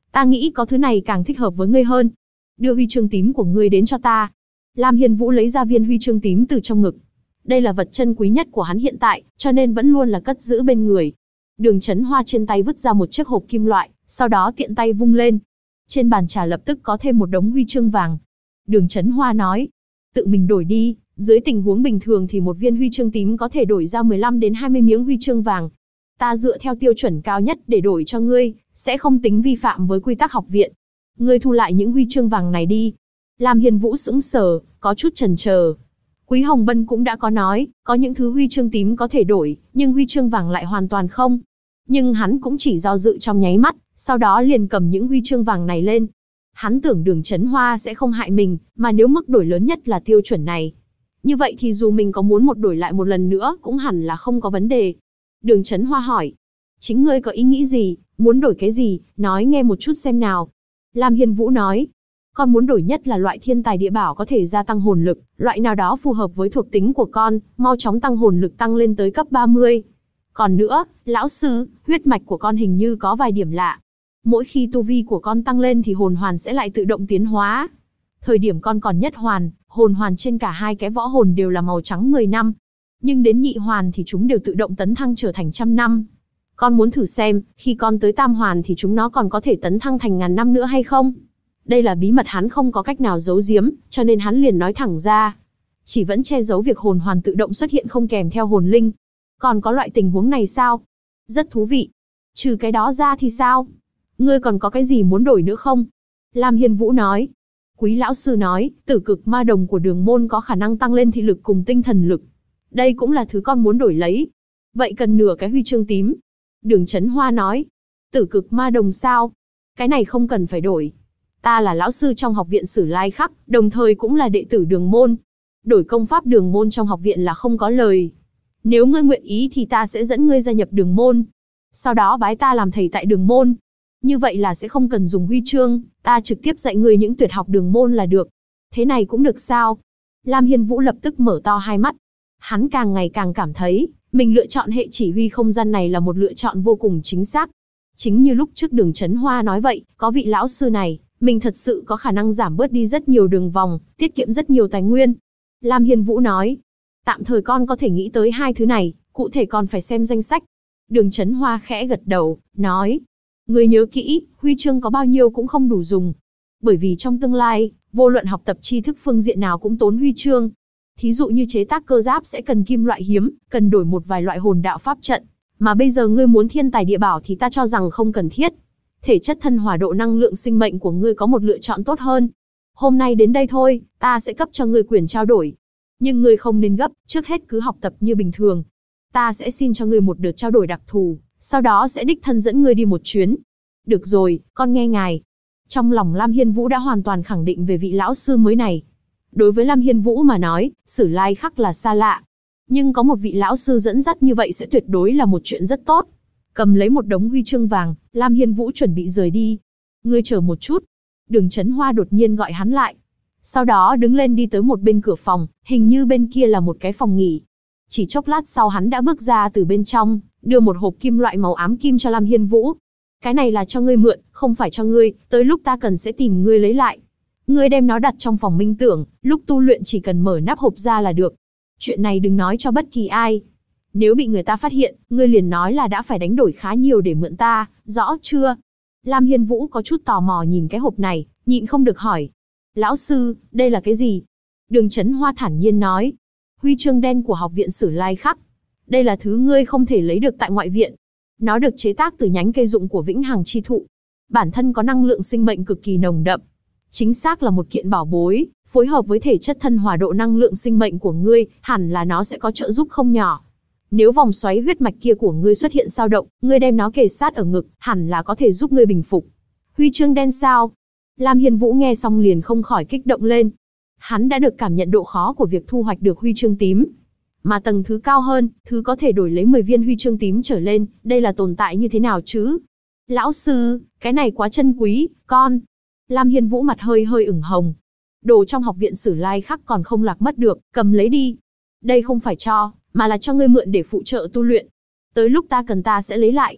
Ta nghĩ có thứ này càng thích hợp với ngươi hơn. Đưa huy chương tím của ngươi đến cho ta. Lam Hiên Vũ lấy ra viên huy chương tím từ trong ngực. Đây là vật chân quý nhất của hắn hiện tại, cho nên vẫn luôn là cất giữ bên người. Đường Chấn Hoa trên tay vứt ra một chiếc hộp kim loại, sau đó tiện tay vung lên. Trên bàn trà lập tức có thêm một đống huy chương vàng. Đường Chấn Hoa nói, tự mình đổi đi, dưới tình huống bình thường thì một viên huy chương tím có thể đổi ra 15 đến 20 miếng huy chương vàng. Ta dựa theo tiêu chuẩn cao nhất để đổi cho ngươi, sẽ không tính vi phạm với quy tắc học viện. Ngươi thu lại những huy chương vàng này đi. Lam Hiên Vũ sững sờ, có chút chần chờ. Quý Hồng Bân cũng đã có nói, có những thứ huy chương tím có thể đổi, nhưng huy chương vàng lại hoàn toàn không. Nhưng hắn cũng chỉ do dự trong nháy mắt, sau đó liền cầm những huy chương vàng này lên. Hắn tưởng Đường Chấn Hoa sẽ không hại mình, mà nếu mức đổi lớn nhất là tiêu chuẩn này. Như vậy thì dù mình có muốn đổi lại một lần nữa cũng hẳn là không có vấn đề. Đường Chấn Hoa hỏi, chính ngươi có ý nghĩ gì, muốn đổi cái gì, nói nghe một chút xem nào. Lam Hiên Vũ nói, con muốn đổi nhất là loại thiên tài địa bảo có thể gia tăng hồn lực, loại nào đó phù hợp với thuộc tính của con, mau chóng tăng hồn lực tăng lên tới cấp 30. Còn nữa, lão sư, huyết mạch của con hình như có vài điểm lạ. Mỗi khi tu vi của con tăng lên thì hồn hoàn sẽ lại tự động tiến hóa. Thời điểm con còn nhất hoàn, hồn hoàn trên cả hai cái võ hồn đều là màu trắng 10 năm. Nhưng đến nhị hoàn thì chúng đều tự động tấn thăng trở thành 100 năm. Con muốn thử xem, khi con tới tam hoàn thì chúng nó còn có thể tấn thăng thành 1000 năm nữa hay không? Đây là bí mật hắn không có cách nào giấu giếm, cho nên hắn liền nói thẳng ra. Chỉ vẫn che giấu việc hồn hoàn tự động xuất hiện không kèm theo hồn linh. Còn có loại tình huống này sao? Rất thú vị. Trừ cái đó ra thì sao? Ngươi còn có cái gì muốn đổi nữa không? Lam Hiên Vũ nói. Quý lão sư nói, tử cực ma đồng của Đường môn có khả năng tăng lên thị lực cùng tinh thần lực. Đây cũng là thứ con muốn đổi lấy. Vậy cần nửa cái huy chương tím. Đường Chấn Hoa nói. Tử cực ma đồng sao? Cái này không cần phải đổi. Ta là lão sư trong học viện Sử Lai Khắc, đồng thời cũng là đệ tử Đường môn. Đổi công pháp Đường môn trong học viện là không có lời. Nếu ngươi nguyện ý thì ta sẽ dẫn ngươi gia nhập Đường môn. Sau đó bái ta làm thầy tại Đường môn. Như vậy là sẽ không cần dùng huy chương, ta trực tiếp dạy ngươi những tuyệt học Đường môn là được. Thế này cũng được sao? Lam Hiên Vũ lập tức mở to hai mắt. Hắn càng ngày càng cảm thấy, mình lựa chọn hệ chỉ huy không gian này là một lựa chọn vô cùng chính xác. Chính như lúc trước Đường Chấn Hoa nói vậy, có vị lão sư này, mình thật sự có khả năng giảm bớt đi rất nhiều đường vòng, tiết kiệm rất nhiều tài nguyên. Lam Hiên Vũ nói, tạm thời con có thể nghĩ tới hai thứ này, cụ thể còn phải xem danh sách. Đường Chấn Hoa khẽ gật đầu, nói, ngươi nhớ kỹ, huy chương có bao nhiêu cũng không đủ dùng. Bởi vì trong tương lai, vô luận học tập tri thức phương diện nào cũng tốn huy chương. Thí dụ như chế tác cơ giáp sẽ cần kim loại hiếm, cần đổi một vài loại hồn đạo pháp trận. Mà bây giờ ngươi muốn thiên tài địa bảo thì ta cho rằng không cần thiết. Thể chất thân hỏa độ năng lượng sinh mệnh của ngươi có một lựa chọn tốt hơn. Hôm nay đến đây thôi, ta sẽ cấp cho ngươi quyền trao đổi. Nhưng ngươi không nên gấp, trước hết cứ học tập như bình thường. Ta sẽ xin cho ngươi một đợt trao đổi đặc thù, sau đó sẽ đích thân dẫn ngươi đi một chuyến. Được rồi, con nghe ngài. Trong lòng Lam Hiên Vũ đã hoàn toàn khẳng định về vị lão sư mới này. Đối với Lam Hiên Vũ mà nói, Sử Lai Khắc là xa lạ. Nhưng có một vị lão sư dẫn dắt như vậy sẽ tuyệt đối là một chuyện rất tốt. Cầm lấy một đống huy chương vàng, Lam Hiên Vũ chuẩn bị rời đi. Ngươi chờ một chút. Đường Chấn Hoa đột nhiên gọi hắn lại. Sau đó đứng lên đi tới một bên cửa phòng, hình như bên kia là một cái phòng nghỉ. Chỉ chốc lát sau hắn đã bước ra từ bên trong, đưa một hộp kim loại màu ám kim cho Lam Hiên Vũ. Cái này là cho ngươi mượn, không phải cho ngươi, tới lúc ta cần sẽ tìm ngươi lấy lại. Ngươi đem nó đặt trong phòng minh tưởng, lúc tu luyện chỉ cần mở nắp hộp ra là được. Chuyện này đừng nói cho bất kỳ ai. Nếu bị người ta phát hiện, ngươi liền nói là đã phải đánh đổi khá nhiều để mượn ta, rõ chưa? Lam Hiên Vũ có chút tò mò nhìn cái hộp này, nhịn không được hỏi. Lão sư, đây là cái gì? Đường Chấn Hoa thản nhiên nói. Huy chương đen của học viện Sử Lai Khắc. Đây là thứ ngươi không thể lấy được tại ngoại viện. Nó được chế tác từ nhánh cây dụng của Vĩnh Hằng Chi Thụ. Bản thân có năng lượng sinh mệnh cực kỳ nồng đậm. Chính xác là một kiện bảo bối, phối hợp với thể chất thân hỏa độ năng lượng sinh mệnh của ngươi, hẳn là nó sẽ có trợ giúp không nhỏ. Nếu vòng xoáy huyết mạch kia của ngươi xuất hiện dao động, ngươi đem nó kề sát ở ngực, hẳn là có thể giúp ngươi bình phục. Huy chương đen sao? Lam Hiên Vũ nghe xong liền không khỏi kích động lên. Hắn đã được cảm nhận độ khó của việc thu hoạch được huy chương tím. Mà tầng thứ cao hơn, thứ có thể đổi lấy 10 viên huy chương tím trở lên, đây là tồn tại như thế nào chứ? Lão sư, cái này quá chân quý, con. Lam Hiên Vũ mặt hơi hơi ửng hồng. Đồ trong học viện Sử Lai Khắc còn không lạc mất được, cầm lấy đi. Đây không phải cho, mà là cho ngươi mượn để phụ trợ tu luyện. Tới lúc ta cần ta sẽ lấy lại.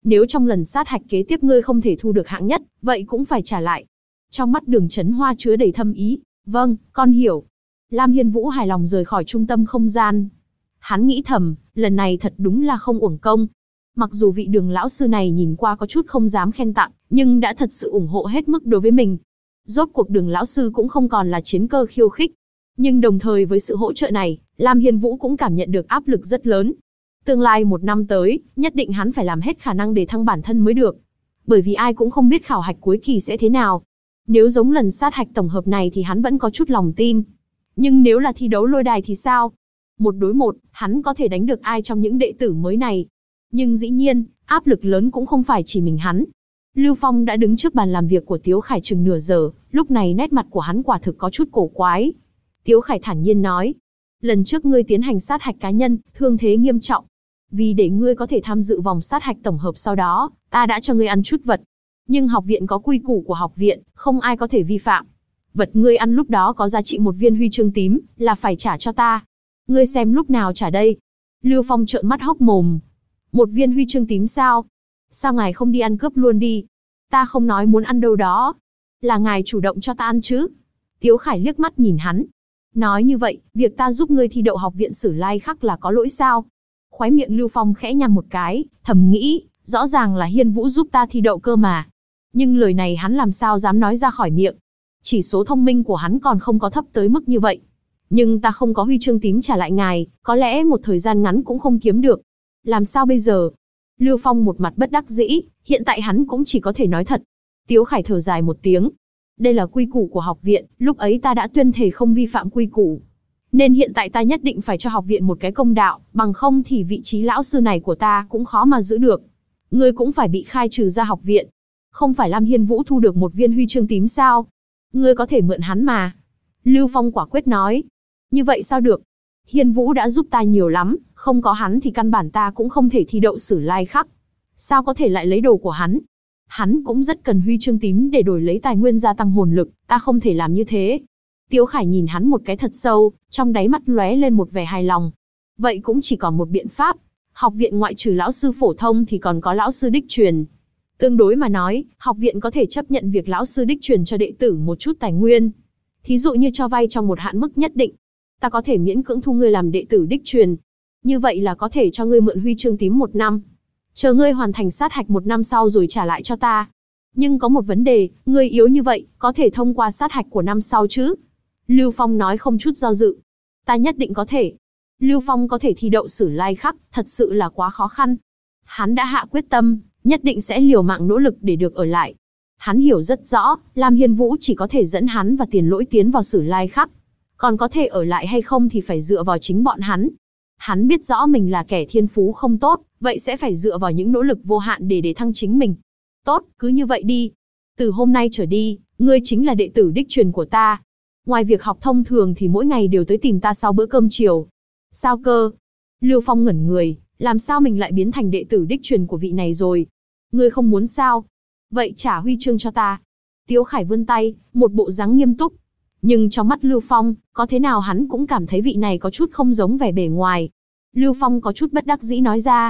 Nếu trong lần sát hạch kế tiếp ngươi không thể thu được hạng nhất, vậy cũng phải trả lại. Trong mắt Đường Chấn Hoa chứa đầy thâm ý. Vâng, con hiểu. Lam Hiên Vũ hài lòng rời khỏi trung tâm không gian. Hắn nghĩ thầm, lần này thật đúng là không uổng công. Mặc dù vị Đường lão sư này nhìn qua có chút không dám khen tặng, nhưng đã thật sự ủng hộ hết mức đối với mình. Rốt cuộc Đường lão sư cũng không còn là chiến cơ khiêu khích. Nhưng đồng thời với sự hỗ trợ này, Lam Hiên Vũ cũng cảm nhận được áp lực rất lớn. Tương lai 1 năm tới, nhất định hắn phải làm hết khả năng để thăng bản thân mới được. Bởi vì ai cũng không biết khảo hạch cuối kỳ sẽ thế nào. Nếu giống lần sát hạch tổng hợp này thì hắn vẫn có chút lòng tin. Nhưng nếu là thi đấu lôi đài thì sao? 1 đối 1, hắn có thể đánh được ai trong những đệ tử mới này? Nhưng dĩ nhiên, áp lực lớn cũng không phải chỉ mình hắn. Lưu Phong đã đứng trước bàn làm việc của Tiếu Khải chừng nửa giờ, lúc này nét mặt của hắn quả thực có chút cổ quái. Tiếu Khải thản nhiên nói, lần trước ngươi tiến hành sát hạch cá nhân, thương thế nghiêm trọng. Vì để ngươi có thể tham dự vòng sát hạch tổng hợp sau đó, ta đã cho ngươi ăn chút vật. Nhưng học viện có quy củ của học viện, không ai có thể vi phạm. Vật ngươi ăn lúc đó có giá trị 1 viên huy chương tím, là phải trả cho ta. Ngươi xem lúc nào trả đây? Lưu Phong trợn mắt hốc mồm. 1 viên huy chương tím sao? Sao ngài không đi ăn cướp luôn đi? Ta không nói muốn ăn đâu đó. Là ngài chủ động cho ta ăn chứ? Tiếu Khải liếc mắt nhìn hắn. Nói như vậy, việc ta giúp ngươi thi đậu học viện Sử Lai Khắc là có lỗi sao? Khóe miệng Lưu Phong khẽ nhăn một cái, thầm nghĩ, rõ ràng là Hiên Vũ giúp ta thi đậu cơ mà. Nhưng lời này hắn làm sao dám nói ra khỏi miệng. Chỉ số thông minh của hắn còn không có thấp tới mức như vậy. Nhưng ta không có huy chương tím trả lại ngài, có lẽ một thời gian ngắn cũng không kiếm được. Làm sao bây giờ? Lưu Phong một mặt bất đắc dĩ, hiện tại hắn cũng chỉ có thể nói thật. Tiếu Khải thở dài một tiếng. Đây là quy củ của học viện, lúc ấy ta đã tuyên thề không vi phạm quy củ. Nên hiện tại ta nhất định phải cho học viện một cái công đạo, bằng không thì vị trí lão sư này của ta cũng khó mà giữ được. Ngươi cũng phải bị khai trừ ra học viện. Không phải Lam Hiên Vũ thu được 1 viên huy chương tím sao? Ngươi có thể mượn hắn mà. Lưu Phong quả quyết nói. Như vậy sao được? Hiên Vũ đã giúp ta nhiều lắm, không có hắn thì căn bản ta cũng không thể thi đậu Sử Lai Khắc. Sao có thể lại lấy đồ của hắn? Hắn cũng rất cần huy chương tím để đổi lấy tài nguyên gia tăng hồn lực, ta không thể làm như thế. Tiếu Khải nhìn hắn một cái thật sâu, trong đáy mắt lóe lên một vẻ hài lòng. Vậy cũng chỉ còn một biện pháp. Học viện ngoại trừ lão sư phổ thông thì còn có lão sư đích truyền. Tương đối mà nói, học viện có thể chấp nhận việc lão sư đích truyền cho đệ tử một chút tài nguyên. Thí dụ như cho vay trong một hạn mức nhất định. Ta có thể miễn cưỡng thu ngươi làm đệ tử đích truyền. Như vậy là có thể cho ngươi mượn huy chương tím 1 năm. Chờ ngươi hoàn thành sát hạch 1 năm sau rồi trả lại cho ta. Nhưng có một vấn đề, ngươi yếu như vậy, có thể thông qua sát hạch của năm sau chứ? Lưu Phong nói không chút do dự. Ta nhất định có thể. Lưu Phong có thể thi đậu Sử Lai Khắc, thật sự là quá khó khăn. Hắn đã hạ quyết tâm, nhất định sẽ liều mạng nỗ lực để được ở lại. Hắn hiểu rất rõ, Lam Hiên Vũ chỉ có thể dẫn hắn và Tiền Lỗi tiến vào Sử Lai Khắc. Còn có thể ở lại hay không thì phải dựa vào chính bọn hắn. Hắn biết rõ mình là kẻ thiên phú không tốt, vậy sẽ phải dựa vào những nỗ lực vô hạn để thăng chính mình. Tốt, cứ như vậy đi. Từ hôm nay trở đi, ngươi chính là đệ tử đích truyền của ta. Ngoài việc học thông thường thì mỗi ngày đều tới tìm ta sau bữa cơm chiều. Sao cơ? Lưu Phong ngẩn người, làm sao mình lại biến thành đệ tử đích truyền của vị này rồi? Ngươi không muốn sao? Vậy trả huy chương cho ta. Tiếu Khải vươn tay, một bộ dáng nghiêm túc. Nhưng trong mắt Lưu Phong, có thế nào hắn cũng cảm thấy vị này có chút không giống vẻ bề ngoài. Lưu Phong có chút bất đắc dĩ nói ra.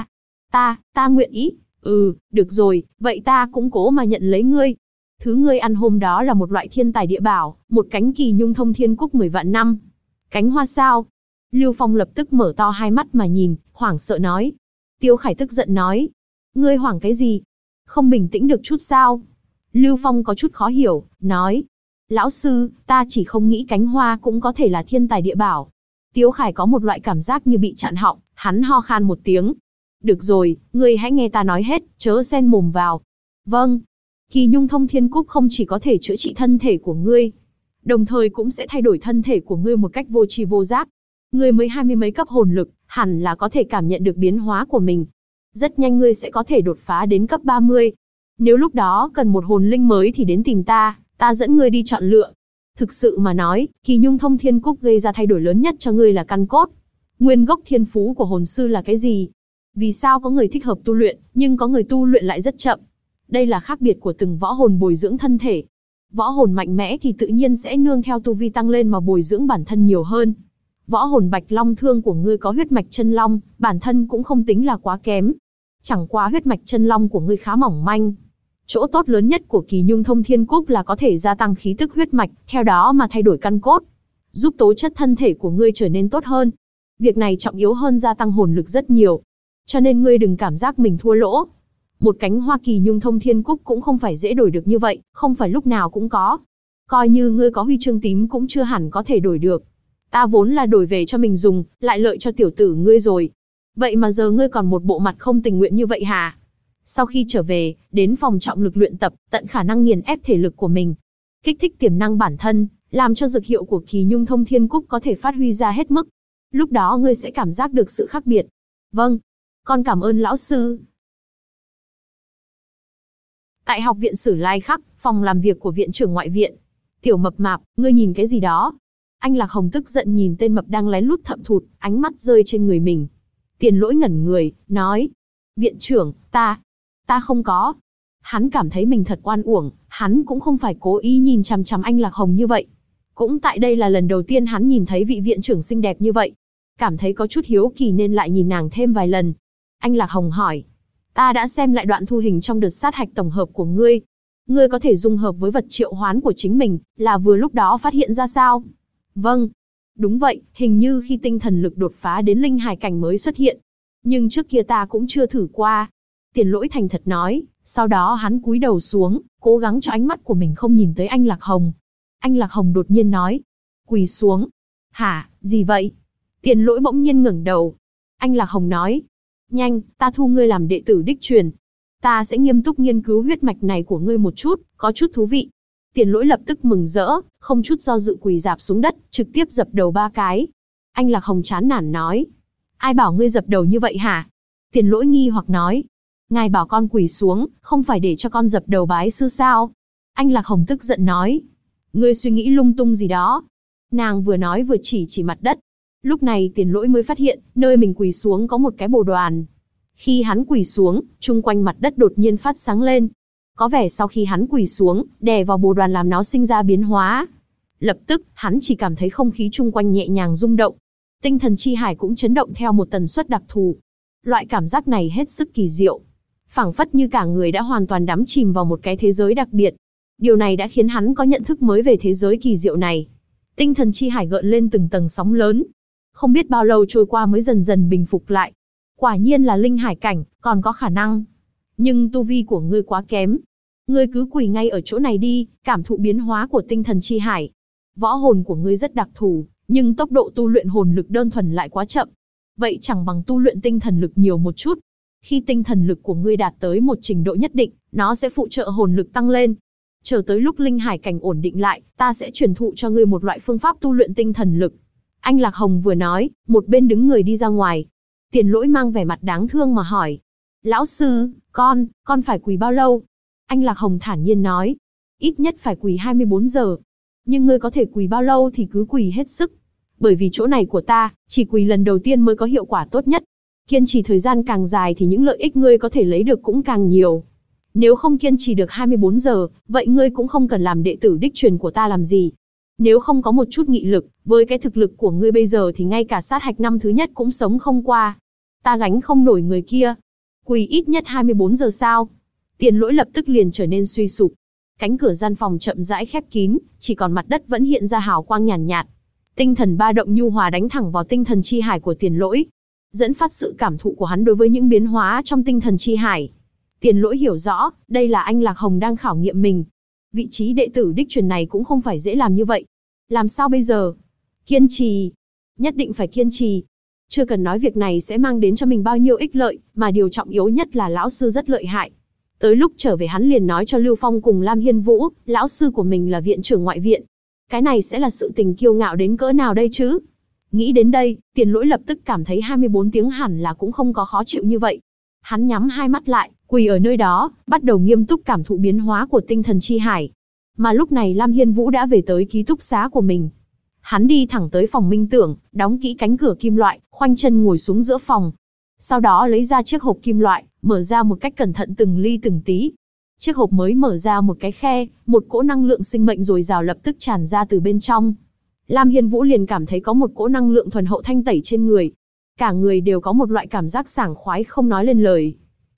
Ta nguyện ý. Được rồi, vậy ta cũng cố mà nhận lấy ngươi. Thứ ngươi ăn hôm đó là một loại thiên tài địa bảo, một cánh kỳ nhung thông thiên cúc 10 vạn năm. Cánh hoa sao? Lưu Phong lập tức mở to hai mắt mà nhìn, hoảng sợ nói. Tiếu Khải tức giận nói. Ngươi hoảng cái gì? Không bình tĩnh được chút sao? Lưu Phong có chút khó hiểu, nói. Lão sư, ta chỉ không nghĩ cánh hoa cũng có thể là thiên tài địa bảo. Tiếu Khải có một loại cảm giác như bị chặn họng, hắn ho khan một tiếng. Được rồi, ngươi hãy nghe ta nói hết, chớ xen mồm vào. Vâng. Kỳ nhung thông thiên cúc không chỉ có thể chữa trị thân thể của ngươi, đồng thời cũng sẽ thay đổi thân thể của ngươi một cách vô tri vô giác. Ngươi mới 20 mấy cấp hồn lực, hẳn là có thể cảm nhận được biến hóa của mình. Rất nhanh ngươi sẽ có thể đột phá đến cấp 30. Nếu lúc đó cần một hồn linh mới thì đến tìm ta dẫn ngươi đi chọn lựa. Thực sự mà nói, kỳ nhung thông thiên cúc gây ra thay đổi lớn nhất cho ngươi là căn cốt. Nguyên gốc thiên phú của hồn sư là cái gì? Vì sao có người thích hợp tu luyện, nhưng có người tu luyện lại rất chậm? Đây là khác biệt của từng võ hồn bồi dưỡng thân thể. Võ hồn mạnh mẽ thì tự nhiên sẽ nương theo tu vi tăng lên mà bồi dưỡng bản thân nhiều hơn. Võ hồn Bạch Long Thương của ngươi có huyết mạch chân long, bản thân cũng không tính là quá kém. Chẳng qua huyết mạch chân long của ngươi khá mỏng manh. Chỗ tốt lớn nhất của Kỳ Nhung Thông Thiên Cúc là có thể gia tăng khí tức huyết mạch, theo đó mà thay đổi căn cốt, giúp tố chất thân thể của ngươi trở nên tốt hơn. Việc này trọng yếu hơn gia tăng hồn lực rất nhiều. Cho nên ngươi đừng cảm giác mình thua lỗ. Một cánh hoa Kỳ Nhung Thông Thiên Cúc cũng không phải dễ đổi được như vậy, không phải lúc nào cũng có. Coi như ngươi có huy chương tím cũng chưa hẳn có thể đổi được. Ta vốn là đổi về cho mình dùng, lại lợi cho tiểu tử ngươi rồi. Vậy mà giờ ngươi còn một bộ mặt không tình nguyện như vậy hả? Sau khi trở về, đến phòng trọng lực luyện tập, tận khả năng nghiền ép thể lực của mình, kích thích tiềm năng bản thân, làm cho dược hiệu của Kỳ Nhung Thông Thiên Cúc có thể phát huy ra hết mức. Lúc đó ngươi sẽ cảm giác được sự khác biệt. Vâng, con cảm ơn lão sư. Tại học viện Sử Lai Khắc, phòng làm việc của viện trưởng ngoại viện. Tiểu mập mạp, ngươi nhìn cái gì đó? Anh Lạc Hồng tức giận nhìn tên mập đang lén lút thậm thụt, ánh mắt rơi trên người mình. Tiền Lỗi ngẩn người, nói. Viện trưởng, ta không có. Hắn cảm thấy mình thật oan uổng, hắn cũng không phải cố ý nhìn chằm chằm anh Lạc Hồng như vậy. Cũng tại đây là lần đầu tiên hắn nhìn thấy vị viện trưởng xinh đẹp như vậy. Cảm thấy có chút hiếu kỳ nên lại nhìn nàng thêm vài lần. Anh Lạc Hồng hỏi. Ta đã xem lại đoạn thu hình trong đợt sát hạch tổng hợp của ngươi. Ngươi có thể dung hợp với vật triệu hoán của chính mình, là vừa lúc đó phát hiện ra sao? Vâng. Đúng vậy, hình như khi tinh thần lực đột phá đến linh hải cảnh mới xuất hiện. Nhưng trước kia ta cũng chưa thử qua. Tiền Lỗi thành thật nói, sau đó hắn cúi đầu xuống, cố gắng cho ánh mắt của mình không nhìn tới anh Lạc Hồng. Anh Lạc Hồng đột nhiên nói. Quỳ xuống. Hả, gì vậy? Tiền Lỗi bỗng nhiên ngẩng đầu. Anh Lạc Hồng nói. Nhanh, ta thu ngươi làm đệ tử đích truyền. Ta sẽ nghiêm túc nghiên cứu huyết mạch này của ngươi một chút, có chút thú vị. Tiền Lỗi lập tức mừng rỡ, không chút do dự quỳ rạp xuống đất, trực tiếp dập đầu 3 cái. Anh Lạc Hồng chán nản nói. Ai bảo ngươi dập đầu như vậy hả? Tiền Lỗi nghi hoặc nói. Ngài bảo con quỳ xuống, không phải để cho con dập đầu bái sư sao? Anh Lạc Hồng tức giận nói. Ngươi suy nghĩ lung tung gì đó. Nàng vừa nói vừa chỉ mặt đất. Lúc này Tiền Lỗi mới phát hiện, nơi mình quỳ xuống có một cái bồ đoàn. Khi hắn quỳ xuống, chung quanh mặt đất đột nhiên phát sáng lên. Có vẻ sau khi hắn quỳ xuống, đè vào bồ đoàn làm nó sinh ra biến hóa. Lập tức, hắn chỉ cảm thấy không khí chung quanh nhẹ nhàng rung động. Tinh thần chi hải cũng chấn động theo một tần suất đặc thù. Loại cảm giác này hết sức kỳ diệu. Phảng phất như cả người đã hoàn toàn đắm chìm vào một cái thế giới đặc biệt. Điều này đã khiến hắn có nhận thức mới về thế giới kỳ diệu này. Tinh thần chi hải gợn lên từng tầng sóng lớn. Không biết bao lâu trôi qua mới dần dần bình phục lại. Quả nhiên là linh hải cảnh, còn có khả năng. Nhưng tu vi của ngươi quá kém. Ngươi cứ quỳ ngay ở chỗ này đi, cảm thụ biến hóa của tinh thần chi hải. Võ hồn của ngươi rất đặc thù, nhưng tốc độ tu luyện hồn lực đơn thuần lại quá chậm. Vậy chẳng bằng tu luyện tinh thần lực nhiều một chút. Khi tinh thần lực của ngươi đạt tới một trình độ nhất định, nó sẽ phụ trợ hồn lực tăng lên. Chờ tới lúc linh hải cảnh ổn định lại, ta sẽ truyền thụ cho ngươi một loại phương pháp tu luyện tinh thần lực. Anh Lạc Hồng vừa nói, một bên đứng người đi ra ngoài. Tiền Lỗi mang vẻ mặt đáng thương mà hỏi. Lão sư, con phải quỳ bao lâu? Anh Lạc Hồng thản nhiên nói. Ít nhất phải quỳ 24 giờ. Nhưng ngươi có thể quỳ bao lâu thì cứ quỳ hết sức. Bởi vì chỗ này của ta, chỉ quỳ lần đầu tiên mới có hiệu quả tốt nhất. Kiên trì thời gian càng dài thì những lợi ích ngươi có thể lấy được cũng càng nhiều. Nếu không kiên trì được 24 giờ, vậy ngươi cũng không cần làm đệ tử đích truyền của ta làm gì. Nếu không có một chút nghị lực, với cái thực lực của ngươi bây giờ thì ngay cả sát hạch năm thứ nhất cũng sống không qua. Ta gánh không nổi người kia. Quỳ ít nhất 24 giờ sao? Tiền Lỗi lập tức liền trở nên suy sụp. Cánh cửa gian phòng chậm rãi khép kín, chỉ còn mặt đất vẫn hiện ra hào quang nhàn nhạt. Tinh thần ba động nhu hòa đánh thẳng vào tinh thần chi hải của Tiền Lỗi, dẫn phát sự cảm thụ của hắn đối với những biến hóa trong tinh thần chi hải. Tiền Lỗi hiểu rõ, đây là anh Lạc Hồng đang khảo nghiệm mình. Vị trí đệ tử đích truyền này cũng không phải dễ làm như vậy. Làm sao bây giờ? Kiên trì. Nhất định phải kiên trì. Chưa cần nói việc này sẽ mang đến cho mình bao nhiêu ích lợi, mà điều trọng yếu nhất là lão sư rất lợi hại. Tới lúc trở về hắn liền nói cho Lưu Phong cùng Lam Hiên Vũ, lão sư của mình là viện trưởng ngoại viện. Cái này sẽ là sự tình kiêu ngạo đến cỡ nào đây chứ? Nghĩ đến đây, Tiền Lỗi lập tức cảm thấy 24 tiếng hẳn là cũng không có khó chịu như vậy. Hắn nhắm hai mắt lại, quỳ ở nơi đó, bắt đầu nghiêm túc cảm thụ biến hóa của tinh thần chi hải. Mà lúc này Lam Hiên Vũ đã về tới ký túc xá của mình. Hắn đi thẳng tới phòng Minh Tưởng, đóng kỹ cánh cửa kim loại, khoanh chân ngồi xuống giữa phòng. Sau đó lấy ra chiếc hộp kim loại, mở ra một cách cẩn thận từng ly từng tí. Chiếc hộp mới mở ra một cái khe, một cỗ năng lượng sinh mệnh dồi dào lập tức tràn ra từ bên trong. Lam Hiên Vũ liền cảm thấy có một cỗ năng lượng thuần hậu thanh tẩy trên người. Cả người đều có một loại cảm giác sảng khoái không nói lên lời.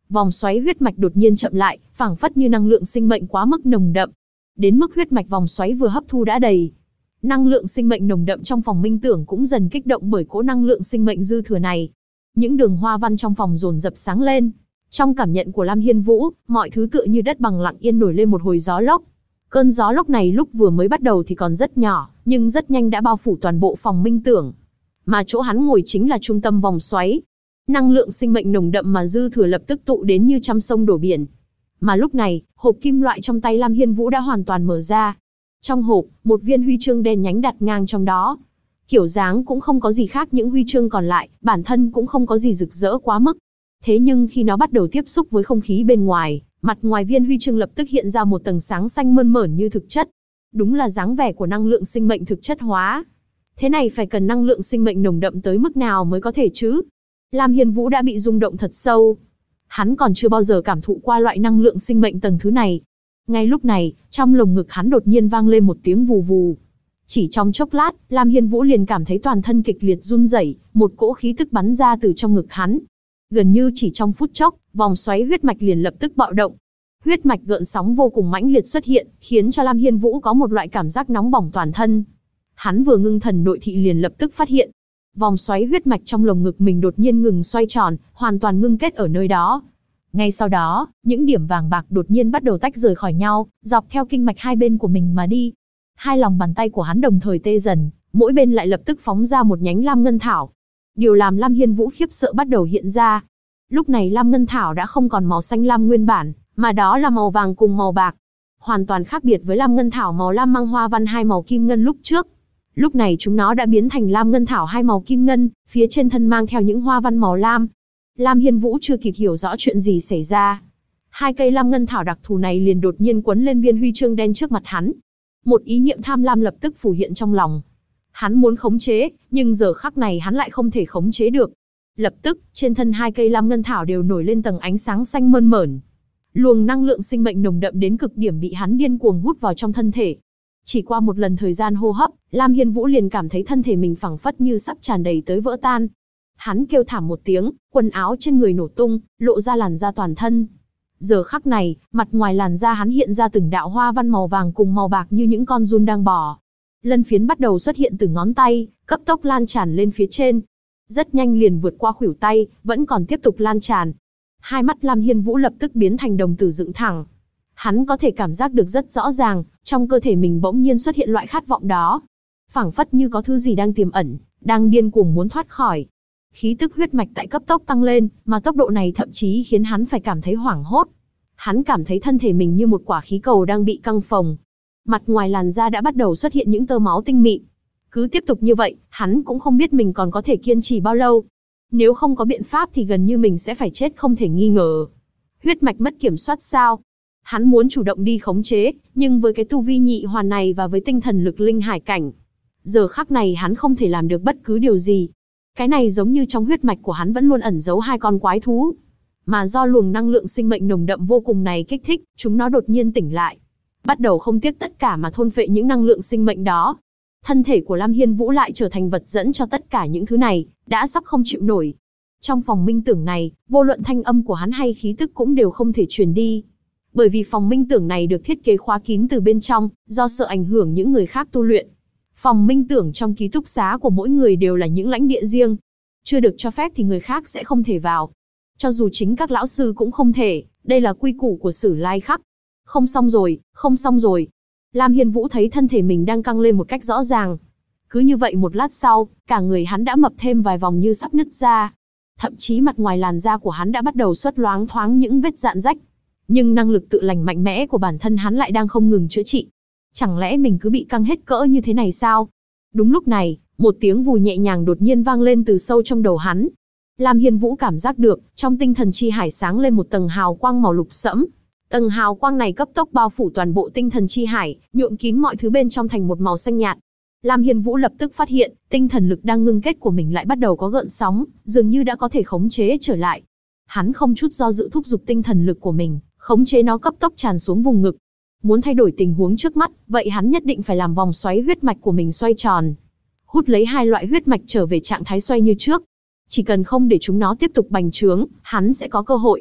Vòng xoáy huyết mạch đột nhiên chậm lại, phảng phất như năng lượng sinh mệnh quá mức nồng đậm. Đến mức huyết mạch vòng xoáy vừa hấp thu đã đầy. Năng lượng sinh mệnh nồng đậm trong phòng minh tưởng cũng dần kích động bởi cỗ năng lượng sinh mệnh dư thừa này. Những đường hoa văn trong phòng dồn dập sáng lên. Trong cảm nhận của Lam Hiên Vũ, mọi thứ tựa như đất bằng lặng yên nổi lên một hồi gió lốc. Cơn gió lốc này lúc vừa mới bắt đầu thì còn rất nhỏ, nhưng rất nhanh đã bao phủ toàn bộ phòng minh tưởng. Mà chỗ hắn ngồi chính là trung tâm vòng xoáy. Năng lượng sinh mệnh nồng đậm mà dư thừa lập tức tụ đến như trăm sông đổ biển. Mà lúc này, hộp kim loại trong tay Lam Hiên Vũ đã hoàn toàn mở ra. Trong hộp, một viên huy chương đen nhánh đặt ngang trong đó. Kiểu dáng cũng không có gì khác những huy chương còn lại, bản thân cũng không có gì rực rỡ quá mức. Thế nhưng khi nó bắt đầu tiếp xúc với không khí bên ngoài, mặt ngoài viên huy chương lập tức hiện ra một tầng sáng xanh mơn mởn như thực chất. Đúng là dáng vẻ của năng lượng sinh mệnh thực chất hóa. Thế này phải cần năng lượng sinh mệnh nồng đậm tới mức nào mới có thể chứ? Lam Hiên Vũ đã bị rung động thật sâu. Hắn còn chưa bao giờ cảm thụ qua loại năng lượng sinh mệnh tầng thứ này. Ngay lúc này, trong lồng ngực hắn đột nhiên vang lên một tiếng vù vù. Chỉ trong chốc lát, Lam Hiên Vũ liền cảm thấy toàn thân kịch liệt run rẩy, một cỗ khí tức bắn ra từ trong ngực hắn. Gần như chỉ trong phút chốc, vòng xoáy huyết mạch liền lập tức bạo động. Huyết mạch gợn sóng vô cùng mãnh liệt xuất hiện, khiến cho Lam Hiên Vũ có một loại cảm giác nóng bỏng toàn thân. Hắn vừa ngưng thần nội thị liền lập tức phát hiện, vòng xoáy huyết mạch trong lồng ngực mình đột nhiên ngừng xoay tròn, hoàn toàn ngưng kết ở nơi đó. Ngay sau đó, những điểm vàng bạc đột nhiên bắt đầu tách rời khỏi nhau, dọc theo kinh mạch hai bên của mình mà đi. Hai lòng bàn tay của hắn đồng thời tê dần, mỗi bên lại lập tức phóng ra một nhánh lam ngân thảo. Điều làm Lam Hiên Vũ khiếp sợ bắt đầu hiện ra. Lúc này lam ngân thảo đã không còn màu xanh lam nguyên bản, mà đó là màu vàng cùng màu bạc. Hoàn toàn khác biệt với lam ngân thảo màu lam mang hoa văn hai màu kim ngân lúc trước. Lúc này chúng nó đã biến thành lam ngân thảo hai màu kim ngân, phía trên thân mang theo những hoa văn màu lam. Lam Hiên Vũ chưa kịp hiểu rõ chuyện gì xảy ra. Hai cây lam ngân thảo đặc thù này liền đột nhiên quấn lên viên huy chương đen trước mặt hắn. Một ý niệm tham lam lập tức phủ hiện trong lòng. Hắn muốn khống chế, nhưng giờ khắc này hắn lại không thể khống chế được. Lập tức, trên thân hai cây lam ngân thảo đều nổi lên tầng ánh sáng xanh mơn mởn. Luồng năng lượng sinh mệnh nồng đậm đến cực điểm bị hắn điên cuồng hút vào trong thân thể. Chỉ qua một lần thời gian hô hấp, Lam Hiên Vũ liền cảm thấy thân thể mình phẳng phất như sắp tràn đầy tới vỡ tan. Hắn kêu thảm một tiếng, quần áo trên người nổ tung, lộ ra làn da toàn thân. Giờ khắc này, mặt ngoài làn da hắn hiện ra từng đạo hoa văn màu vàng cùng màu bạc như những con giun đang bò. Lân phiến bắt đầu xuất hiện từ ngón tay, cấp tốc lan tràn lên phía trên. Rất nhanh liền vượt qua khuỷu tay, vẫn còn tiếp tục lan tràn. Hai mắt Lam Hiên Vũ lập tức biến thành đồng tử dựng thẳng. Hắn có thể cảm giác được rất rõ ràng, trong cơ thể mình bỗng nhiên xuất hiện loại khát vọng đó. Phảng phất như có thứ gì đang tiềm ẩn, đang điên cuồng muốn thoát khỏi. Khí tức huyết mạch tại cấp tốc tăng lên, mà tốc độ này thậm chí khiến hắn phải cảm thấy hoảng hốt. Hắn cảm thấy thân thể mình như một quả khí cầu đang bị căng phồng. Mặt ngoài làn da đã bắt đầu xuất hiện những tơ máu tinh mịn. Cứ tiếp tục như vậy, hắn cũng không biết mình còn có thể kiên trì bao lâu. Nếu không có biện pháp thì gần như mình sẽ phải chết không thể nghi ngờ. Huyết mạch mất kiểm soát sao? Hắn muốn chủ động đi khống chế, nhưng với cái tu vi nhị hoàn này và với tinh thần lực linh hải cảnh, giờ khắc này hắn không thể làm được bất cứ điều gì. Cái này giống như trong huyết mạch của hắn vẫn luôn ẩn giấu hai con quái thú. Mà do luồng năng lượng sinh mệnh nồng đậm vô cùng này kích thích, chúng nó đột nhiên tỉnh lại. Bắt đầu không tiếc tất cả mà thôn phệ những năng lượng sinh mệnh đó. Thân thể của Lam Hiên Vũ lại trở thành vật dẫn cho tất cả những thứ này, đã sắp không chịu nổi. Trong phòng minh tưởng này, vô luận thanh âm của hắn hay khí tức cũng đều không thể truyền đi. Bởi vì phòng minh tưởng này được thiết kế khóa kín từ bên trong, do sợ ảnh hưởng những người khác tu luyện. Phòng minh tưởng trong ký túc xá của mỗi người đều là những lãnh địa riêng. Chưa được cho phép thì người khác sẽ không thể vào. Cho dù chính các lão sư cũng không thể, đây là quy củ của Sử Lai Khắc. Không xong rồi, không xong rồi. Lam Hiên Vũ thấy thân thể mình đang căng lên một cách rõ ràng. Cứ như vậy một lát sau, cả người hắn đã mập thêm vài vòng như sắp nứt ra. Thậm chí mặt ngoài làn da của hắn đã bắt đầu xuất loáng thoáng những vết rạn rách. Nhưng năng lực tự lành mạnh mẽ của bản thân hắn lại đang không ngừng chữa trị. Chẳng lẽ mình cứ bị căng hết cỡ như thế này sao? Đúng lúc này, một tiếng vù nhẹ nhàng đột nhiên vang lên từ sâu trong đầu hắn. Lam Hiên Vũ cảm giác được, trong tinh thần chi hải sáng lên một tầng hào quang màu lục sẫm. Tầng hào quang này cấp tốc bao phủ toàn bộ tinh thần chi hải, nhuộm kín mọi thứ bên trong thành một màu xanh nhạt. Lam Hiên Vũ lập tức phát hiện, tinh thần lực đang ngưng kết của mình lại bắt đầu có gợn sóng, dường như đã có thể khống chế trở lại. Hắn không chút do dự thúc giục tinh thần lực của mình, khống chế nó cấp tốc tràn xuống vùng ngực. Muốn thay đổi tình huống trước mắt, vậy hắn nhất định phải làm vòng xoáy huyết mạch của mình xoay tròn. Hút lấy hai loại huyết mạch trở về trạng thái xoay như trước. Chỉ cần không để chúng nó tiếp tục bành trướng, hắn sẽ có cơ hội.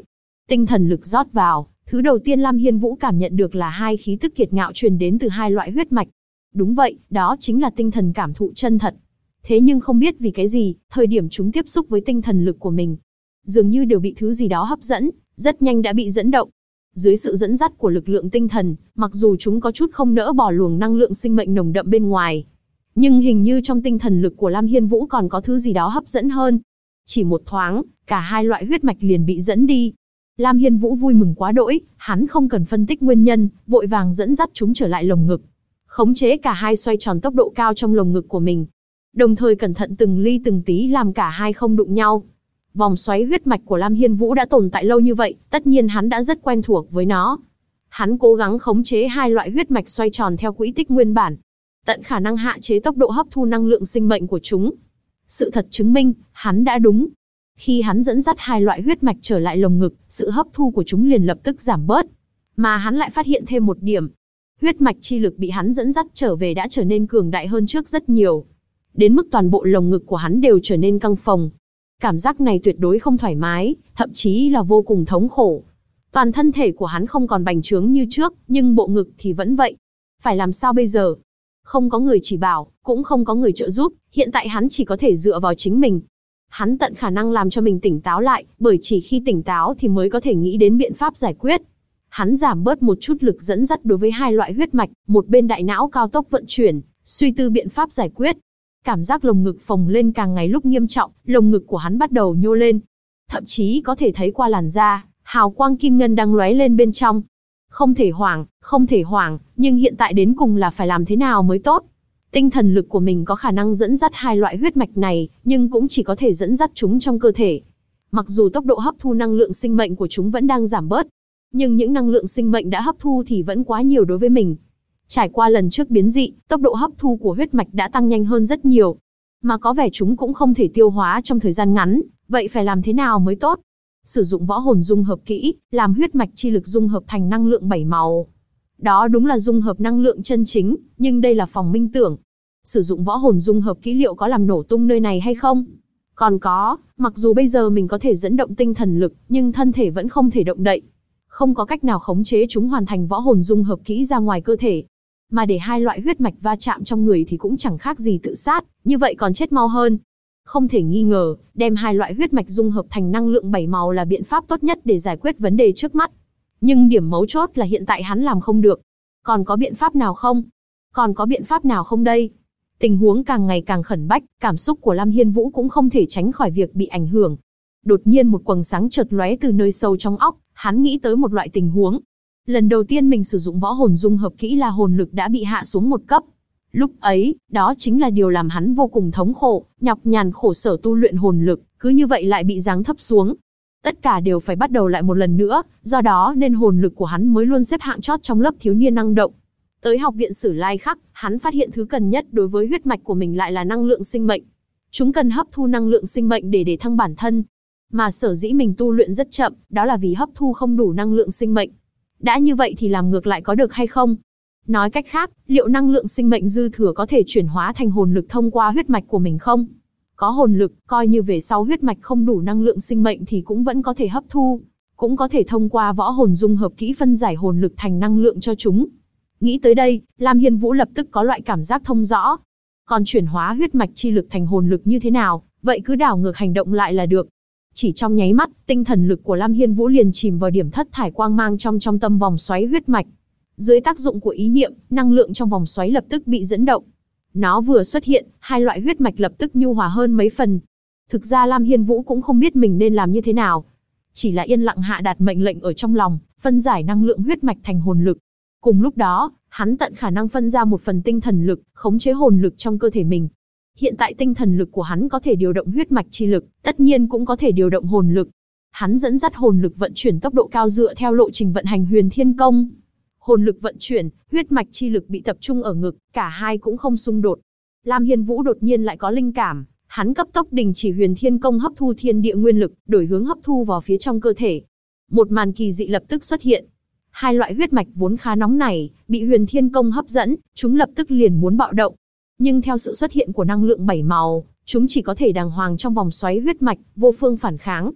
Tinh thần lực rót vào, thứ đầu tiên Lam Hiên Vũ cảm nhận được là hai khí tức kiệt ngạo truyền đến từ hai loại huyết mạch. Đúng vậy, đó chính là tinh thần cảm thụ chân thật. Thế nhưng không biết vì cái gì, thời điểm chúng tiếp xúc với tinh thần lực của mình, dường như đều bị thứ gì đó hấp dẫn, rất nhanh đã bị dẫn động. Dưới sự dẫn dắt của lực lượng tinh thần, mặc dù chúng có chút không nỡ bỏ luồng năng lượng sinh mệnh nồng đậm bên ngoài, nhưng hình như trong tinh thần lực của Lam Hiên Vũ còn có thứ gì đó hấp dẫn hơn. Chỉ một thoáng, cả hai loại huyết mạch liền bị dẫn đi. Lam Hiên Vũ vui mừng quá đỗi, hắn không cần phân tích nguyên nhân, vội vàng dẫn dắt chúng trở lại lồng ngực. Khống chế cả hai xoay tròn tốc độ cao trong lồng ngực của mình. Đồng thời cẩn thận từng ly từng tí làm cả hai không đụng nhau. Vòng xoáy huyết mạch của Lam Hiên Vũ đã tồn tại lâu như vậy, tất nhiên hắn đã rất quen thuộc với nó. Hắn cố gắng khống chế hai loại huyết mạch xoay tròn theo quỹ tích nguyên bản, tận khả năng hạn chế tốc độ hấp thu năng lượng sinh mệnh của chúng. Sự thật chứng minh, hắn đã đúng. Khi hắn dẫn dắt hai loại huyết mạch trở lại lồng ngực, sự hấp thu của chúng liền lập tức giảm bớt. Mà hắn lại phát hiện thêm một điểm. Huyết mạch chi lực bị hắn dẫn dắt trở về đã trở nên cường đại hơn trước rất nhiều. Đến mức toàn bộ lồng ngực của hắn đều trở nên căng phồng. Cảm giác này tuyệt đối không thoải mái, thậm chí là vô cùng thống khổ. Toàn thân thể của hắn không còn bành trướng như trước, nhưng bộ ngực thì vẫn vậy. Phải làm sao bây giờ? Không có người chỉ bảo, cũng không có người trợ giúp, hiện tại hắn chỉ có thể dựa vào chính mình. Hắn tận khả năng làm cho mình tỉnh táo lại, bởi chỉ khi tỉnh táo thì mới có thể nghĩ đến biện pháp giải quyết. Hắn giảm bớt một chút lực dẫn dắt đối với hai loại huyết mạch, một bên đại não cao tốc vận chuyển, suy tư biện pháp giải quyết. Cảm giác lồng ngực phồng lên càng ngày lúc nghiêm trọng, lồng ngực của hắn bắt đầu nhô lên. Thậm chí có thể thấy qua làn da, hào quang kim ngân đang lóe lên bên trong. Không thể hoảng, nhưng hiện tại đến cùng là phải làm thế nào mới tốt. Tinh thần lực của mình có khả năng dẫn dắt hai loại huyết mạch này, nhưng cũng chỉ có thể dẫn dắt chúng trong cơ thể. Mặc dù tốc độ hấp thu năng lượng sinh mệnh của chúng vẫn đang giảm bớt, nhưng những năng lượng sinh mệnh đã hấp thu thì vẫn quá nhiều đối với mình. Trải qua lần trước biến dị, tốc độ hấp thu của huyết mạch đã tăng nhanh hơn rất nhiều. Mà có vẻ chúng cũng không thể tiêu hóa trong thời gian ngắn, vậy phải làm thế nào mới tốt? Sử dụng võ hồn dung hợp kỹ, làm huyết mạch chi lực dung hợp thành năng lượng 7 màu. Đó đúng là dung hợp năng lượng chân chính, nhưng đây là phòng minh tưởng. Sử dụng võ hồn dung hợp kỹ liệu có làm nổ tung nơi này hay không? Còn có, mặc dù bây giờ mình có thể dẫn động tinh thần lực, nhưng thân thể vẫn không thể động đậy. Không có cách nào khống chế chúng hoàn thành võ hồn dung hợp kỹ ra ngoài cơ thể. Mà để hai loại huyết mạch va chạm trong người thì cũng chẳng khác gì tự sát, như vậy còn chết mau hơn. Không thể nghi ngờ, đem hai loại huyết mạch dung hợp thành năng lượng 7 màu là biện pháp tốt nhất để giải quyết vấn đề trước mắt. Nhưng điểm mấu chốt là hiện tại hắn làm không được. Còn có biện pháp nào không? Còn có biện pháp nào không đây? Tình huống càng ngày càng khẩn bách, cảm xúc của Lam Hiên Vũ cũng không thể tránh khỏi việc bị ảnh hưởng. Đột nhiên một quầng sáng chợt lóe từ nơi sâu trong óc, hắn nghĩ tới một loại tình huống. Lần đầu tiên mình sử dụng võ hồn dung hợp kỹ là hồn lực đã bị hạ xuống một cấp. Lúc ấy, đó chính là điều làm hắn vô cùng thống khổ, nhọc nhằn khổ sở tu luyện hồn lực, cứ như vậy lại bị giáng thấp xuống. Tất cả đều phải bắt đầu lại một lần nữa, do đó nên hồn lực của hắn mới luôn xếp hạng chót trong lớp thiếu niên năng động. Tới học viện Sử Lai Khắc, hắn phát hiện thứ cần nhất đối với huyết mạch của mình lại là năng lượng sinh mệnh. Chúng cần hấp thu năng lượng sinh mệnh để thăng bản thân. Mà sở dĩ mình tu luyện rất chậm, đó là vì hấp thu không đủ năng lượng sinh mệnh. Đã như vậy thì làm ngược lại có được hay không? Nói cách khác, liệu năng lượng sinh mệnh dư thừa có thể chuyển hóa thành hồn lực thông qua huyết mạch của mình không? Có hồn lực, coi như về sau huyết mạch không đủ năng lượng sinh mệnh thì cũng vẫn có thể hấp thu. Cũng có thể thông qua võ hồn dung hợp kỹ phân giải hồn lực thành năng lượng cho chúng. Nghĩ tới đây, Lam Hiên Vũ lập tức có loại cảm giác thông rõ. Còn chuyển hóa huyết mạch chi lực thành hồn lực như thế nào, vậy cứ đảo ngược hành động lại là được. Chỉ trong nháy mắt, tinh thần lực của Lam Hiên Vũ liền chìm vào điểm thất thải quang mang trong tâm vòng xoáy huyết mạch. Dưới tác dụng của ý niệm, năng lượng trong vòng xoáy lập tức bị dẫn động. Nó vừa xuất hiện, hai loại huyết mạch lập tức nhu hòa hơn mấy phần. Thực ra Lam Hiên Vũ cũng không biết mình nên làm như thế nào. Chỉ là yên lặng hạ đạt mệnh lệnh ở trong lòng, phân giải năng lượng huyết mạch thành hồn lực. Cùng lúc đó, hắn tận khả năng phân ra một phần tinh thần lực, khống chế hồn lực trong cơ thể mình. Hiện tại tinh thần lực của hắn có thể điều động huyết mạch chi lực, tất nhiên cũng có thể điều động hồn lực. Hắn dẫn dắt hồn lực vận chuyển tốc độ cao dựa theo lộ trình vận hành Huyền Thiên Công. Hồn lực vận chuyển, huyết mạch chi lực bị tập trung ở ngực, cả hai cũng không xung đột. Lam Hiên Vũ đột nhiên lại có linh cảm, hắn cấp tốc đình chỉ Huyền Thiên Công hấp thu thiên địa nguyên lực, đổi hướng hấp thu vào phía trong cơ thể. Một màn kỳ dị lập tức xuất hiện. Hai loại huyết mạch vốn khá nóng nảy, bị Huyền Thiên Công hấp dẫn, chúng lập tức liền muốn bạo động. Nhưng theo sự xuất hiện của năng lượng 7 màu, chúng chỉ có thể đàng hoàng trong vòng xoáy huyết mạch, vô phương phản kháng.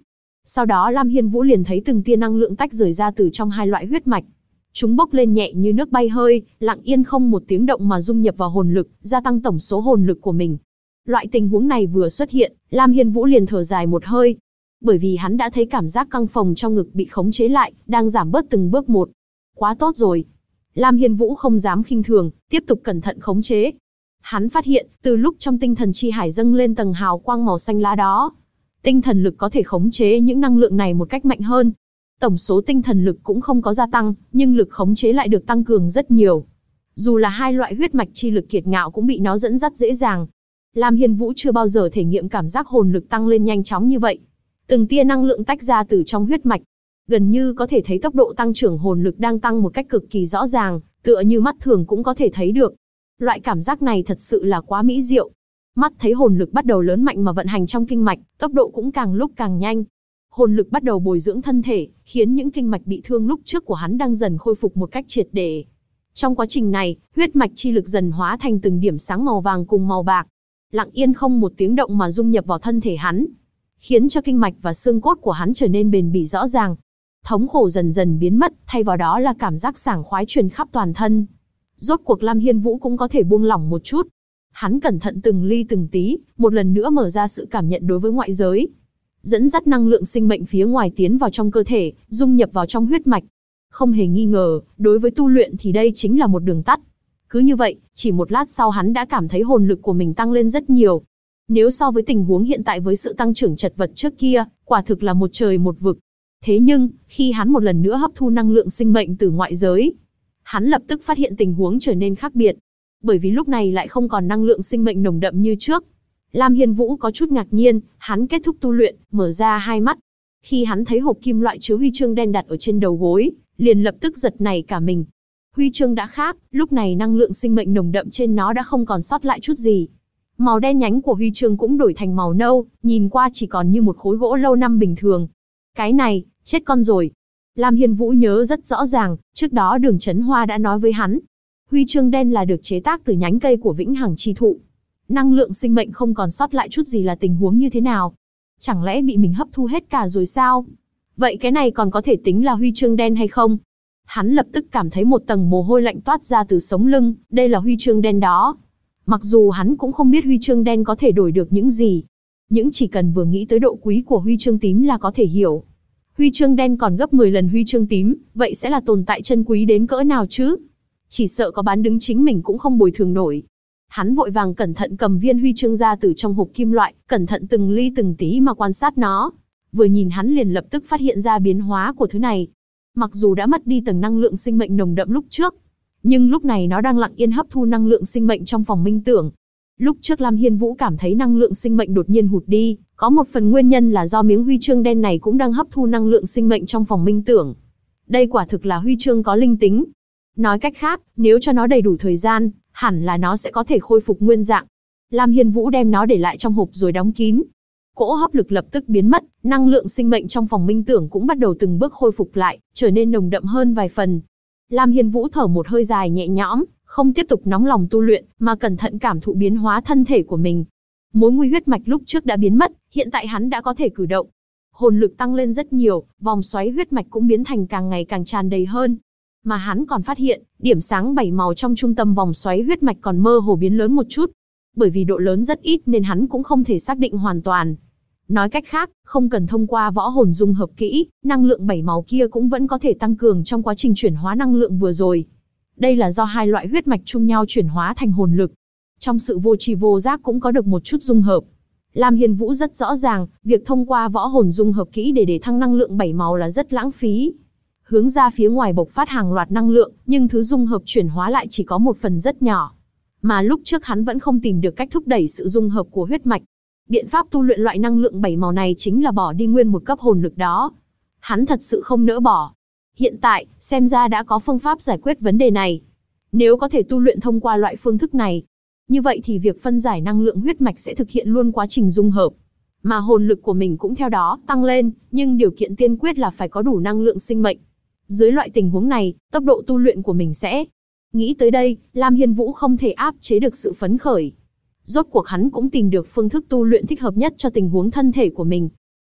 Sau đó Lam Hiên Vũ liền thấy từng tia năng lượng tách rời ra từ trong hai loại huyết mạch. Chúng bốc lên nhẹ như nước bay hơi, lặng yên không một tiếng động mà dung nhập vào hồn lực, gia tăng tổng số hồn lực của mình. Loại tình huống này vừa xuất hiện, Lam Hiên Vũ liền thở dài một hơi. Bởi vì hắn đã thấy cảm giác căng phồng trong ngực bị khống chế lại, đang giảm bớt từng bước một. Quá tốt rồi. Lam Hiên Vũ không dám khinh thường, tiếp tục cẩn thận khống chế. Hắn phát hiện, từ lúc trong tinh thần chi hải dâng lên tầng hào quang màu xanh lá đó, tinh thần lực có thể khống chế những năng lượng này một cách mạnh hơn. Tổng số tinh thần lực cũng không có gia tăng, nhưng lực khống chế lại được tăng cường rất nhiều. Dù là hai loại huyết mạch chi lực kiệt ngạo cũng bị nó dẫn dắt dễ dàng. Lam Hiên Vũ chưa bao giờ thể nghiệm cảm giác hồn lực tăng lên nhanh chóng như vậy. Từng tia năng lượng tách ra từ trong huyết mạch, gần như có thể thấy tốc độ tăng trưởng hồn lực đang tăng một cách cực kỳ rõ ràng, tựa như mắt thường cũng có thể thấy được. Loại cảm giác này thật sự là quá mỹ diệu. Mắt thấy hồn lực bắt đầu lớn mạnh mà vận hành trong kinh mạch, tốc độ cũng càng lúc càng nhanh. Hồn lực bắt đầu bồi dưỡng thân thể, khiến những kinh mạch bị thương lúc trước của hắn đang dần khôi phục một cách triệt để. Trong quá trình này, huyết mạch chi lực dần hóa thành từng điểm sáng màu vàng cùng màu bạc, lặng yên không một tiếng động mà dung nhập vào thân thể hắn, khiến cho kinh mạch và xương cốt của hắn trở nên bền bỉ rõ ràng. Thống khổ dần dần biến mất, thay vào đó là cảm giác sảng khoái truyền khắp toàn thân. Rốt cuộc Lam Hiên Vũ cũng có thể buông lỏng một chút. Hắn cẩn thận từng ly từng tí, một lần nữa mở ra sự cảm nhận đối với ngoại giới. Dẫn dắt năng lượng sinh mệnh phía ngoài tiến vào trong cơ thể, dung nhập vào trong huyết mạch. Không hề nghi ngờ, đối với tu luyện thì đây chính là một đường tắt. Cứ như vậy, chỉ một lát sau hắn đã cảm thấy hồn lực của mình tăng lên rất nhiều. Nếu so với tình huống hiện tại với sự tăng trưởng chật vật trước kia, quả thực là một trời một vực. Thế nhưng, khi hắn một lần nữa hấp thu năng lượng sinh mệnh từ ngoại giới, hắn lập tức phát hiện tình huống trở nên khác biệt. Bởi vì lúc này lại không còn năng lượng sinh mệnh nồng đậm như trước. Lam Hiên Vũ có chút ngạc nhiên, hắn kết thúc tu luyện, mở ra hai mắt. Khi hắn thấy hộp kim loại chứa huy chương đen đặt ở trên đầu gối, liền lập tức giật nảy cả mình. Huy chương đã khác, lúc này năng lượng sinh mệnh nồng đậm trên nó đã không còn sót lại chút gì. Màu đen nhánh của huy chương cũng đổi thành màu nâu, nhìn qua chỉ còn như một khối gỗ lâu năm bình thường. Cái này, chết con rồi. Lam Hiên Vũ nhớ rất rõ ràng, trước đó Đường Chấn Hoa đã nói với hắn. Huy chương đen là được chế tác từ nhánh cây của Vĩnh Hằng Chi Thụ. Năng lượng sinh mệnh không còn sót lại chút gì là tình huống như thế nào? Chẳng lẽ bị mình hấp thu hết cả rồi sao? Vậy cái này còn có thể tính là huy chương đen hay không? Hắn lập tức cảm thấy một tầng mồ hôi lạnh toát ra từ sống lưng, đây là huy chương đen đó. Mặc dù hắn cũng không biết huy chương đen có thể đổi được những gì. Nhưng chỉ cần vừa nghĩ tới độ quý của huy chương tím là có thể hiểu. Huy chương đen còn gấp 10 lần huy chương tím, vậy sẽ là tồn tại chân quý đến cỡ nào chứ? Chỉ sợ có bán đứng chính mình cũng không bồi thường nổi. Hắn vội vàng cẩn thận cầm viên huy chương ra từ trong hộp kim loại, cẩn thận từng ly từng tí mà quan sát nó. Vừa nhìn hắn liền lập tức phát hiện ra biến hóa của thứ này. Mặc dù đã mất đi tầng năng lượng sinh mệnh nồng đậm lúc trước, nhưng lúc này nó đang lặng yên hấp thu năng lượng sinh mệnh trong phòng minh tưởng. Lúc trước Lam Hiên Vũ cảm thấy năng lượng sinh mệnh đột nhiên hụt đi, có một phần nguyên nhân là do miếng huy chương đen này cũng đang hấp thu năng lượng sinh mệnh trong phòng minh tưởng. Đây quả thực là huy chương có linh tính. Nói cách khác, nếu cho nó đầy đủ thời gian, hẳn là nó sẽ có thể khôi phục nguyên dạng. Lam Hiên Vũ đem nó để lại trong hộp rồi đóng kín. Cỗ hấp lực lập tức biến mất, năng lượng sinh mệnh trong phòng minh tưởng cũng bắt đầu từng bước khôi phục lại, trở nên nồng đậm hơn vài phần. Lam Hiên Vũ thở một hơi dài nhẹ nhõm, không tiếp tục nóng lòng tu luyện, mà cẩn thận cảm thụ biến hóa thân thể của mình. Mối nguy huyết mạch lúc trước đã biến mất, hiện tại hắn đã có thể cử động. Hồn lực tăng lên rất nhiều, vòng xoáy huyết mạch cũng biến thành càng ngày càng tràn đầy hơn. Mà hắn còn phát hiện, điểm sáng 7 màu trong trung tâm vòng xoáy huyết mạch còn mơ hồ biến lớn một chút. Bởi vì độ lớn rất ít nên hắn cũng không thể xác định hoàn toàn. Nói cách khác, không cần thông qua võ hồn dung hợp kỹ, năng lượng 7 màu kia cũng vẫn có thể tăng cường trong quá trình chuyển hóa năng lượng vừa rồi. Đây là do hai loại huyết mạch chung nhau chuyển hóa thành hồn lực. Trong sự vô tri vô giác cũng có được một chút dung hợp. Lam Hiên Vũ rất rõ ràng, việc thông qua võ hồn dung hợp kỹ để thăng năng lượng 7 màu là rất lãng phí. Hướng ra phía ngoài bộc phát hàng loạt năng lượng, nhưng thứ dung hợp chuyển hóa lại chỉ có một phần rất nhỏ. Mà lúc trước hắn vẫn không tìm được cách thúc đẩy sự dung hợp của huyết mạch. Biện pháp tu luyện loại năng lượng 7 màu này chính là bỏ đi nguyên một cấp hồn lực đó. Hắn thật sự không nỡ bỏ. Hiện tại, xem ra đã có phương pháp giải quyết vấn đề này. Nếu có thể tu luyện thông qua loại phương thức này, như vậy thì việc phân giải năng lượng huyết mạch sẽ thực hiện luôn quá trình dung hợp. Mà hồn lực của mình cũng theo đó tăng lên, nhưng điều kiện tiên quyết là phải có đủ năng lượng sinh mệnh. Dưới loại tình huống này, tốc độ tu luyện của mình sẽ... Nghĩ tới đây, Lam Hiên Vũ không thể áp chế được sự phấn khởi. Rốt cuộc hắn cũng tìm được phương thức tu luyện thích hợp nhất cho tình huống thân thể của mình.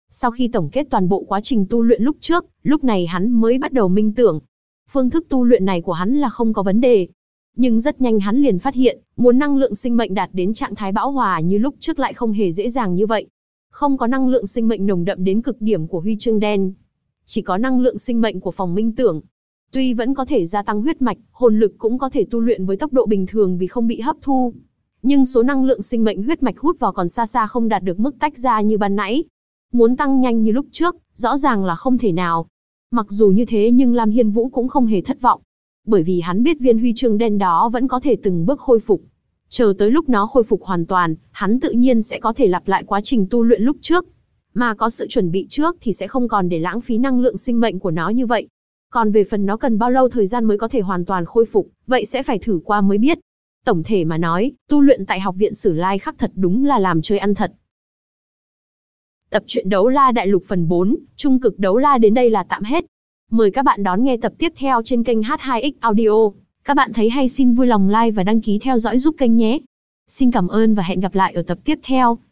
Sau khi tổng kết toàn bộ quá trình tu luyện lúc trước, lúc này hắn mới bắt đầu minh tưởng. Phương thức tu luyện này của hắn là không có vấn đề. Nhưng rất nhanh hắn liền phát hiện, muốn năng lượng sinh mệnh đạt đến trạng thái bão hòa như lúc trước lại không hề dễ dàng như vậy. Không có năng lượng sinh mệnh nồng đậm đến cực điểm của huy chương đen. Chỉ có năng lượng sinh mệnh của phòng minh tưởng. Tuy vẫn có thể gia tăng huyết mạch, hồn lực cũng có thể tu luyện với tốc độ bình thường vì không bị hấp thu. Nhưng số năng lượng sinh mệnh huyết mạch hút vào còn xa xa không đạt được mức tách ra như ban nãy. Muốn tăng nhanh như lúc trước, rõ ràng là không thể nào. Mặc dù như thế nhưng Lam Hiên Vũ cũng không hề thất vọng. Bởi vì hắn biết viên huy chương đen đó vẫn có thể từng bước khôi phục. Chờ tới lúc nó khôi phục hoàn toàn, hắn tự nhiên sẽ có thể lặp lại quá trình tu luyện lúc trước. Mà có sự chuẩn bị trước thì sẽ không còn để lãng phí năng lượng sinh mệnh của nó như vậy. Còn về phần nó cần bao lâu thời gian mới có thể hoàn toàn khôi phục, vậy sẽ phải thử qua mới biết. Tổng thể mà nói, tu luyện tại học viện Sử Lai Khắc thật đúng là làm chơi ăn thật. Tập truyện Đấu La Đại Lục phần 4, Trung cực Đấu La đến đây là tạm hết. Mời các bạn đón nghe tập tiếp theo trên kênh H2X Audio. Các bạn thấy hay xin vui lòng like và đăng ký theo dõi giúp kênh nhé. Xin cảm ơn và hẹn gặp lại ở tập tiếp theo.